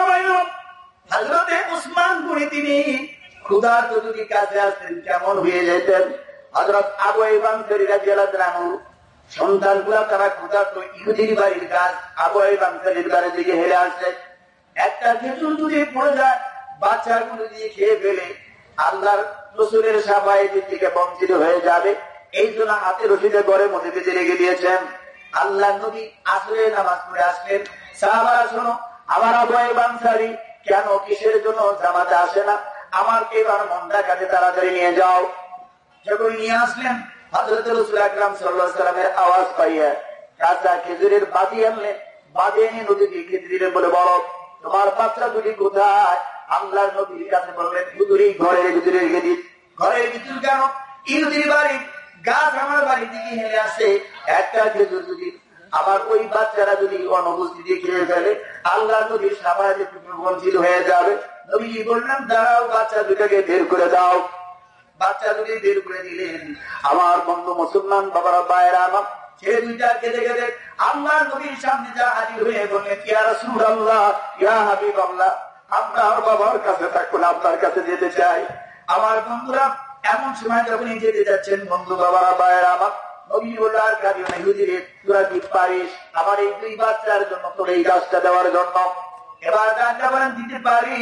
হযরতে উসমান গনি তিনি ক্ষুধার্ত যদি কাছে আসতেন কেমন হয়ে যেতেন। হযরত আবু আইয়ুব আনসারী রাদিয়াল্লাহু আনহু সন্তানগুলা তারা ক্ষুধার্ত ইহুদির বাড়ির গাছ আবু আইয়ুব আনসারীর বাড়ির দিকে হেলে আসছে। একটা খেজুর যদি পড়ে যায় বাচ্চাগুলো দিয়ে খেয়ে ফেলে আল্লাহর রাসূলের শাফায়াতের থেকে বঞ্চিত হয়ে যাবে। এই জন্য হাতে রশিদে ঘরের মধ্যে বেঁধে রেখে দিয়েছেন। আল্লাহ নবী আসরে নামাজ পড়ে আসলেন। সাহাবারা শোনো, আমার আবু আইয়ুব আনসারী কেন কিসের জন্য জামাতে আসে না, আমার এবার মনটা কাটে, তাড়াতাড়ি নিয়ে যাও। যখন নিয়ে আসলেন হযরত রাসূল আকরাম সাল্লাল্লাহু আলাইহি ওয়াসাল্লামের আওয়াজ পাইয়া কাঁচা খেজুরের বাটি আনলেন। বাটি এনে নদীকে খেতে দিলেন, বলে বলো তোমার বাচ্চা দুটি কোথায়? আল্লাহর নবীর কাছে বললেন হুজুর এই ঘরের ভিতরে রেখে দিন। ঘরের ভিতর কেন? ইহুদির বাড়ি গাছ আমার বাড়ি দিকে হেলে আসে, একটা খেজুর যদি আমার ওই বাচ্চারা যদি অনুপস্থিতি খেয়ে ফেলে আল্লাহ নবীর শাফায়াতে বঞ্চিত হয়ে যাবে। নবীজি বললেন দাঁড়াও, বাচ্চা দুটাকে বের করে দাও। বাচ্চা দুটি বের করে দিলেন। আমার বন্ধু মুসলমান বাবারা ভাইয়েরা আমার, ছেলে দুইটা কেঁদে কেঁদে আল্লাহর নবীর সামনে যা হাজির হয়ে বললেন ইয়া রাসূলুল্লাহ, ইয়া হাবিবাল্লাহ, আমরা আমার বাবার কাছে থাকুন, আপনার কাছে যেতে চাই। আমার বন্ধুরা এমন সময় যখনই যেতে যাচ্ছেন বন্ধু বাবারা ভাইয়েরা আমার, নবী বললেন আর কাঁদিও না হুজুরে, তোরা কি পারিস আমার এই দুই বাচ্চার জন্য তোর এই গাছটা দেওয়ার জন্য? এবার গাছটা বলেন দিতে পারি।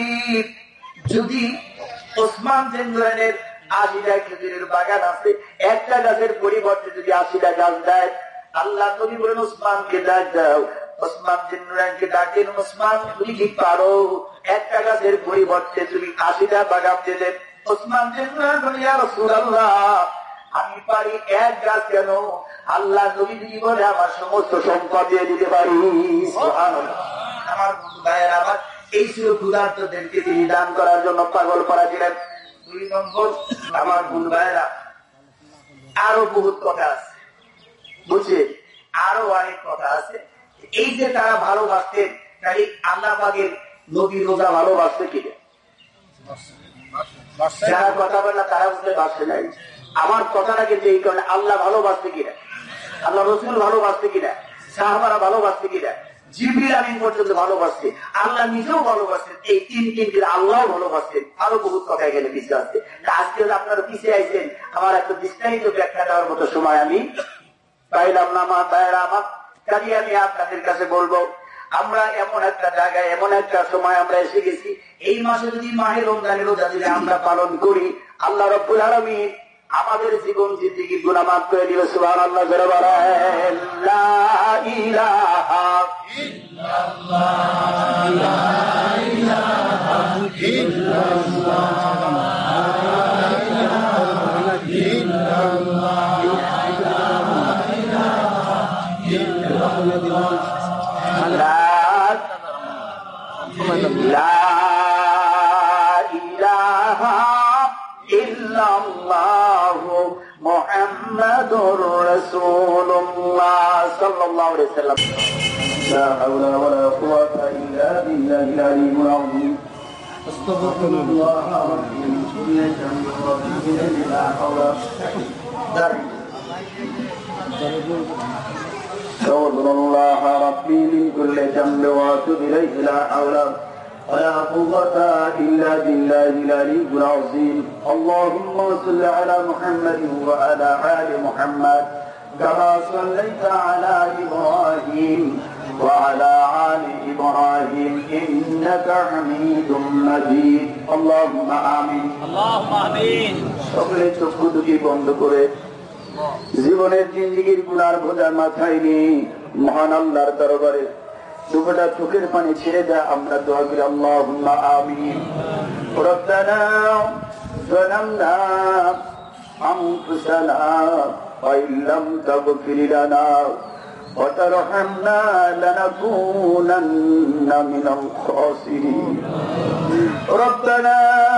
যদি ওসমান জেন্দ্রের আশিটা খেজুরের বাগান আছে, একটা গাছের পরিবর্তে যদি আশিটা গাছ দেয়, আল্লাহ নবী বলেন ওসমানকে ডাক দাও। ওসমান জেন্দ্রকে ডাক দিন, ওসমান তুমি কি পারো একটা গাছের পরিবর্তে তুমি আশিটা বাগান দিতে? ওসমান জেন্দ্র বলে ইয়া রাসূলুল্লাহ, আমি পারি এক গাছ কেন, আল্লাহ নবী বলে আমার সমস্ত সম্পদ দিয়ে দিতে পারি। সুবহানাল্লাহ। আমার বন্ধু ভাইয়ের আমার, এই ছিল ক্ষুধার্তদেরকে তিনি দান করার জন্য পাগল করা ছিলেন। দুই নম্বর আমার বন্ধু ভাইয়েরা, আরো বহুত কথা আছে, বুঝছে, আরো অনেক কথা আছে। এই যে তারা ভালোবাসতেন, তাই আল্লাহ পাকের নবী রোজা ভালোবাসতে কিনা? যারা কথা বলে তারা বুঝতে পারছে নাই। আমার কথাটা কিন্তু এই কারণে, আল্লাহ ভালোবাসতে কিনা, আল্লাহ রসুল ভালোবাসতে কিনা, সাহাবারা ভালোবাসতে কিনা, জিবরিল আমিন পর্যন্ত ভালোবাসছে, আল্লাহ নিজেও ভালোবাসতেন, এই তিন তিনটির আল্লাহ ভালোবাসতেন। আরো বহুত কথা এখানে পিছিয়ে আসছে। আজকে আপনারা পিছিয়ে আইছেন, আমার একটা বিস্তারিত ব্যাখ্যা দেওয়ার মতো সময় আমি পাইলাম না। আমার ভাইয়েরা আমার, কাজে আমি আপনাদের কাছে বলবো, আমরা এমন একটা জায়গায় এমন একটা সময় আমরা এসে গেছি, এই মাসে যদি মাহে রমজানের রোজা যদি আমরা পালন করি, আল্লাহ রাব্বুল আলামিন আমাদের জীবন জিন্দেগি গুনাহ মাফ করে দিবে। সুবহানাল্লাহ। জোরে বলেন লা ইলাহা ইল্লাল্লাহ, লা ইলাহা ইল্লাল্লাহ, লা ইলাহা ইল্লাল্লাহ, লা ইলাহা ইল্লাল্লাহু মুহাম্মাদুর রাসূলুল্লাহ সাল্লাল্লাহু আলাইহি ওয়াসাল্লাম। লা হাওলা ওয়ালা কুওয়াতা ইল্লা বিল্লাহিল আলিয়্যিল আযীম। আস্তাগফিরুল্লাহ রাব্বি মিন কুল্লি যামবিন ওয়া বিহি লা হাওলা আস্তাগফিরুল্লাহ রাব্বি মিন কুল্লি যামবিন ওয়া আতুবু ইলাইহি লা হাওলা ولا قوة إلا بالله العلي العظيم. اللهم صل على محمد وعلى آل محمد كما صليت على إبراهيم وعلى آل إبراهيم إنك حميد مجيد. اللهم آمين. اللهم آمين. সকলে চক্ষু দুটি বন্ধ করে জীবনের জিন্দেগীর গুনার বোঝা মাথায় নিয়ে মহান আল্লাহর দরবারে দুটা চোখের পানি ছেড়ে দেয় আমরা দোয়া করি। আল্লাহুম্মা আমিন। রব্বানা যালামনা আনফুসানা ওয়া ইল্লাম তাগফির লানা ওয়া তারহামনা লানাকুনান্না মিনাল খাসিরিন। রব্বানা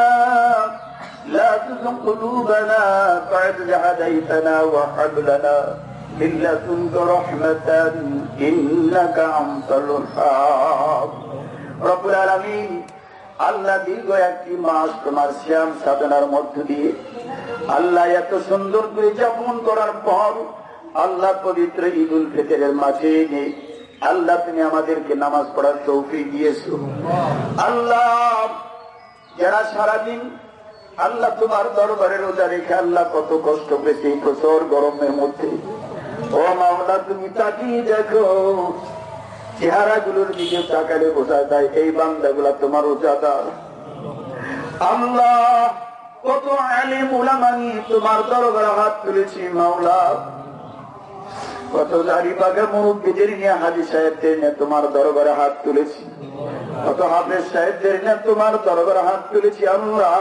লা তুযিগ কুলুবানা বা'দ ইয হাদাইতানা ওয়া হাব লানা من لدنك رحمة إنك أنت الوهاب. رب العالمين, আল্লাহ দীর্ঘ একটি মাস তোমার শ্যাম সাধনার মধ্য দিয়ে আল্লাহ এত সুন্দর করে যাপন করার পর আল্লাহ পবিত্র ঈদুল ফিতরের মাঝে আল্লাহ তুমি আমাদেরকে নামাজ পড়ার তৌফিক দিয়েছো। আল্লাহ যারা সারাদিন আল্লাহ তোমার দরবারে রোজা রেখে আল্লাহ কত কষ্ট পেয়েছে এই প্রচুর গরমের মধ্যে, ও মাওলা তুমি তাকিয়ে দেখো, চেহারা গুলোর দিকে তাকালে বোঝা যায় এই বান্দাগুলা তোমার রোজাদার। আল্লাহ কত আলিম উলামা নিয়ে তোমার দরবারে হাত তুলেছি মাওলা, কত দাড়ি পাকা মুরব্বিদের নিয়ে হাজী সাহেবদের নিয়ে তোমার দরবারে হাত তুলেছি, কত হাফেজ সাহেবদের নিয়ে তোমার দরবারে হাত তুলেছি। আল্লাহ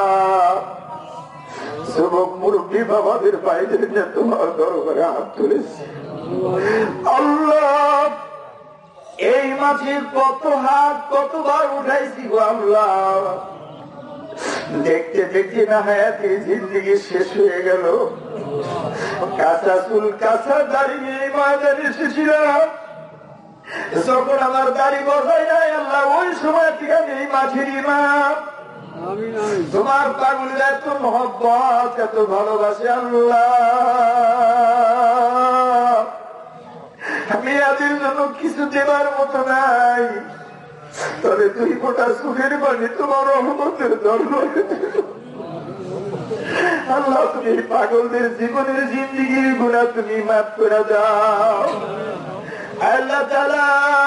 যুবক মুরব্বী বাবাদের ভাইদের নিয়ে তোমার দরবারে হাত তুলেছি। আল্লাহ এই মাঝে কত হাত কতবার উঠাইছি গো আল্লাহ, দেখতে দেখতে না হায়াতে জিন্দগি শেষ হয়ে গেল। কাঁচা চুল কাঁচা দাড়ি নিয়ে ময়দানে এসেছিলাম, যখন আমার দাড়ি বসাই নাই আল্লাহ ওই সময় থেকে এই মাঝের ইমাম তোমার পাগল এত মহব্বত এত ভালোবাসে আল্লাহ, আমি এদের জন্য কিছু দেবার মতো নাই, তবে দুই ফোঁটা সুখের পানি তোমার রহমতের দরবারে আল্লাহ তুমি পাগলদের জীবনের জিন্দিগির গুণা তুমি মাফ করে দাও। আল্লাহ তাআলা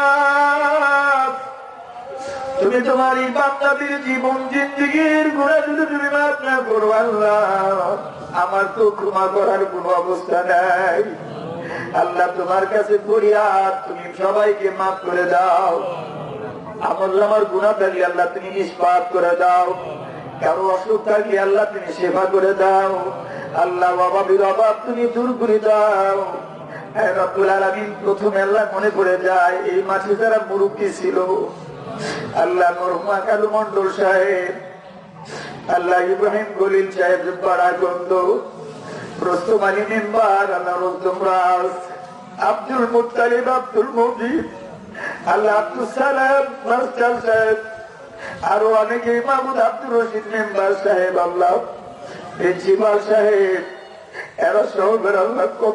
তুমি তোমার এই বান্দাদের জীবন জিন্দিগির গুণা যদি তুমি মাফ না করো আল্লাহ, আমার তো ক্ষমা করার কোন অবস্থা নাই। আল্লাহ তোমার কাছে ফরিয়াদ তুমি সবাইকে মাফ করে দাও। আমল আমার গুনাহ থাকলে আল্লাহ তুমি নিষ্পাপ করে দাও, কারো অসুখ থাকলে আল্লাহ তুমি সেবা করে দাও। আল্লাহ অভাবের অভাব তুমি দূর করে দাও। রব্বুল আলামিন প্রথমে আল্লাহ মনে পড়ে যায় এই মাঠে যারা মুরব্বী ছিল, আল্লাহ মরহুমা কালু মন্ডল সাহেব, আল্লাহ ইব্রাহিম খলিল সাহেব পাড়াগন্ধ, রোস্তম আলী মেম্বার, আল্লাহ রোস্তম রাজ, আব্দুল মুত্তালিব, আব্দুল মুজিব, আল্লাহ আব্দুল সালাম মাস্টার সাহেব, আরো অনেকে, মাহমুদ আব্দুর রশিদ মেম্বার সাহেব, আল্লাহ প্রিন্সিপাল সাহেব, এরা সবের আল্লাহ কত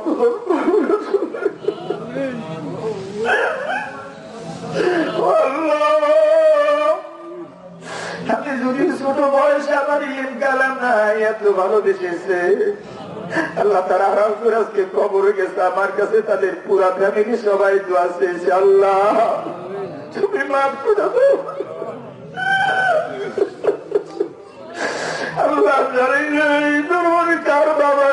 আমি যদি ছোট বয়সে আমার ইলিম কালাম নাই এত ভালোবেসেছে আল্লাহ, তারা আরাম করে আজকে কবরে গেছে, আমার কাছে তাদের পুরা ফ্যামিলি সবাই দোয়া চেয়েছে। আল্লাহ তুমি মাফ করে দাও। আল্লাহ জানি নাই তোমার কার বাবা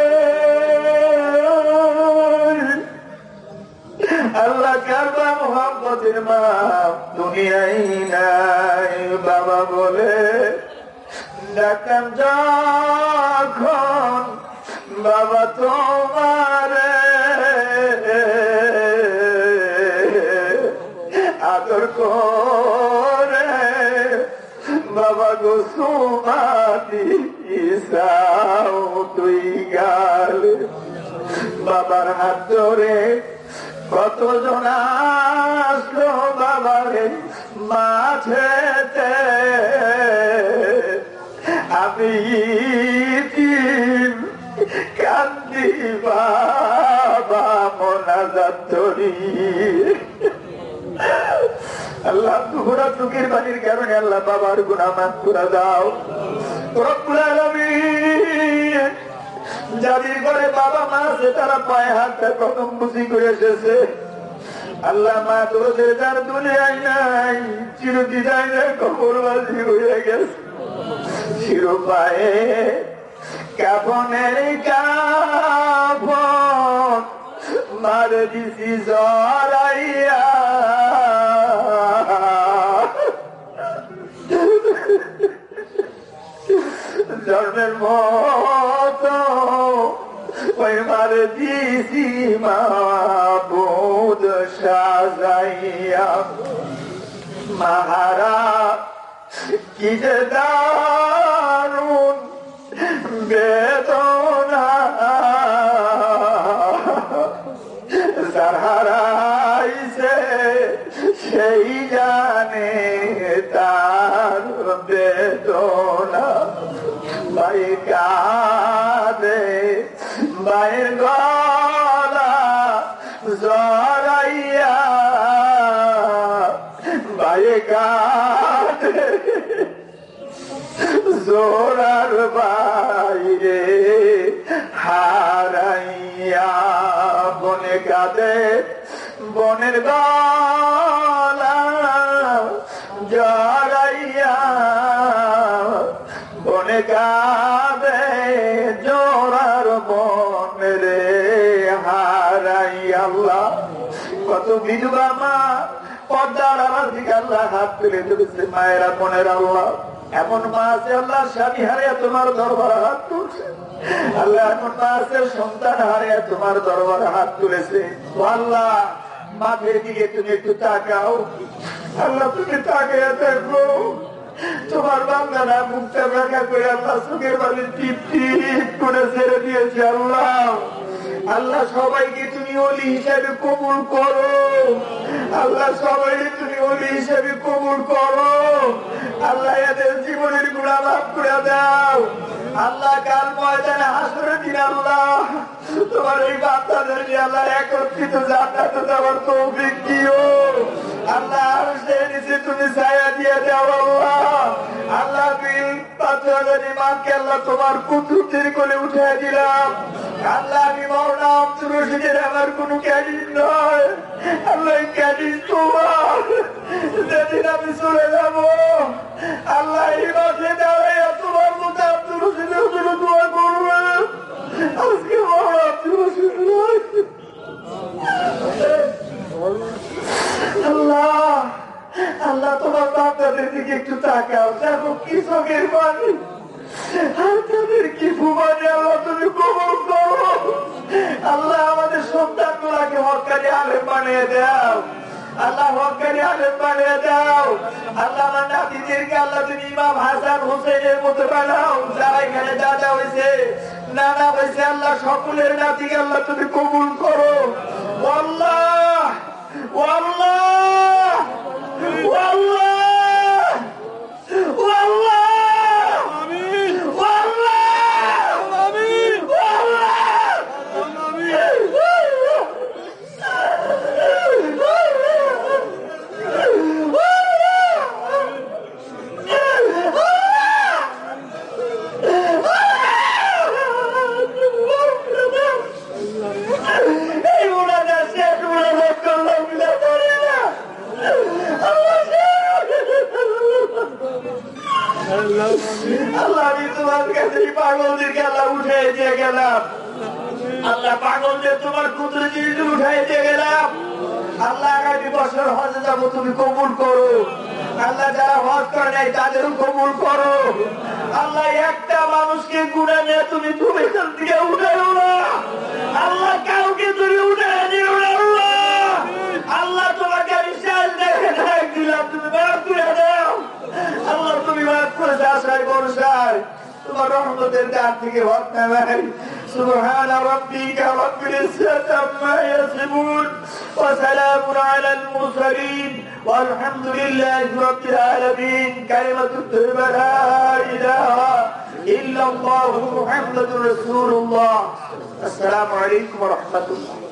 আল্লাহ কার বা মোহাম্মদের মা দুনিয়ায় নাই, বাবা বলে ডাকাম যখন বাবা তোমার আদর করে বাবা গো সুমাতি ইসাও তুই গাল, বাবার হাত ধরে কতজন আসলো বাবারে মাঠেতে, আমি কান্দি বাবা মোনাজাত ধরি। আল্লাহ দুহরা চোখের বাড়ির কারণে আল্লাহ বাবার গুনাহ মাফ করে দাও। রব্বুল আলামিন যাদের ঘরে বাবা মা আছে তারা পায়ে হাতটা কদম বুঝি করে এসেছে, আল্লাহ মা তোদের যার দুনিয়ায় নাই চিরদিদায় কবরবাসী হয়ে গেছে, শিরোপায়ে কাফনের কাফন মারে দিছি জড়াইয়া, জন্মের মতো ওই মারে দিছি মাবুদ সাজাইয়া, মাহারা কি যে দারুণ বেদনা, যার হারাইছে সেই জানে তার বেদনা। ভাই কাঁদে ভাইয়ের গলা পায়ে কাঁদে জোরার বাইরে হারাইয়া, বনে কাঁদে বনের গলা জড়াইয়া, বনে কাঁদে জোরার বন রে হারাইয়া। আল্লাহ কত বিধবা মা পর্দার আমার দিকে আল্লাহ হাত তুলে ধরেছে। মায়েরা বোনের আল্লাহ এমন মা আছে আল্লাহ স্বামী হারিয়ে তোমার দরবারে হাত তুলছে। আল্লাহ এমন মা আছে সন্তান হারিয়ে তোমার দরবারে হাত তুলেছে। আল্লাহ মাঠের দিকে তুমি একটু তাকাও। আল্লাহ তুমি তাকিয়ে দেখো তোমার বান্দারা মুখটা দেখা করে আল্লাহ চোখের বাড়ি টিপ টিপ করে ছেড়ে দিয়েছে। আল্লাহ আল্লাহ সবাইকে তুমি ওলি হিসাবে কবুল করো। আল্লাহ সবাইকে তুমি ওলি হিসাবে কবুল করো। আল্লাহ এদের জীবনের গুণা মাফ করে দাও। আল্লাহ কাল ময়দানে হাসরের দিন আল্লাহ তোমার এই বান্দাদেরকে আল্লাহ একত্রিত জান্নাতে যাওয়ার তৌফিক দিও। আল্লাহ আরশের নিচে তুমি ছায়া দিয়ে দাও। আল্লাহ আল্লাহ বিল পাঁচহাজারি মাকে আল্লাহ তোমার কুতুবদের কোলে উঠে দিলাম। আল্লাহ আমি মওলানা আব্দুর রশিদের আমার কোনো ক্যাডিট নয়। আল্লাহ ক্যাডিট তোমার। যেদিন আমি চলে যাব আল্লাহ এই মাসে দাঁড়াইয়া তোমার মতো আব্দুর রশিদের জন্য দোয়া করবে। আজকে মওলানা আব্দুর রশিদ নয়। আল্লাহ আল্লাহ তোমার বাচ্চাদের দিকে একটু তাকাও। দেখো কি চোখের পানি আর তাদের কি ভুবানি। আল্লাহ তুমি কবুল করো। আল্লাহ আমাদের সন্তান গুলাকে হক্কানি আলেম বানিয়ে দাও। আল্লাহ হক্কানি আলেম বানিয়ে দাও। আল্লাহ আমার নাতিদেরকে আল্লাহ তুমি ইমাম হাসান হোসেনের মতো বানাও। যারা এখানে দাদা হয়েছে নানা হয়েছে আল্লাহ সকলের নাতিকে আল্লাহ তুমি কবুল করো। আল্লাহ আল্লাহ আল্লাহ আল্লাহ আল্লাহ আমি তোমার কাছে পাগলদেরকে আল্লাহ উঠে দিয়ে গেলাম। আল্লাহ পাগলদের তোমার কুদরতি উঠাই দিয়ে গেলাম। আল্লাহ আগামী বছর হজে যাবো তুমি কবুল করো। আল্লাহ যারা হজ করে নাই তাদেরও কবুল করো। আল্লাহ একটা মানুষকে গুণা নিয়ে তুমি তুমি এখান থেকে উঠাইও না। আল্লাহ কাউকে তুমি উঠাই নিও না। আল্লাহ আল্লাহ তোমাকে আমি শেষ দেখে ডাক দিলাম তুমি মাফ করে দাও। আল্লাহ তুমি মাফ করে আশায় ভরসায় তোমার রহমতের দ্বার থেকে হক নামাই। سبحان ربك رب العزة عما يصفون وسلام على المرسلين والحمد لله رب العالمين. كلمة الطيبة لا إله إلا الله محمد رسول الله. السلام عليكم ورحمة الله.